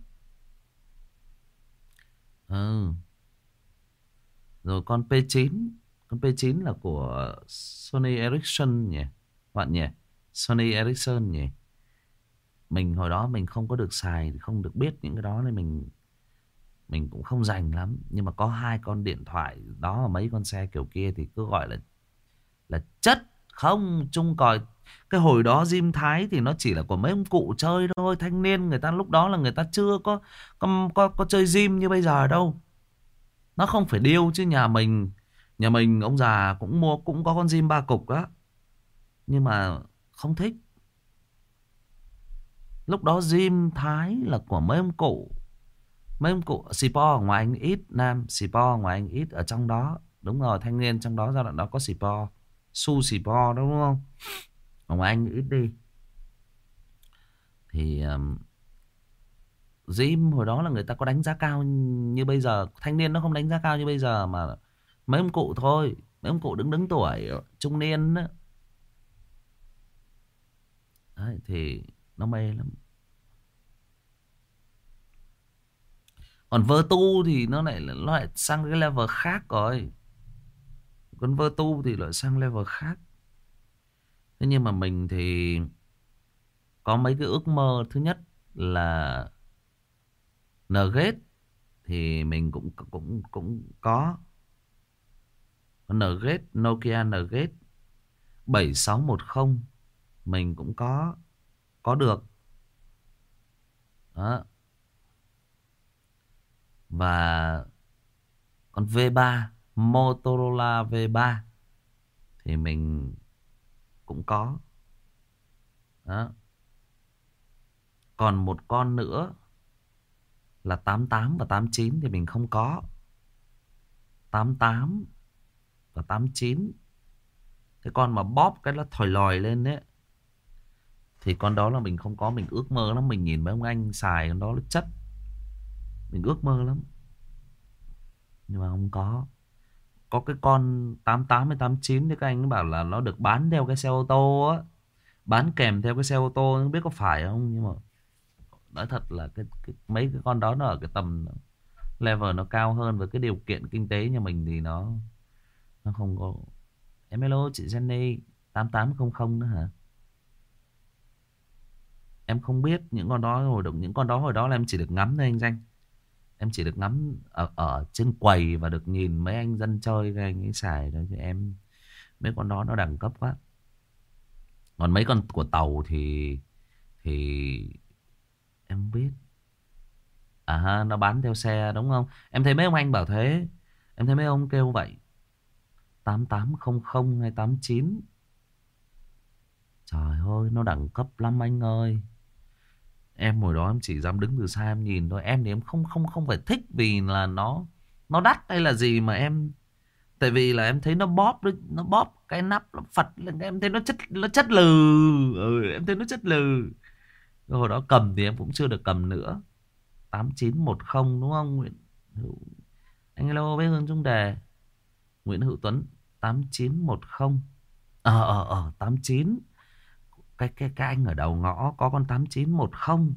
Ừ. Rồi con P9. Con P9 là của Sony Ericsson nhỉ, bạn nhỉ? Sony Ericsson nhỉ. Mình hồi đó mình không có được xài, không được biết những cái đó nên mình cũng không rành lắm. Nhưng mà có hai con điện thoại đó và mấy con xe kiểu kia thì cứ gọi là chất. Không chung còi. Cái hồi đó Diêm Thái thì nó chỉ là của mấy ông cụ chơi thôi. Thanh niên người ta lúc đó là người ta chưa có chơi Diêm như bây giờ đâu. Nó không phải điêu chứ nhà mình ông già cũng mua, cũng có con Diêm ba cục đó. Nhưng mà không thích. Lúc đó Diêm Thái là của mấy ông cụ. Mấy ông cụ Sipor ở ngoài anh ít Nam. Sipor ở ngoài anh ít ở trong đó. Đúng rồi, thanh niên trong đó giai đoạn đó có Sipor. Su Sipor đó đúng không? Ở ngoài anh ít đi. Thì Diêm hồi đó là người ta có đánh giá cao như bây giờ. Thanh niên nó không đánh giá cao như bây giờ. Mà mấy ông cụ thôi. Mấy ông cụ đứng đứng tuổi trung niên đó. Đấy, thì nó mê lắm. Còn Vertu thì nó lại sang cái level khác rồi. Còn Vertu thì lại sang level khác. Thế nhưng mà mình thì có mấy cái ước mơ. Thứ nhất là N-Gate thì mình cũng cũng cũng có. N-Gate, Nokia N-Gate 7610 mình cũng có được. Đó. Và con V3, Motorola V3 thì mình cũng có. Đó. Còn một con nữa là 88 và 89 thì mình không có. 88 và 89, cái con mà bóp cái nó thòi lòi lên đấy, thì con đó là mình không có. Mình ước mơ lắm. Mình nhìn mấy ông anh xài con đó nó chất. Mình ước mơ lắm. Nhưng mà không có. Có cái con 88 hay 89 thì các anh bảo là nó được bán theo cái xe ô tô á. Bán kèm theo cái xe ô tô. Không biết có phải không. Nhưng mà nói thật là mấy cái con đó nó ở cái tầm level nó cao hơn. Với cái điều kiện kinh tế nhà mình thì nó không có. Em hello chị Jenny 8800 nữa hả? Em không biết những con đó hồi đó, những con đó hồi đó là em chỉ được ngắm thôi anh Danh. Em chỉ được ngắm ở trên quầy và được nhìn mấy anh dân chơi các anh ấy xài thôi, chứ em mấy con đó nó đẳng cấp quá. Còn mấy con của tàu thì em không biết. À ha, nó bán theo xe đúng không? Em thấy mấy ông anh bảo thế. Em thấy mấy ông kêu vậy. 8800 hay 89. Trời ơi, nó đẳng cấp lắm anh ơi. Em hồi đó em chỉ dám đứng từ xa em nhìn thôi. Em thì em không không không phải thích vì là nó đắt hay là gì mà em, tại vì là em thấy nó bóp cái nắp nó phật lên, em thấy nó chất lừ. Em thấy nó chất lừ. Hồi đó cầm thì em cũng chưa được cầm nữa. 8910 đúng không Nguyễn Hữu? Anh hello với Hương Trung Đề. Nguyễn Hữu Tuấn. 8910. 89. Cái anh ở đầu ngõ có con 8910.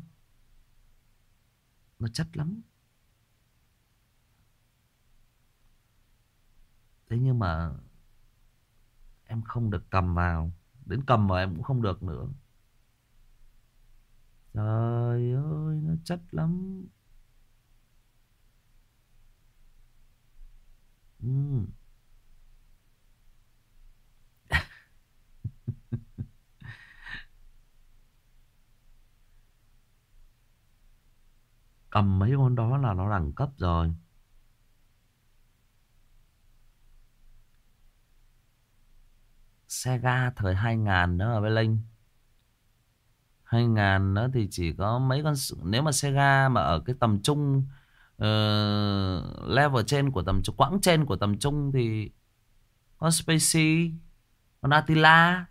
Nó chất lắm. Thế nhưng mà em không được cầm vào. Đến cầm vào em cũng không được nữa. Trời ơi nó chất lắm. Ừ. Cầm mấy con đó là nó đẳng cấp rồi. Sega thời 2000 đó ở Bê Linh. 2000 đó thì chỉ có mấy con. Nếu mà Sega mà ở cái tầm trung, ờ, level trên của tầm trung, quãng trên của tầm trung thì có Spacey, con Attila.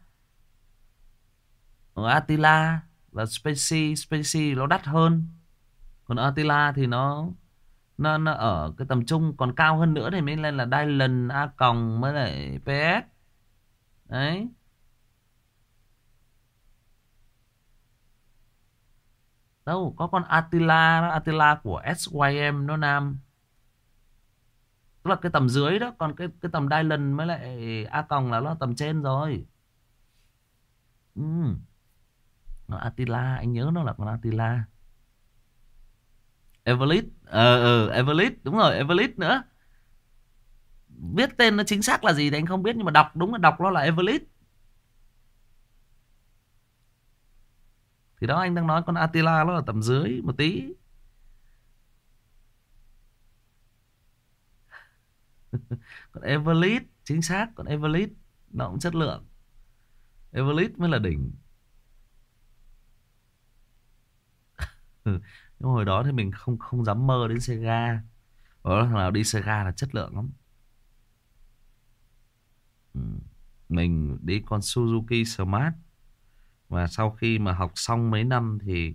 Ở Attila và Spacey nó đắt hơn. Còn Attila thì nó ở cái tầm trung, còn cao hơn nữa thì mới lên là Dylan, A còng mới lại PS. Đấy. Đâu có con Attila đó, Attila của SYM nó nam. Tức là cái tầm dưới đó, còn cái tầm Dylan mới lại A còng là nó tầm trên rồi. Ừ. Nó Attila, anh nhớ nó là con Attila. Evelyn. Evelyn đúng rồi, Evelyn nữa. Viết tên nó chính xác là gì thì anh không biết, nhưng mà đọc đúng là đọc nó là Evelyn. Thì đó anh đang nói con Attila nó là tầm dưới một tí. Còn Evelyn chính xác, còn Evelyn nó cũng chất lượng. Evelyn mới là đỉnh. Ừ. Nhưng hồi đó thì mình không không dám mơ đến Sega. Ở thằng nào đi Sega là chất lượng lắm. Ừ. Mình đi con Suzuki Smart. Và sau khi mà học xong mấy năm thì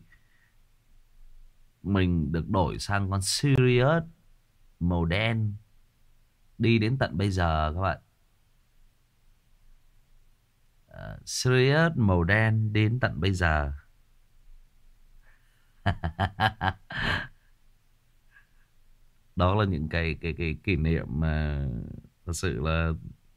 mình được đổi sang con Sirius màu đen. Đi đến tận bây giờ các bạn. Sirius màu đen đến tận bây giờ. Đó là những cái kỷ niệm mà thật sự là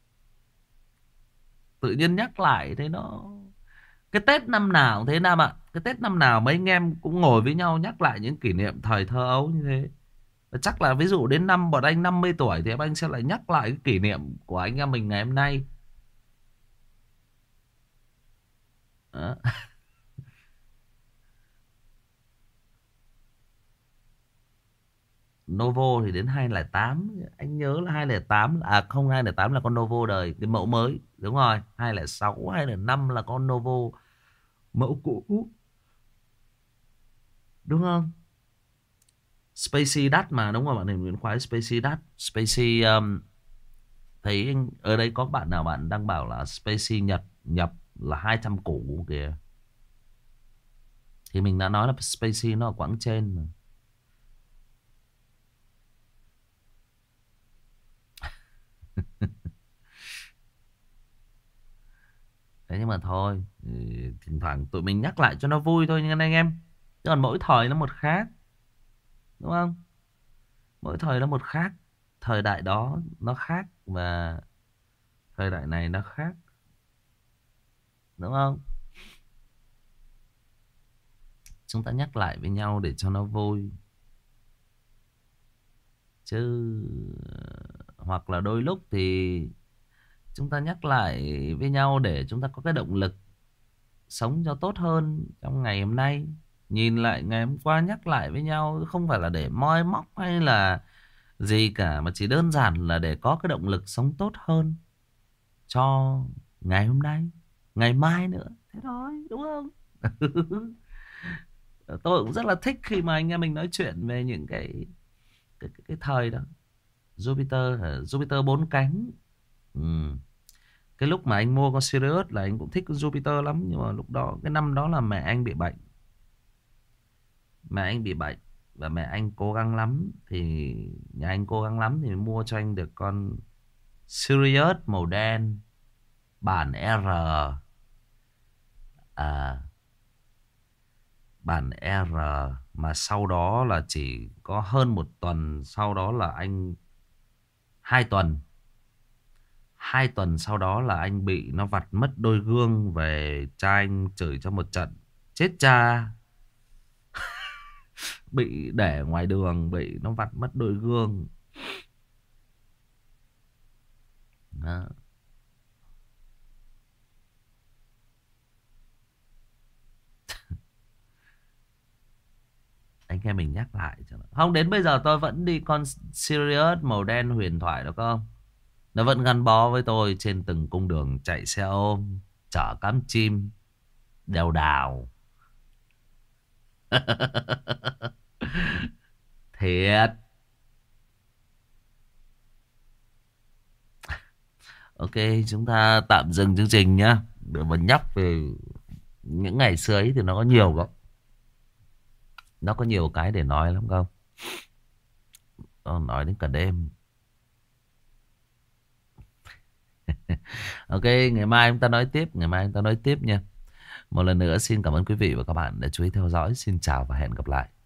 tự nhiên nhắc lại thấy nó. Cái Tết năm nào cũng thế Nam ạ. Cái Tết năm nào mấy anh em cũng ngồi với nhau nhắc lại những kỷ niệm thời thơ ấu như thế. Và chắc là ví dụ đến năm bọn anh 50 tuổi thì anh sẽ lại nhắc lại cái kỷ niệm của anh em mình ngày hôm nay. Đó. Novo thì đến 208. Anh nhớ là 208. À không, 208 là con Novo đời cái mẫu mới. Đúng rồi, 206 205 là con Novo mẫu cũ. Đúng không? Spacey đắt mà, đúng rồi, bạn này Nguyễn khoái Spacey đắt. Spacey thấy ở đây có bạn nào bạn đang bảo là Spacey Nhật nhập là 200 củ kìa. Thì mình đã nói là Spacey nó ở quãng trên mà. Thế nhưng mà thôi, thỉnh thoảng tụi mình nhắc lại cho nó vui thôi nha anh em. Chứ còn mỗi thời nó một khác, đúng không? Mỗi thời nó một khác. Thời đại đó nó khác và thời đại này nó khác, đúng không? Chúng ta nhắc lại với nhau để cho nó vui. Chứ hoặc là đôi lúc thì chúng ta nhắc lại với nhau để chúng ta có cái động lực sống cho tốt hơn trong ngày hôm nay. Nhìn lại ngày hôm qua, nhắc lại với nhau không phải là để moi móc hay là gì cả, mà chỉ đơn giản là để có cái động lực sống tốt hơn cho ngày hôm nay, ngày mai nữa. Thế thôi, đúng không? Tôi cũng rất là thích khi mà anh em mình nói chuyện về những cái thời đó. Jupiter hả? Jupiter 4 cánh. Ừ. Cái lúc mà anh mua con Sirius là anh cũng thích con Jupiter lắm. Nhưng mà lúc đó, cái năm đó là mẹ anh bị bệnh. Mẹ anh bị bệnh và mẹ anh cố gắng lắm. Thì nhà anh cố gắng lắm thì mua cho anh được con Sirius màu đen bản R. À, bản R. Mà sau đó là chỉ có hơn 1 tuần. Sau đó là anh 2 tuần. 2 tuần sau đó là anh bị nó vặt mất đôi gương. Về cha anh chửi cho một trận. Chết cha. Bị để ngoài đường, bị nó vặt mất đôi gương. Đó. Anh em mình nhắc lại cho nó. Không, đến bây giờ tôi vẫn đi con Sirius màu đen huyền thoại đó không. Nó vẫn gắn bó với tôi trên từng cung đường chạy xe ôm, chở cắm chim, đèo đào. Thiệt. Ok, chúng ta tạm dừng chương trình nhá. Để mà nhắc về những ngày xưa ấy thì nó có nhiều lắm. Nó có nhiều cái để nói lắm không? Nói đến cả đêm. Ok, ngày mai chúng ta nói tiếp. Ngày mai chúng ta nói tiếp nha. Một lần nữa xin cảm ơn quý vị và các bạn đã chú ý theo dõi. Xin chào và hẹn gặp lại.